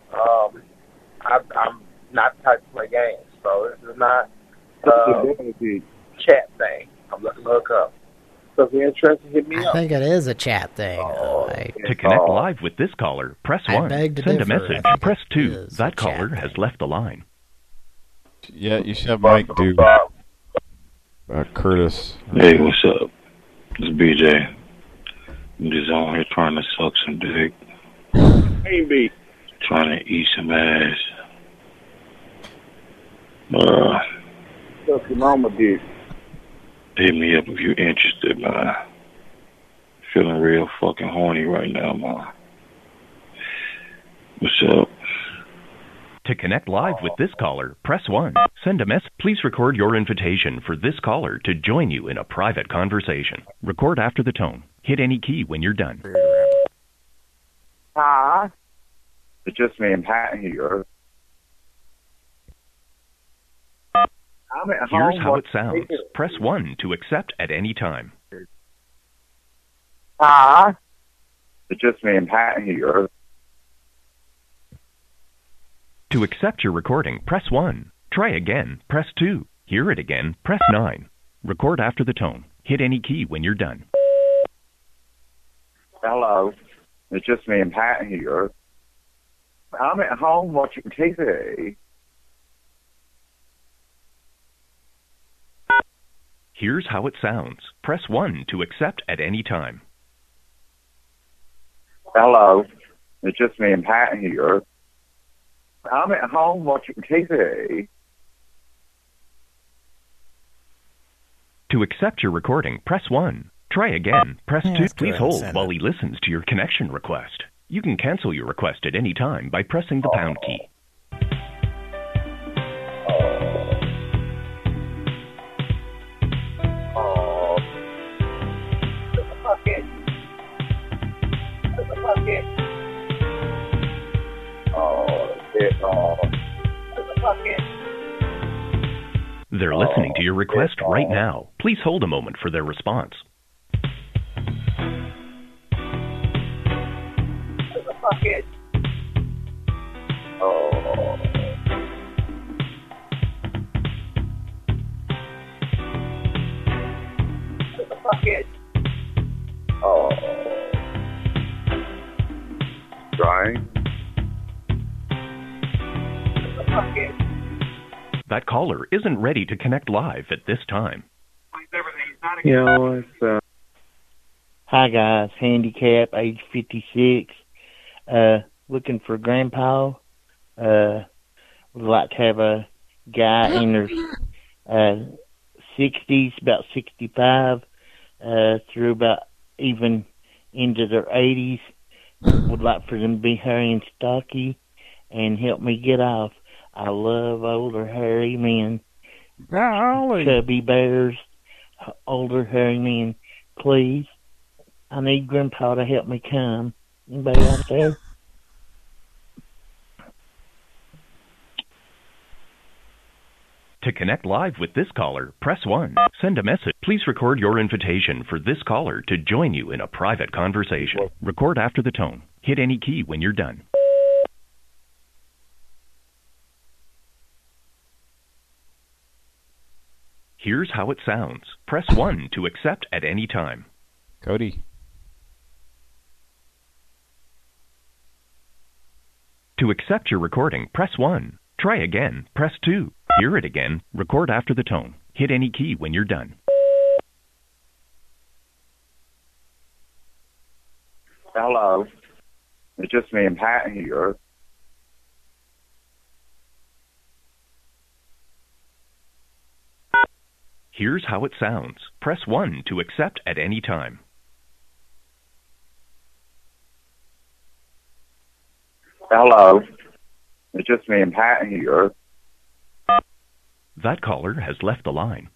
I'm not the type to play games, so this is not chat thing. I'm looking to hook up. So if you're interested, hit me I up. think it is a chat thing. To connect live with this caller, press I 1. beg to Send a differ. message, I think press it 2. is That a caller chat has left the line. Yeah, you should have Mike do Curtis. Hey, what's up? It's BJ. I'm just on here trying to suck some dick. Hey, B. Trying to eat some ass. What's your mama did? Hit me up if you're interested, man. Feeling real fucking horny right now, man. What's up? To connect live with this caller, press 1. Send a message. Please record your invitation for this caller to join you in a private conversation. Record after the tone. Hit any key when you're done. Hi. It's just me and Pat here. I'm at home. Here's how it sounds. Press 1 to accept at any time. Hi. It's just me and Pat here. To accept your recording, press 1. Try again, press 2. Hear it again, press 9. Record after the tone. Hit any key when you're done. Hello. It's just me and Pat here. I'm at home watching TV. Here's how it sounds. Press 1 to accept at any time. Hello. It's just me and Pat here. I'm at home watching TV. To accept your recording, press 1. Try again, press 2. let's go Please ahead and hold send while it. he listens to your connection request. You can cancel your request at any time by pressing the pound key. They're listening to your request right now. Please hold a moment for their response. Drying. That caller isn't ready to connect live at this time. Yo, it's Hi guys, handicap, age 56. Looking for grandpa. Would like to have a guy in their 60s, about 65, through about even into their 80s. Would like for them to be hairy and stocky and help me get off. I love older hairy men. Golly. Chubby bears, older hairy men. Please, I need grandpa to help me come. Anybody out there? To connect live with this caller, press 1. Send a message. Please record your invitation for this caller to join you in a private conversation. Record after the tone. Hit any key when you're done. Here's how it sounds. Press 1 to accept at any time. Cody. To accept your recording, press 1. Try again, press 2. Hear it again, record after the tone. Hit any key when you're done. Hello. It's just me and Pat here. Here's how it sounds. Press 1 to accept at any time. Hello. It's just me and Pat here. That caller has left the line.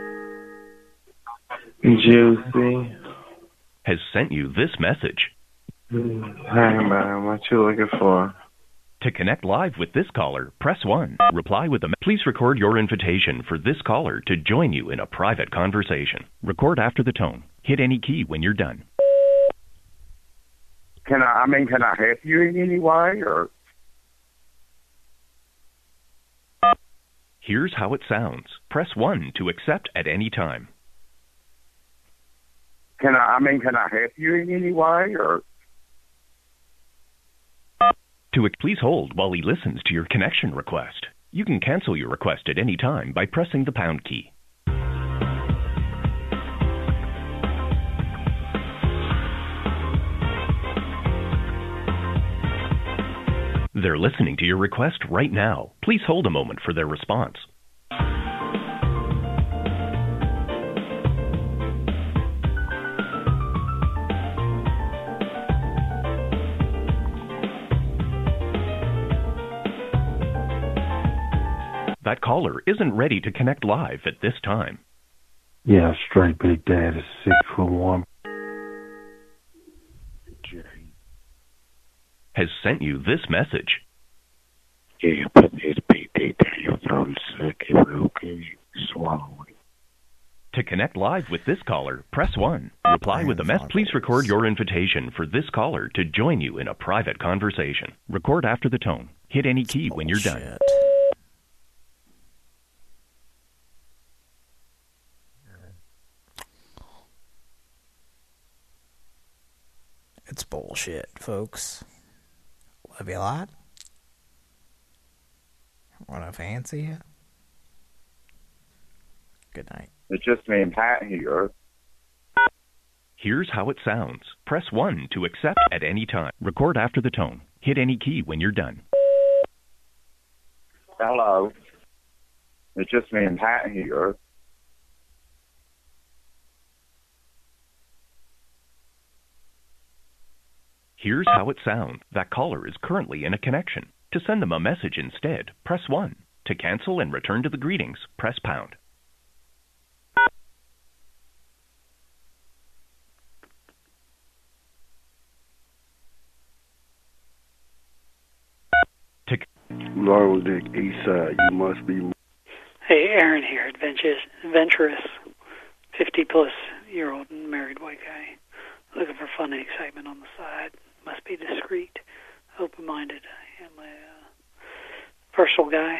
Juicy. Has sent you this message. Hey man, what you looking for? To connect live with this caller, press 1. Reply with a... Please record your invitation for this caller to join you in a private conversation. Record after the tone. Hit any key when you're done. Can I help you in any way, or? Here's how it sounds. Press 1 to accept at any time. Can I help you in any way, or? Please hold while he listens to your connection request. You can cancel your request at any time by pressing the pound key. They're listening to your request right now. Please hold a moment for their response. That caller isn't ready to connect live at this time. Yeah, straight Big Dad is 6'1". Has sent you this message. Yeah, put his Big down your throat, suck it real good, swallow it. To connect live with this caller, press 1. Reply with a message. Please record your invitation for this caller to join you in a private conversation. Record after the tone. Hit any key when you're done. It's bullshit, folks. Love you a lot. Wanna fancy you? Good night. It's just me and Pat here. Here's how it sounds. Press 1 to accept at any time. Record after the tone. Hit any key when you're done. Hello. It's just me and Pat here. Here's how it sounds. That caller is currently in a connection. To send them a message instead, press 1. To cancel and return to the greetings, press pound. Lord Dick Eastside, you must be. Hey, Aaron here, adventurous, 50-plus-year-old married white guy, looking for fun and excitement on the side. Must be discreet, open-minded. I am a personal guy.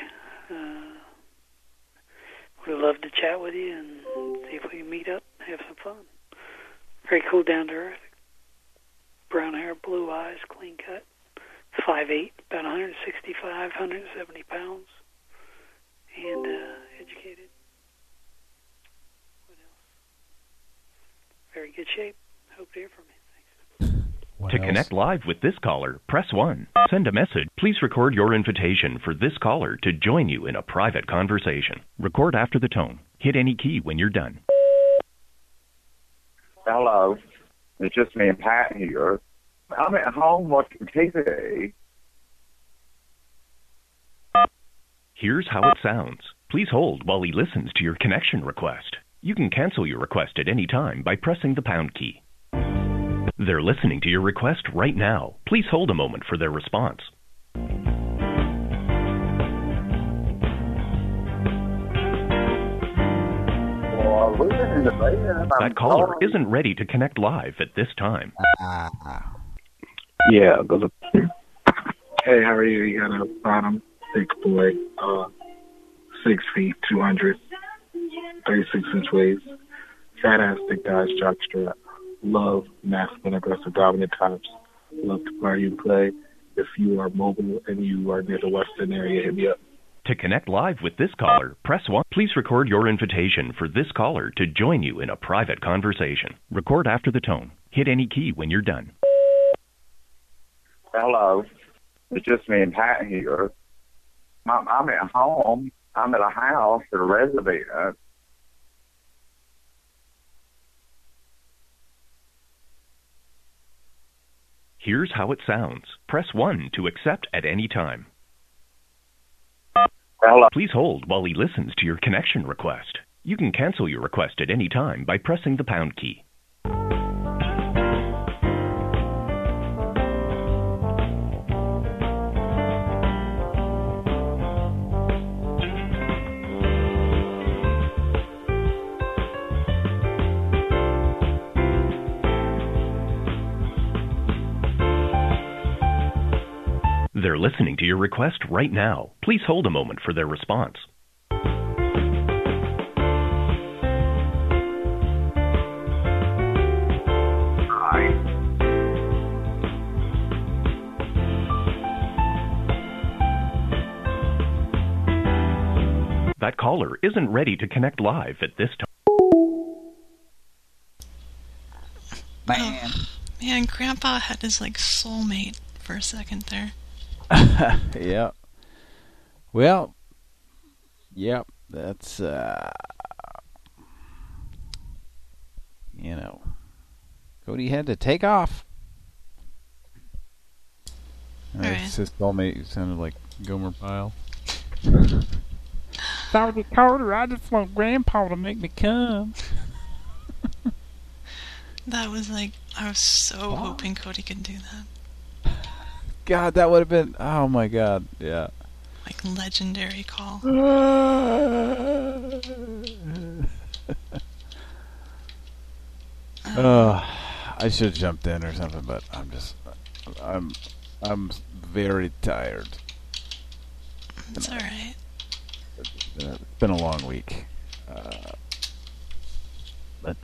Would love to chat with you and see if we can meet up, have some fun. Very cool, down to earth. Brown hair, blue eyes, clean cut. 5'8", about 165, 170 pounds, and educated. What else? Very good shape. Hope to hear from you. To connect live with this caller, press 1. Send a message. Please record your invitation for this caller to join you in a private conversation. Record after the tone. Hit any key when you're done. Hello. It's just me and Pat here. I'm at home watching TV. Here's how it sounds. Please hold while he listens to your connection request. You can cancel your request at any time by pressing the pound key. They're listening to your request right now. Please hold a moment for their response. That caller isn't ready to connect live at this time. Yeah, hey, how are you? You got a bottom, thick boy, 6 feet, 200, 36-inch waist, fat ass, thick guys, jock strap. Love masculine, aggressive, dominant types. Love to party and play. If you are mobile and you are near the Western area, hit me up. To connect live with this caller, press 1. Please record your invitation for this caller to join you in a private conversation. Record after the tone. Hit any key when you're done. Hello. It's just me and Pat here. I'm at home. I'm at a house at a residence. Here's how it sounds. Press 1 to accept at any time. Hello. Please hold while he listens to your connection request. You can cancel your request at any time by pressing the pound key. They're listening to your request right now. Please hold a moment for their response. That caller isn't ready to connect live at this time. Man. Oh, man, Grandpa had his, like, soulmate for a second there. Yeah. Well, yep, that's, you know, Cody had to take off. His soulmate sounded like Gomer Pyle. Sorry, Carter, I just want Grandpa to make me come. That was like, I was so hoping Cody could do that. God, that would have been, oh my God, yeah. Like, legendary call. I should have jumped in or something, but I'm very tired. It's alright. It's been a long week. But,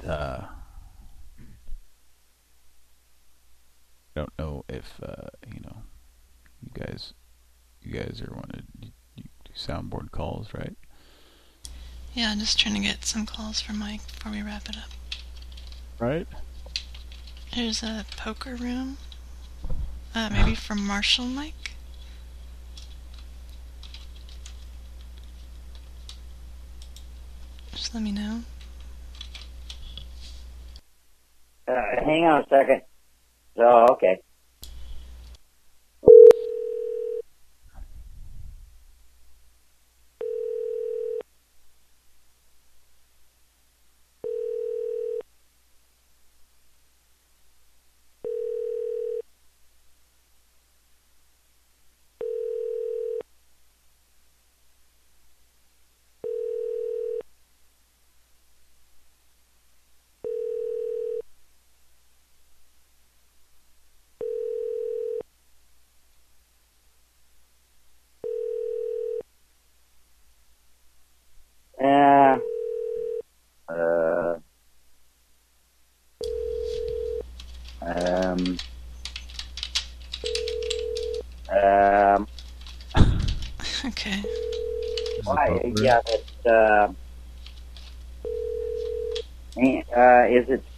don't know if, you know, you guys are wanting to do soundboard calls, right? Yeah, I'm just trying to get some calls from Mike before we wrap it up. Right? There's a poker room. Maybe from Marshall Mike? Just let me know. Hang on a second. Oh, okay. Okay. Why? Yeah, but, is it,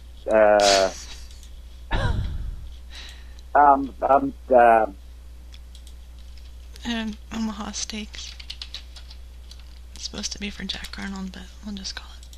Omaha Steaks. It's supposed to be for Jack Arnold, but we'll just call it.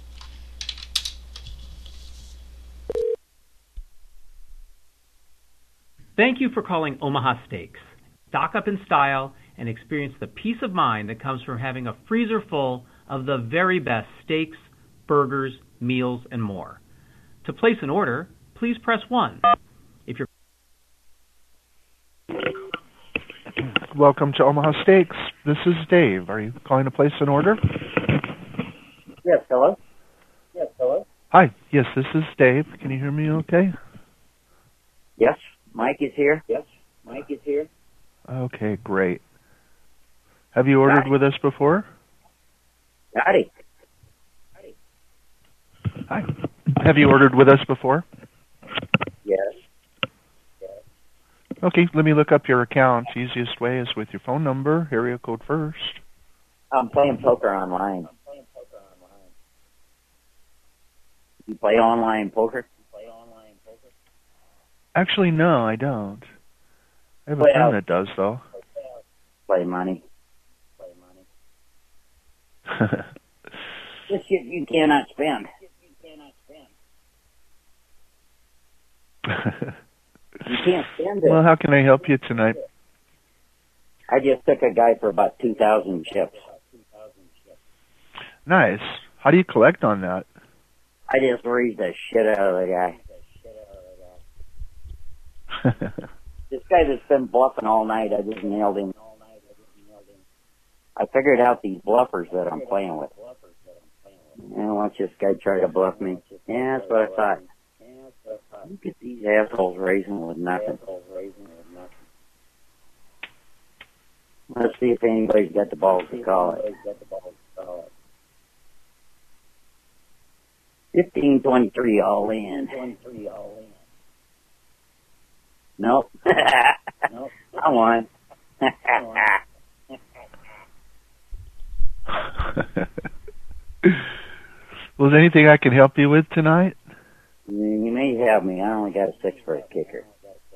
Thank you for calling Omaha Steaks. Stock up in style and experience the peace of mind that comes from having a freezer full of the very best steaks, burgers, meals, and more. To place an order, please press 1. If you're Welcome to Omaha Steaks. This is Dave. Are you calling to place an order? Yes, hello? Yes, hello? Hi. Yes, this is Dave. Can you hear me okay? Yes, Mike is here. Yes, Mike is here. Okay, great. Have you ordered with us before? Howdy. Hi. Have you ordered with us before? Yes. Okay, let me look up your account. Easiest way is with your phone number, area code first. I'm playing poker online. You play online poker? Actually, no, I don't. I have a Well, friend that does, though. Play money. This shit you cannot spend. You can't spend it. Well, how can I help you tonight? I just took a guy for about 2,000 chips. Nice. How do you collect on that? I just raised the shit out of the guy. This guy that's been bluffing all night, I just nailed him. I figured out these bluffers that I'm playing with. And watch this guy try to bluff me. Yeah, that's what I thought. Look at these assholes raising with nothing. Let's see if anybody's got the balls to call it. 1523 all in. Nope. I won. Was there anything I can help you with tonight? You may have me. I only got a 6 for a kicker.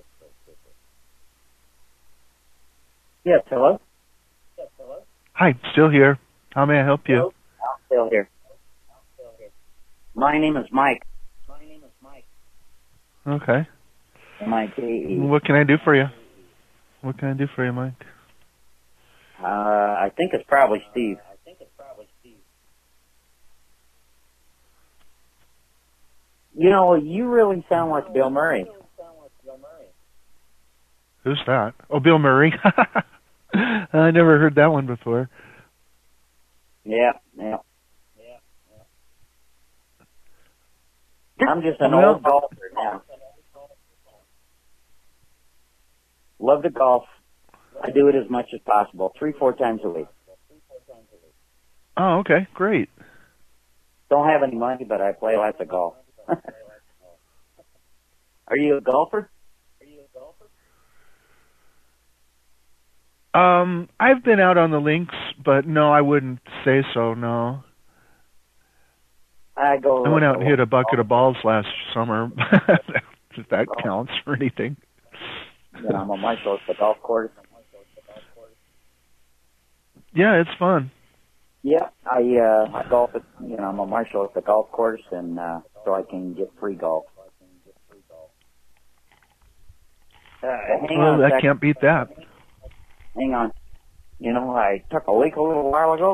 Yes, hello? Hi, still here. How may I help you? I'm still here. My name is Mike. Okay. M-I-K-E. What can I do for you? What can I do for you, Mike? I think it's probably Steve. You know, you really sound like Bill Murray. Who's that? Oh, Bill Murray. I never heard that one before. Yeah. I'm just an old golfer now. Love to golf. I do it as much as possible, 3-4 times a week. Oh, okay, great. Don't have any money, but I play lots of golf. Are you a golfer? I've been out on the links, but no, I wouldn't say so, no. I went out and hit a bucket of balls last summer. If that counts for anything. Yeah, I'm on Marshall at the golf course. Yeah, it's fun. Yeah, I golf at, I'm a Marshall at the golf course, and so I can get free golf. Hang on a I second. can't beat that. Hang on. I took a leak a little while ago.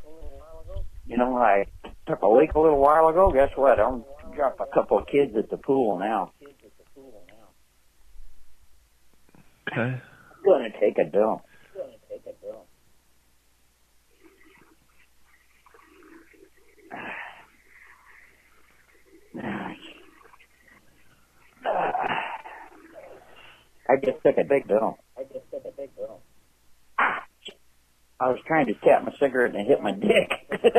Guess what? I'm dropping a couple of kids at the pool now. Okay. I'm going to take a dump. I just took a big dump. I was trying to tap my cigarette and it hit my dick.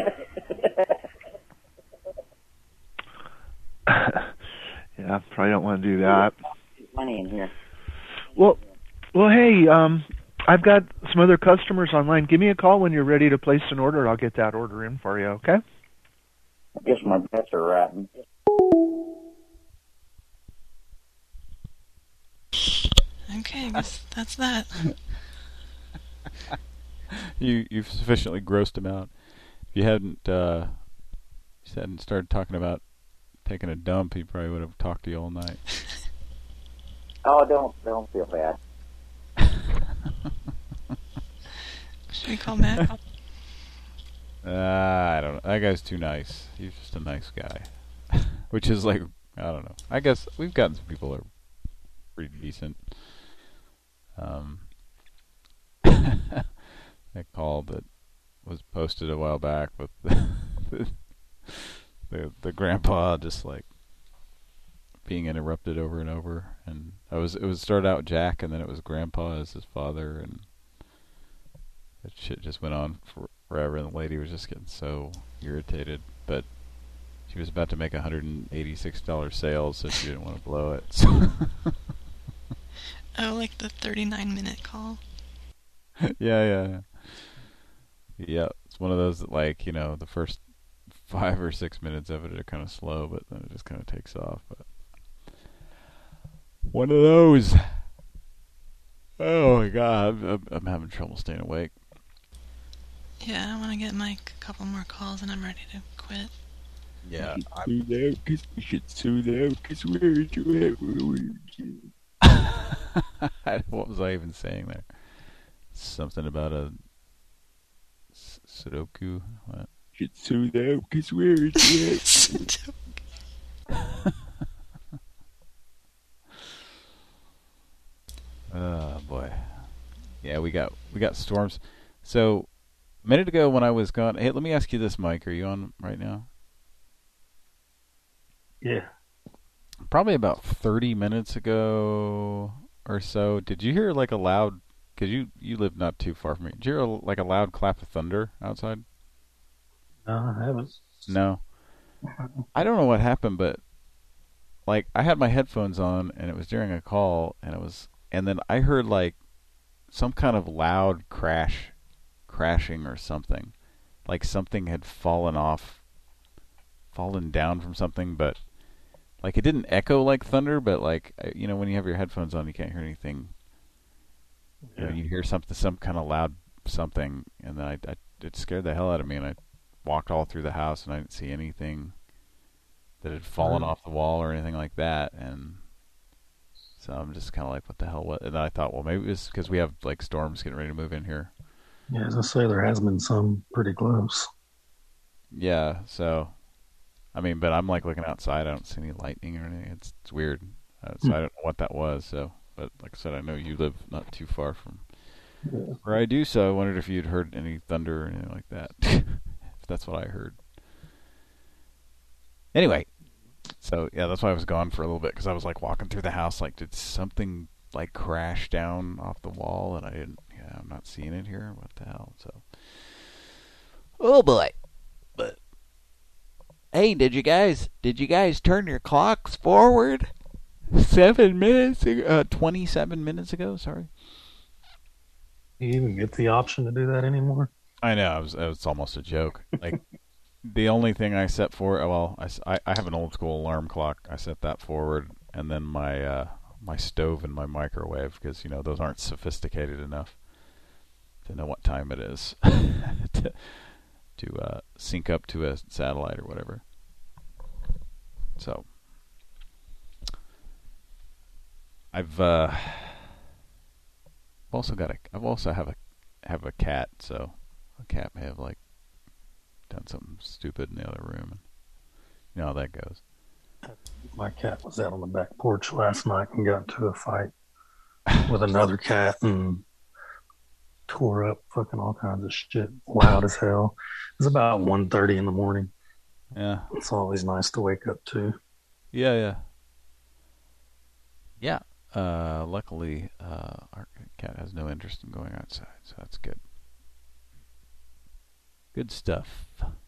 Yeah, probably don't want to do that. Money in here. Well, hey, I've got some other customers online. Give me a call when you're ready to place an order. I'll get that order in for you, okay? I guess my bets are rotten. Okay, I guess that's that. You've sufficiently grossed him out. If you hadn't started talking about taking a dump, he probably would have talked to you all night. Oh, don't feel bad. Should we call Matt? I don't know. That guy's too nice. He's just a nice guy. Which is like, I don't know. I guess we've gotten some people that are pretty decent. That call that was posted a while back with the grandpa just like being interrupted over and over, and it was started out Jack and then it was grandpa as his father, and that shit just went on forever, and the lady was just getting so irritated, but she was about to make $186 sales, so she didn't want to blow it. So Oh, like the 39-minute call? Yeah, it's one of those that, like, the first 5 or 6 minutes of it are kind of slow, but then it just kind of takes off. But one of those. Oh my God, I'm having trouble staying awake. Yeah, I want to get Mike a couple more calls and I'm ready to quit. Yeah, what was I even saying there? Something about a Sudoku. What? Oh boy. Yeah, we got storms. So a minute ago when I was gone, hey, let me ask you this, Mike. Are you on right now? Yeah. Probably about 30 minutes ago or so, did you hear like a loud because you live not too far from me. Did you hear like a loud clap of thunder outside? No, I haven't. No. I don't know what happened, but like I had my headphones on and it was during a call and then I heard like some kind of loud crashing or something. Like something had fallen down from something, but like it didn't echo like thunder, but like when you have your headphones on you can't hear anything. Yeah. You hear some kind of loud something, and then it scared the hell out of me, and I walked all through the house and I didn't see anything that had fallen off the wall or anything like that, and so I'm just kind of like, what the hell? What? And then I thought, well, maybe it's because we have like storms getting ready to move in here. Yeah, as I say, there has been some pretty close. Yeah, so I mean, but I'm like looking outside, I don't see any lightning or anything. It's weird, so I don't know what that was. So, but like I said, I know you live not too far from where I do, so I wondered if you'd heard any thunder or anything like that. If that's what I heard. Anyway, so yeah, that's why I was gone for a little bit, because I was like walking through the house, like did something like crash down off the wall, and I'm not seeing it here. What the hell? So, oh boy. But hey, did you guys turn your clocks forward 7 minutes ago? 27 minutes ago. Sorry. You even get the option to do that anymore? I know. It was almost a joke. Like the only thing I set for, I have an old school alarm clock. I set that forward, and then my my stove and my microwave, because those aren't sophisticated enough to know what time it is to sync up to a satellite or whatever. So I've also have a cat, so a cat may have like done something stupid in the other room, and you know how that goes. My cat was out on the back porch last night and got into a fight with another cat and tore up fucking all kinds of shit, loud as hell. It was about 1:30 in the morning. Yeah. It's always nice to wake up to. Yeah. Luckily, our cat has no interest in going outside, so that's good. Good stuff.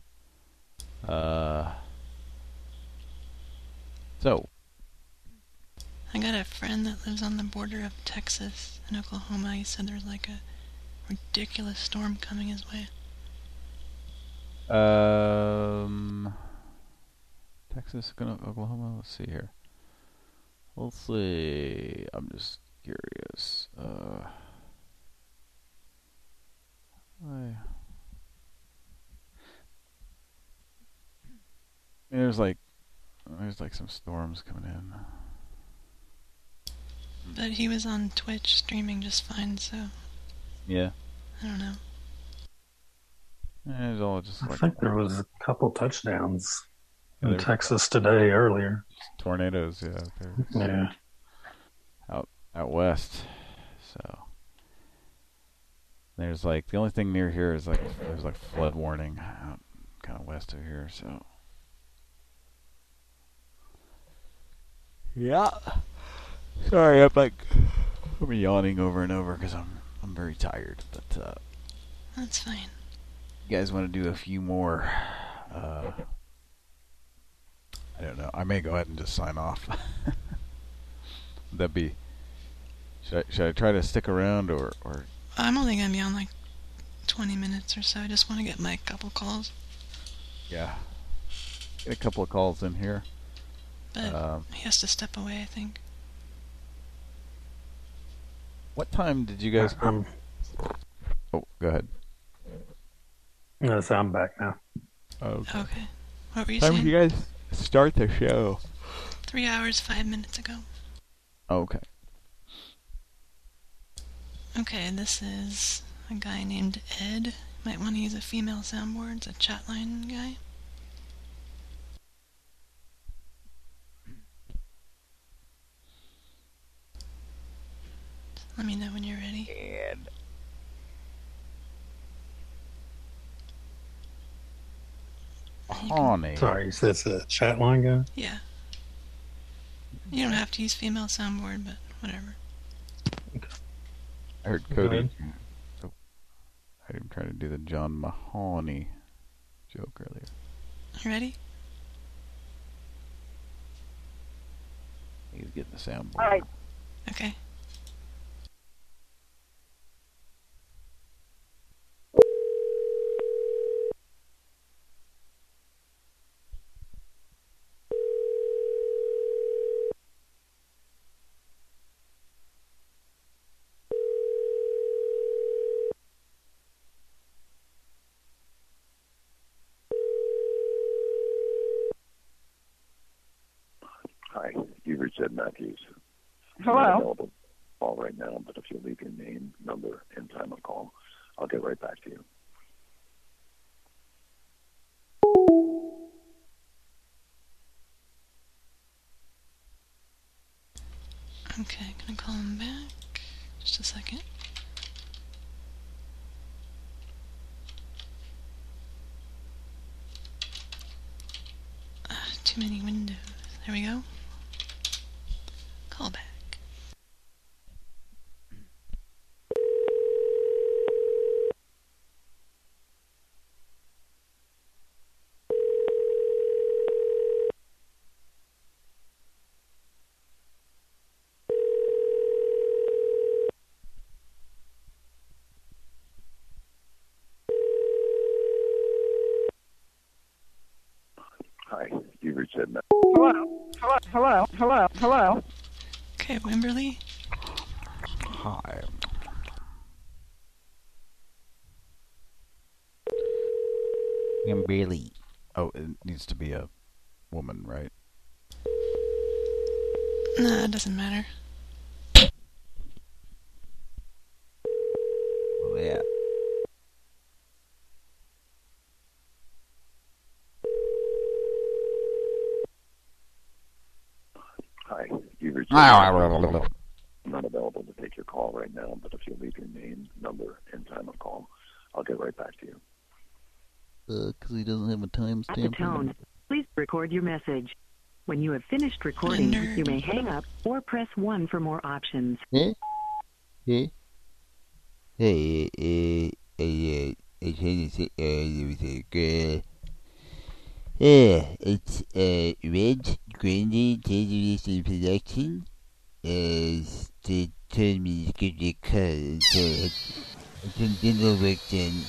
So, I got a friend that lives on the border of Texas and Oklahoma. He said there's like a ridiculous storm coming his way. Texas, Oklahoma. Let's see here. Let's see. I'm just curious. There's like some storms coming in. But he was on Twitch streaming just fine, so yeah. I don't know. It's all just I think there was a couple touchdowns in Texas today earlier. Tornadoes, yeah. Yeah. Out west. So there's like the only thing near here is like there's like flood warning out kind of west of here, so yeah. Sorry, I'm yawning over and over because I'm very tired, but that's fine. You guys want to do a few more? I don't know. I may go ahead and just sign off. That'd be. Should I try to stick around or? I'm only gonna be on like 20 minutes or so. I just want to get my couple calls. Yeah. Get a couple of calls in here. But he has to step away, I think. What time did you guys? Oh, go ahead. Yes, I'm back now. Okay. What were you saying? saying? Did you guys start the show? 3 hours, 5 minutes ago. Okay. Okay, this is a guy named Ed. Might want to use a female soundboard. It's a chat line guy. Let me know when you're ready. And honey. Sorry, you said it's a chat line guy? Yeah. You don't have to use female soundboard, but whatever. Okay. I heard Cody. Oh, I heard him trying to do the John Mahoney joke earlier. You ready? He's getting the soundboard. All right. Okay. Hi, you've reached Ed Matthews. Hello? I'm not available to call right now, but if you'll leave your name, number, and time of call, I'll get right back to you. Okay, gonna call him back. Just a second. Too many windows. There we go. Call back. Hi, you've reached Ed Matthews. Hello? Okay, Wimberly. Hi. Wimberly. Oh, it needs to be a woman, right? Nah, it doesn't matter. Well, yeah. Hi, you've reached Ed Matthews. I'm not available to take your call right now, but if you'll leave your name, number, and time of call, I'll get right back to you. Because he doesn't have a timestamp. At the tone, please record your message. When you have finished recording, you may hang up or press 1 for more options. Hey, it's Red Grandy Television Production. The term is good because some dental work done.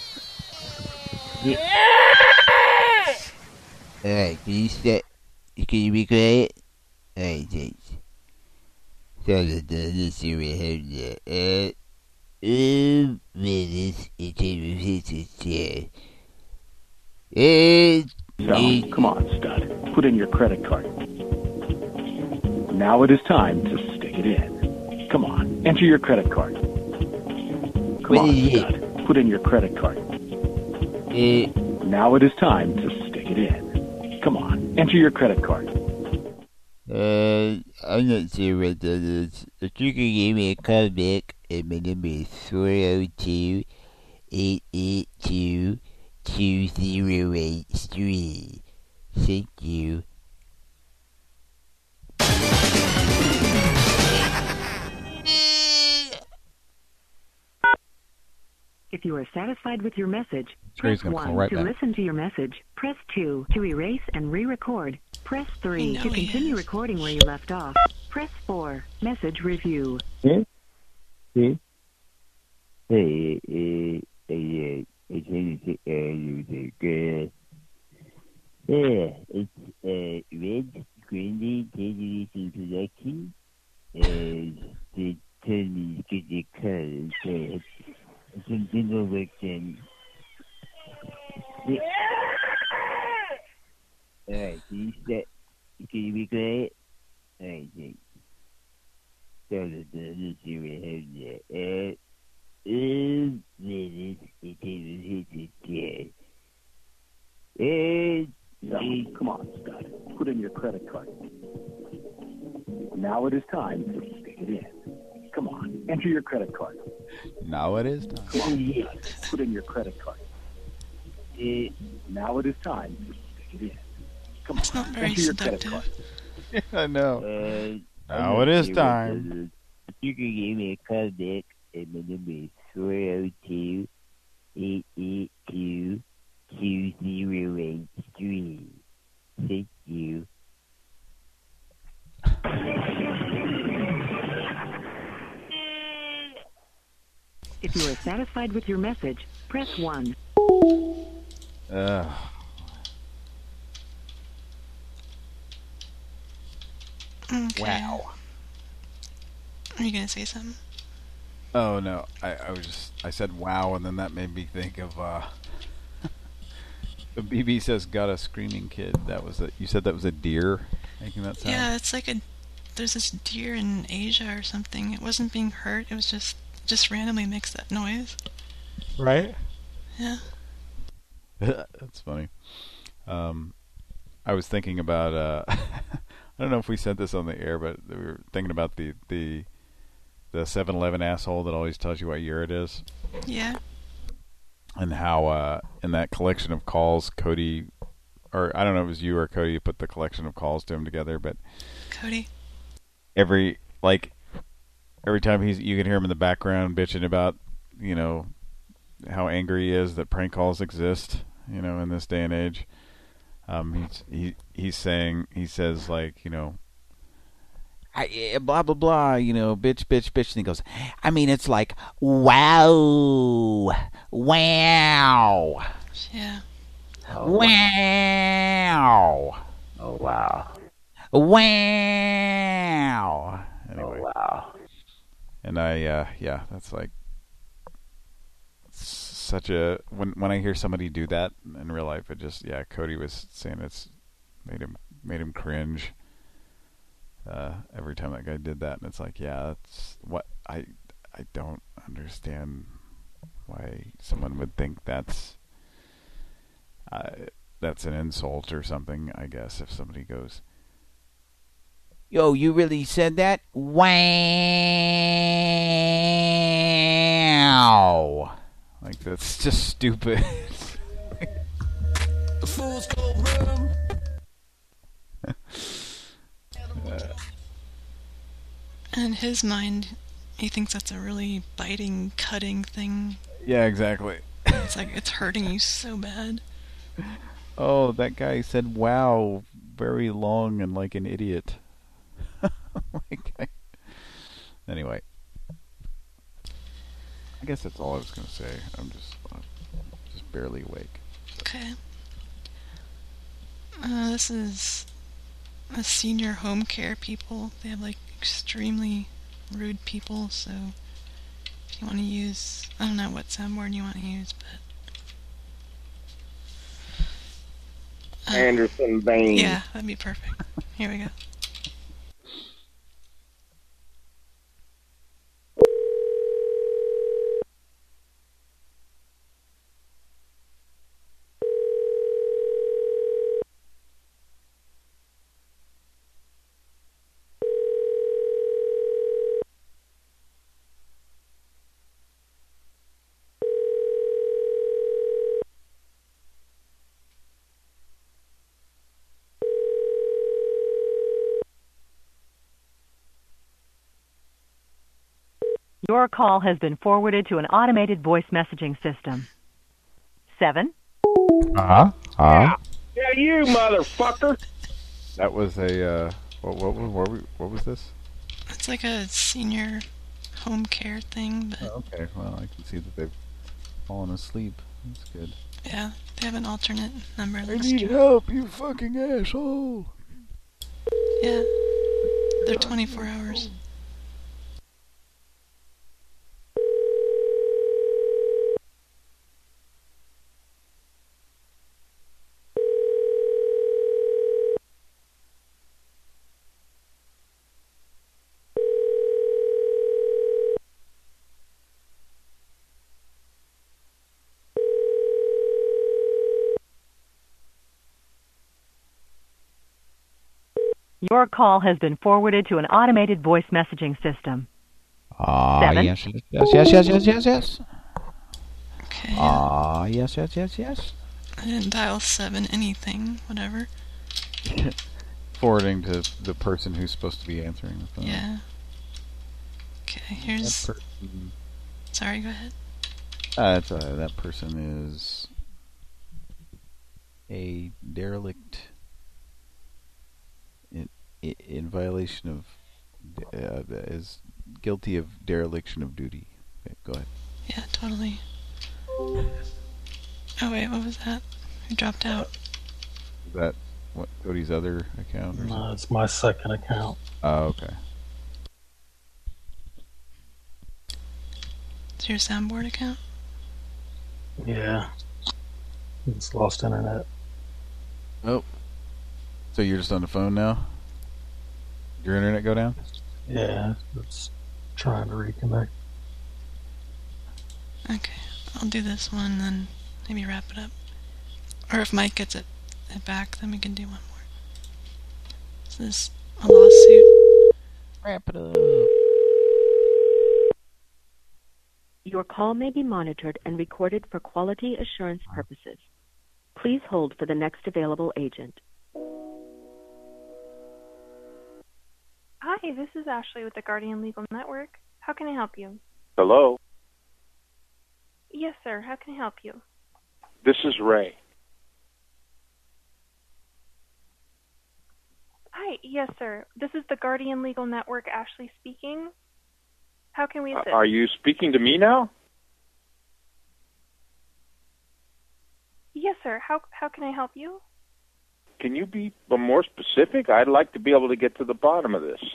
Alright, can you start? Can you be quiet? Alright, thanks. Sorry, let's see what happened there. Minutes into So, come on, stud. Put in your credit card. Now it is time to stick it in. Come on, enter your credit card. Come on, stud. Put in your credit card. Now it is time to stick it in. Come on, enter your credit card. I'm not sure what that is. If you can give me a call back, and my number is 402-882-2083. Thank you. If you are satisfied with your message, He's press gonna 1 call right to back. listen to your message. Press 2 to erase and re-record. Press 3 to continue recording where you left off. Press 4. Message review. It's Red Grandy Television Production. The term is good because some dental work done. Alright, can you start? Can you be quiet? Alright, thanks. Sorry, let's see what happened there. Minutes into So, come on, stud. Put in your credit card. Now it is time to stick it in. Come on, enter your credit card. Now it is time. Come on, stud. Put in your credit card. Now it is time to stick it in. Come It's on, not very enter your credit seductive. card. I know. Now it is time. If you can give me a call back, And my number is 402-882-2083. Thank you. If you are satisfied with your message, press 1. Okay. Wow. Are you gonna say something? Oh no, I said wow, and then that made me think of the BB says got a screaming kid. That was you said that was a deer making that sound? Yeah, it's like there's this deer in Asia or something. It wasn't being hurt, it was just randomly makes that noise. Right? Yeah. That's funny. I was thinking about I don't know if we said this on the air, but we were thinking about the 7-Eleven asshole that always tells you what year it is. Yeah. And how in that collection of calls, Cody, or I don't know if it was you or Cody, you put the collection of calls to him together, but Cody. Every time you can hear him in the background bitching about, you know, how angry he is that prank calls exist, you know, in this day and age. He says like, you know, blah blah blah, you know, bitch, and he goes, I mean, it's like wow. Yeah. Oh, wow. Oh wow. Wow. Anyway. Oh wow. And that's like such a when I hear somebody do that in real life, it just Cody was saying it's made him cringe every time that guy did that, and it's like that's what I don't understand why someone would think that's an insult or something. I guess if somebody goes, yo, you really said that? Wow. Like, that's just stupid. The fool's gold rim. In his mind, he thinks that's a really biting, cutting thing. Yeah, exactly. It's like, it's hurting you so bad. Oh, that guy said wow very long and like an idiot. Anyway, I guess that's all I was going to say. I'm just barely awake. Okay. This is a senior home care people. They have like extremely rude people, so if you want to use, I don't know what soundboard you want to use, but Anderson Bain. Yeah, that'd be perfect. Here we go. Your call has been forwarded to an automated voice messaging system. 7. Yeah, you motherfucker. That was a what was this? It's like a senior home care thing, but Okay, well, I can see that they've fallen asleep. That's good. yeah, they have an alternate number. I need help, you fucking asshole. Yeah, they're 24 hours. Your call has been forwarded to an automated voice messaging system. 7. Yes. Okay. Yes. I didn't dial 7 anything, whatever. Forwarding to the person who's supposed to be answering the phone. Yeah. Okay, here's... That person Sorry, go ahead. That's that person is a derelict in violation of is guilty of dereliction of duty. Okay, go ahead. Yeah, totally. Oh wait, what was that? Who dropped out? Is that what Cody's other account? Or No, something? it's my second account. Oh, okay. It's your soundboard account? Yeah. It's lost internet. Oh. So you're just on the phone now? Your internet go down? Yeah, it's trying to reconnect. Okay, I'll do this one, then maybe wrap it up. Or if Mike gets it back, then we can do one more. Is this a lawsuit? Wrap it up. Your call may be monitored and recorded for quality assurance purposes. Please hold for the next available agent. Hi, this is Ashley with the Guardian Legal Network. How can I help you? Hello, Yes, sir. How can I help you? this is Ray. Hi, yes, sir. This is the Guardian Legal Network, Ashley speaking. How can we assist? Are you speaking to me now? Yes, sir. How can I help you? Can you be more specific? I'd like to be able to get to the bottom of this.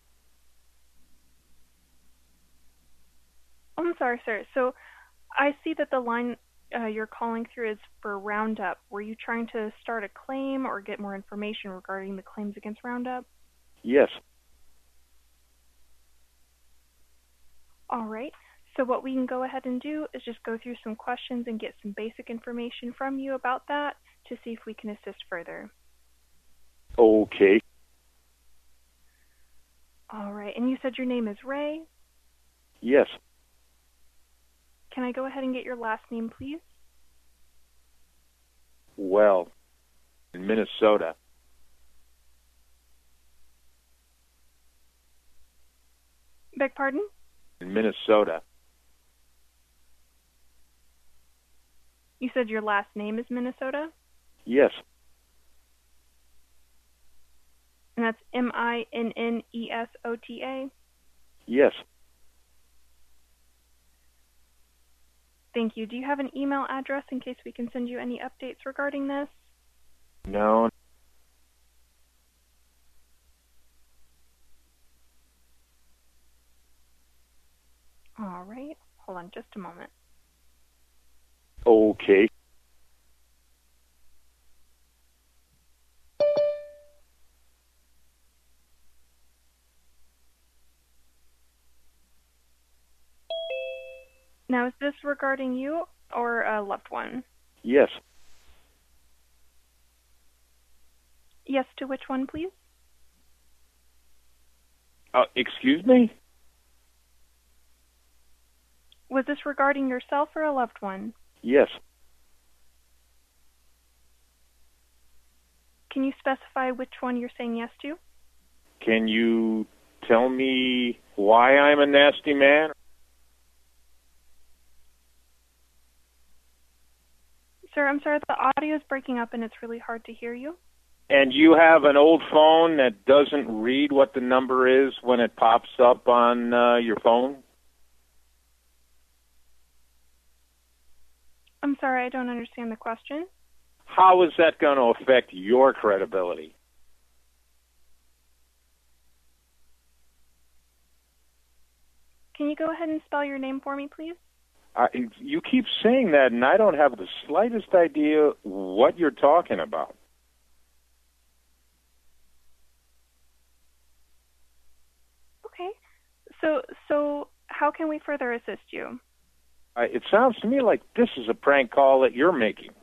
Oh, I'm sorry, sir. So I see that the line you're calling through is for Roundup. Were you trying to start a claim or get more information regarding the claims against Roundup? Yes. All right. So what we can go ahead and do is just go through some questions and get some basic information from you about that to see if we can assist further. Okay. All right. And you said your name is Ray. Yes. Can I go ahead and get your last name, please? Well, in Minnesota. Beg pardon? In Minnesota. You said your last name is Minnesota? Yes. And that's Minnesota? Yes. Thank you. Do you have an email address in case we can send you any updates regarding this? No. All right. Hold on just a moment. Okay. Now, is this regarding you or a loved one? Yes. Yes to which one, please? Excuse me? Was this regarding yourself or a loved one? Yes. Can you specify which one you're saying yes to? Can you tell me why I'm a nasty man? Sir, I'm sorry, the audio is breaking up and it's really hard to hear you. And you have an old phone that doesn't read what the number is when it pops up on your phone? I'm sorry, I don't understand the question. How is that going to affect your credibility? Can you go ahead and spell your name for me, please? You keep saying that, and I don't have the slightest idea what you're talking about. Okay. So how can we further assist you? It sounds to me like this is a prank call that you're making.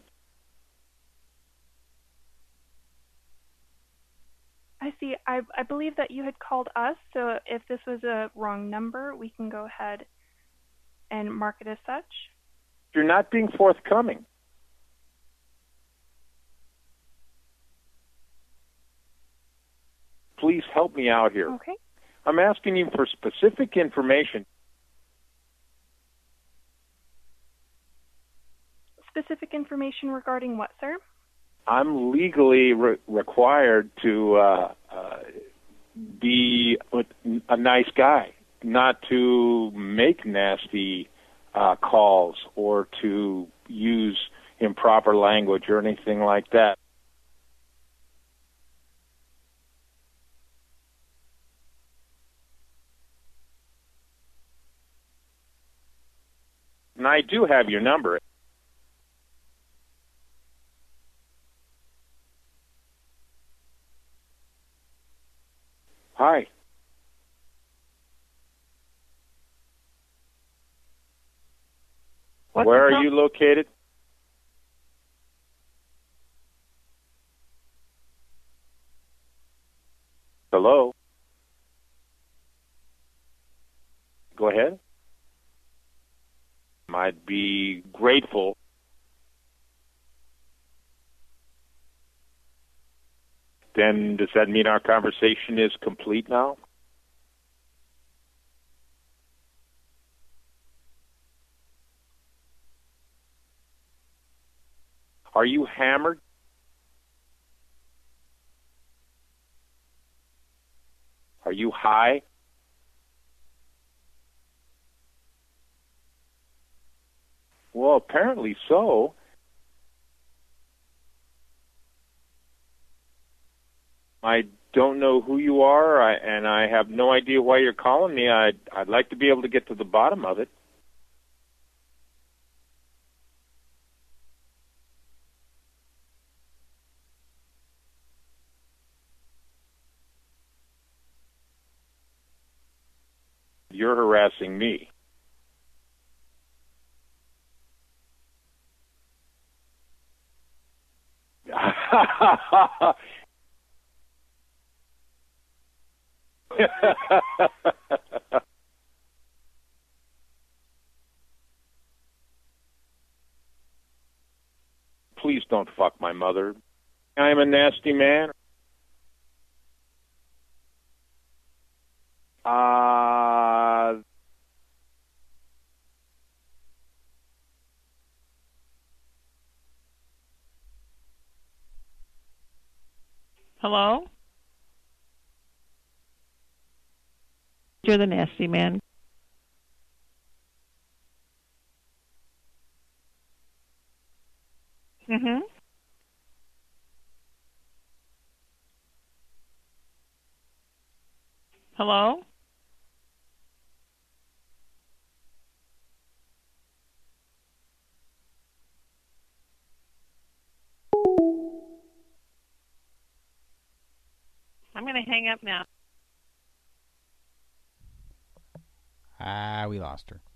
I see. I believe that you had called us, so if this was a wrong number, we can go ahead and mark it as such. You're not being forthcoming. Please help me out here. Okay. I'm asking you for specific information. specific information regarding what, sir? I'm legally required to be a nice guy, not to make nasty calls or to use improper language or anything like that. And I do have your number. Hi. Where are you located? Hello? Go ahead. I'd be grateful. Then does that mean our conversation is complete now? Are you hammered? Are you high? Well, apparently so. I don't know who you are, and I have no idea why you're calling me. I'd like to be able to get to the bottom of it. You're harassing me. Please don't fuck my mother. I'm a nasty man. Hello? You're the nasty man. Mm-hmm. Hello? I'm going to hang up now. We lost her.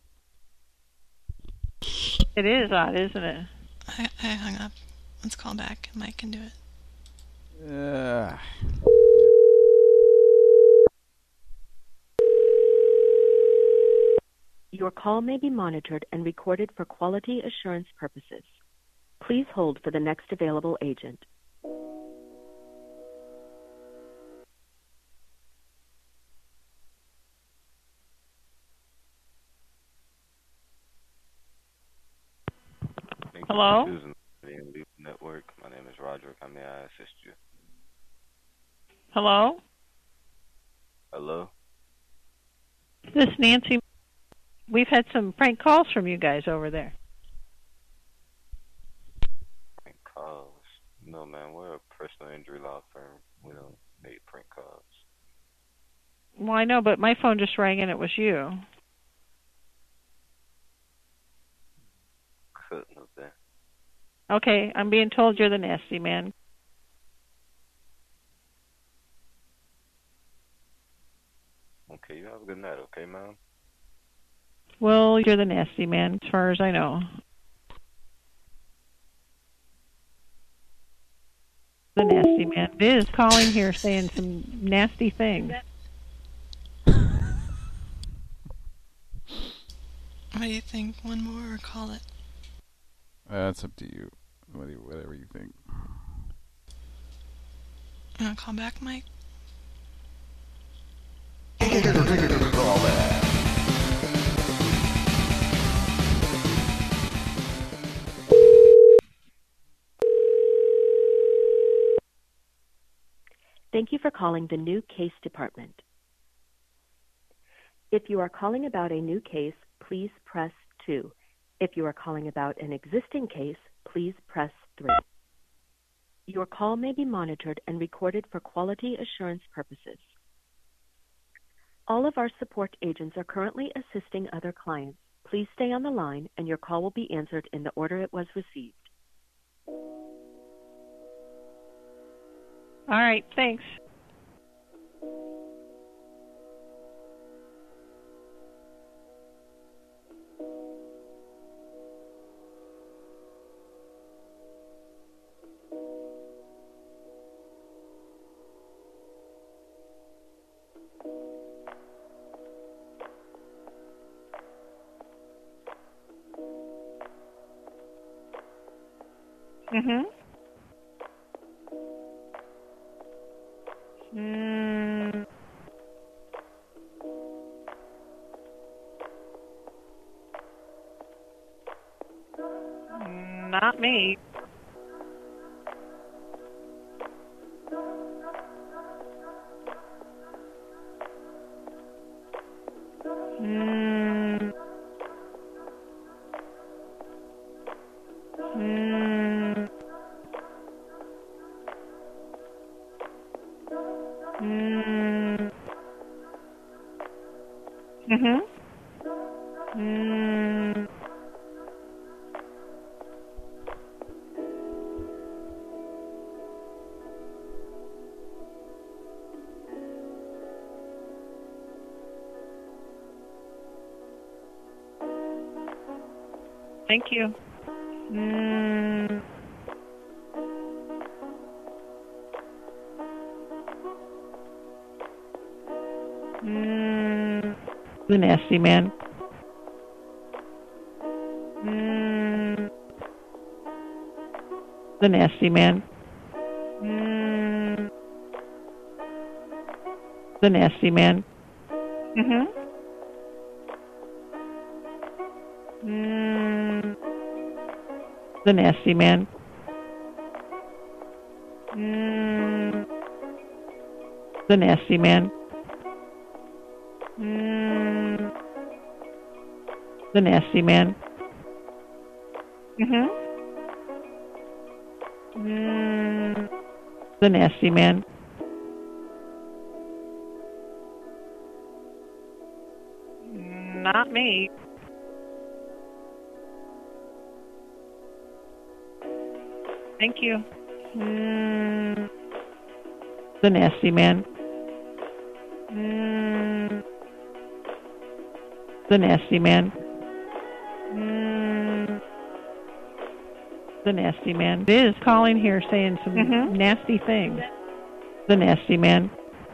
It is odd, isn't it? I hung up. Let's call back. Mike can do it. Your call may be monitored and recorded for quality assurance purposes. Please hold for the next available agent. Hello? Network. My name is Roderick. How may I assist you? Hello? Hello? This is Nancy. We've had some prank calls from you guys over there. Prank calls? No, man. We're a personal injury law firm. We don't make prank calls. Well, I know, but my phone just rang and it was you. Couldn't have been. Okay, I'm being told you're the nasty man. Okay, you have a good night, okay, ma'am? Well, you're the nasty man, as far as I know. The nasty man. Biz calling here saying some nasty things. What do you think? One more or call it? That's up to you. Whatever you think. You want to call back, Mike? Call back. Thank you for calling the new case department. If you are calling about a new case, please press 2. If you are calling about an existing case, please press 3. Your call may be monitored and recorded for quality assurance purposes. All of our support agents are currently assisting other clients. Please stay on the line and your call will be answered in the order it was received. All right, thanks. Mm-hmm. Not me. Thank you. The nasty man. The nasty man. The nasty man. The nasty man. The nasty man. The nasty man. The nasty man. Not me. Thank you. The nasty man. The nasty man. The nasty man is calling here saying some nasty things. The nasty man.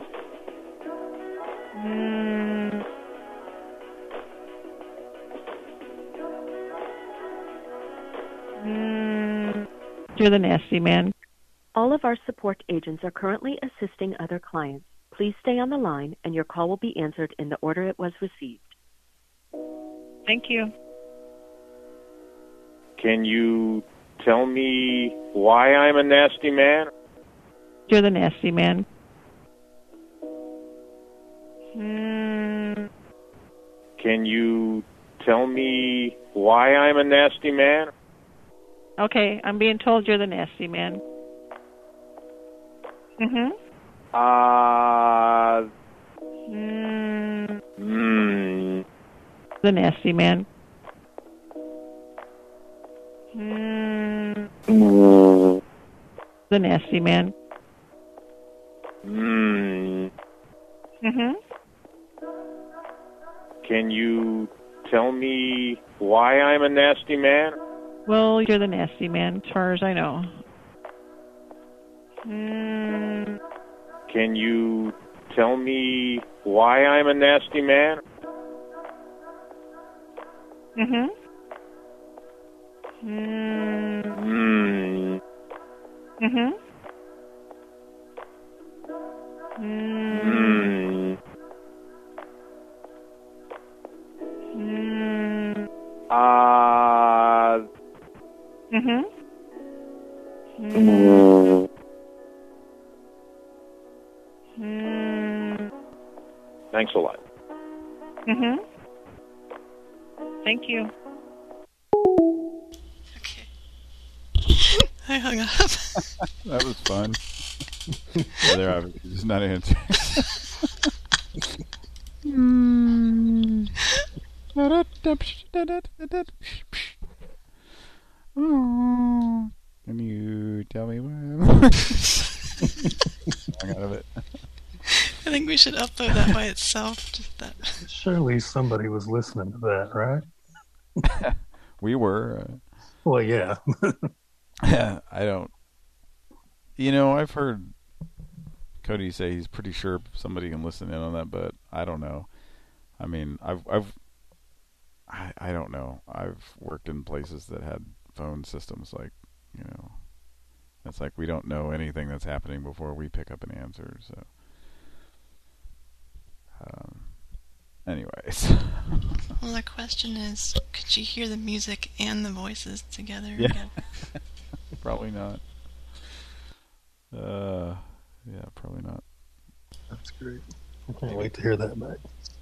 You're the nasty man. All of our support agents are currently assisting other clients. Please stay on the line and your call will be answered in the order it was received. Thank you. Can you tell me why I'm a nasty man? You're the nasty man. Can you tell me why I'm a nasty man? Okay, I'm being told you're the nasty man. The nasty man. The nasty man. Can you tell me why I'm a nasty man? Well, you're the nasty man, as far as I know. Can you tell me why I'm a nasty man? Thanks a lot. Mhm. Thank you. I hung up. That was fun. Yeah, they're obviously just not answering. Can you tell me where? Hang out of it. I think we should upload that by itself. Just that. Surely somebody was listening to that, right? We were. Well, yeah. Yeah, I don't. You know, I've heard Cody say he's pretty sure somebody can listen in on that, but I don't know. I mean, I don't know. I've worked in places that had phone systems like, you know, it's like we don't know anything that's happening before we pick up an answer. So, anyways. Well, the question is, could you hear the music and the voices together? Yeah. Again? Probably not. Yeah, probably not. That's great. I can't wait to hear that back.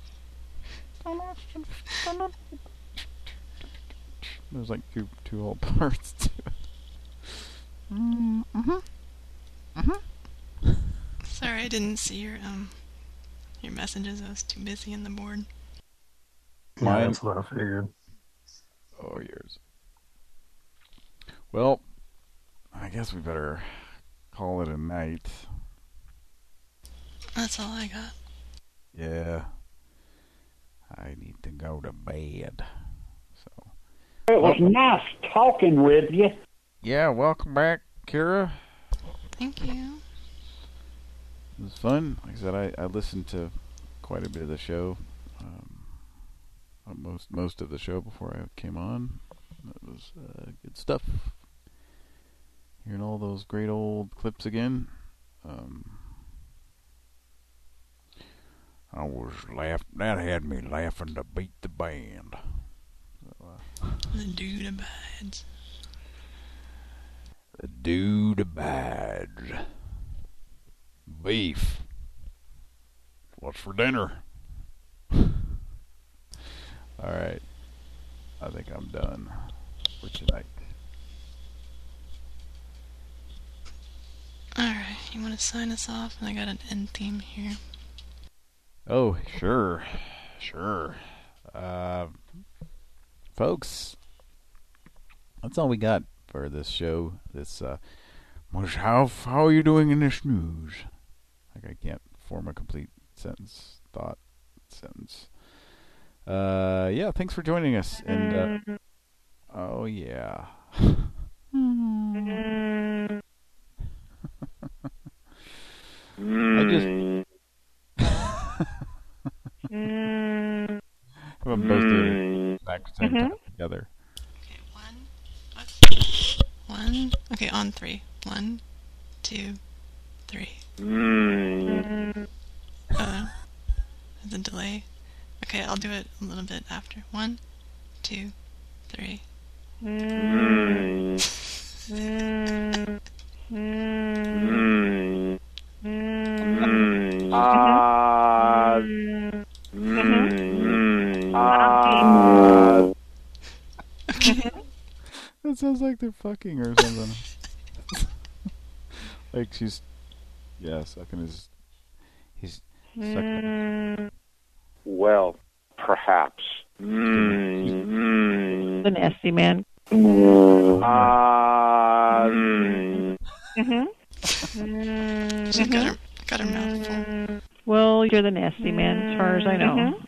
There's like two whole parts to it. Sorry, I didn't see your messages. I was too busy on the board. Yeah, that's what I figured. Oh, yours. Well, I guess we better call it a night. That's all I got. Yeah. I need to go to bed. So. It was nice talking with you. Yeah, welcome back, Kira. Thank you. It was fun. Like I said, I listened to quite a bit of the show. Most of the show before I came on. That was good stuff. Hearing all those great old clips again. I was that had me laughing to beat the band. So, the dude abides. The dude abides. Beef. What's for dinner? Alright. I think I'm done for tonight. Alright, you want to sign us off? And I got an end theme here. Oh, sure. Folks, that's all we got for this show. This, how are you doing in this news? Like I can't form a complete sentence. Yeah, thanks for joining us. And, oh yeah. I just have them both doing it back to the same time together. Okay, one. Okay, on 3. 1, 2, 3. There's a delay. Okay, I'll do it a little bit after. 1, 2, 3. That sounds like they're fucking or something. Like she's, sucking his. He's sucking. Well, perhaps. The nasty man. She's got her mouth full. Well, you're the nasty man, as far as I know.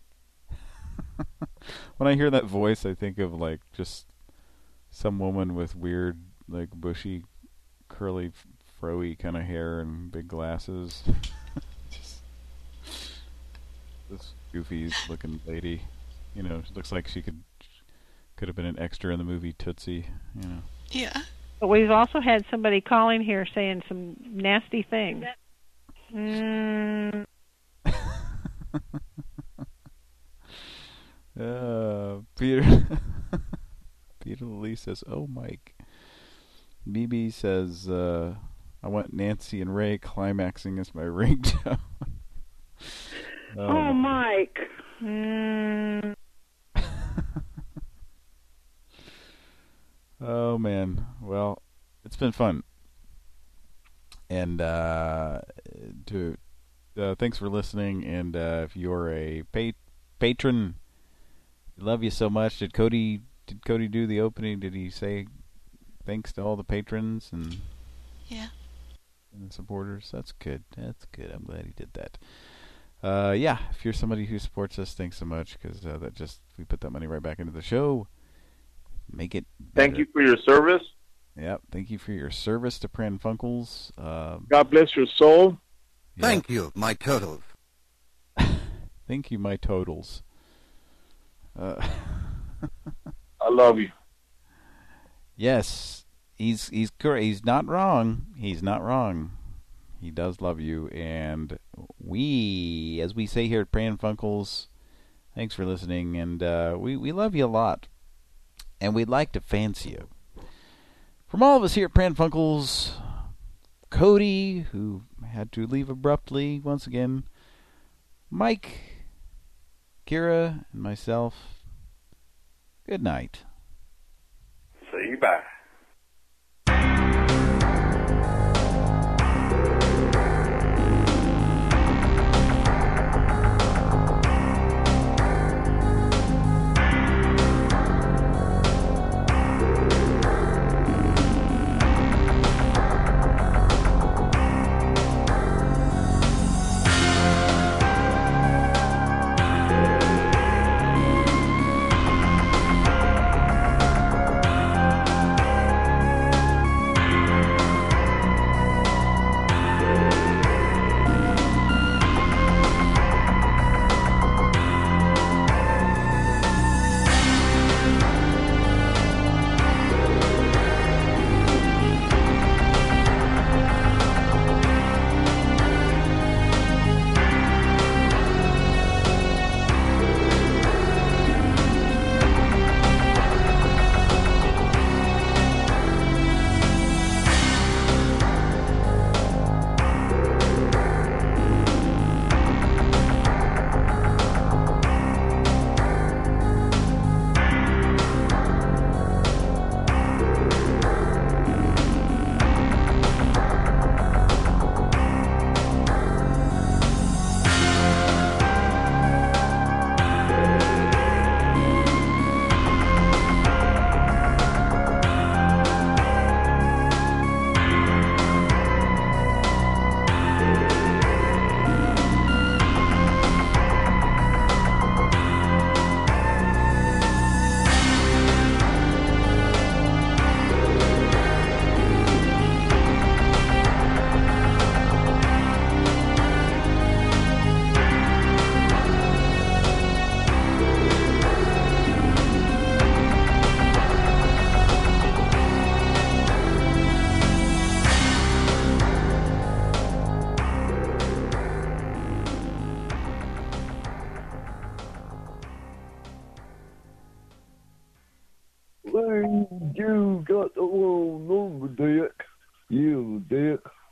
When I hear that voice, I think of like just some woman with weird, like bushy, curly, fro-y kind of hair and big glasses. Just this goofy-looking lady. You know, she looks like she could have been an extra in the movie Tootsie. You know. Yeah. But we've also had somebody calling here saying some nasty things. Peter Lee says, "Oh, Mike." BB says, "I want Nancy and Ray climaxing as my ringtone." Oh, Mike. Oh man, well, it's been fun, and thanks for listening. And if you're a patron, love you so much. Did Cody do the opening? Did he say thanks to all the patrons and and the supporters? That's good. That's good. I'm glad he did that. Yeah, if you're somebody who supports us, thanks so much, because we put that money right back into the show. Make it better. Thank you for your service. Yep, thank you for your service to Pran Funkels. God bless your soul. Thank you, my totals. Thank you, my totals. I love you. Yes, he's correct. He's not wrong. He's not wrong. He does love you, and we, as we say here at Pran Funkels, thanks for listening, and we love you a lot. And we'd like to fancy you. From all of us here at Pran Funkels, Cody, who had to leave abruptly once again, Mike, Kira, and myself, good night. Say bye. You got the wrong number, Dick. You dick.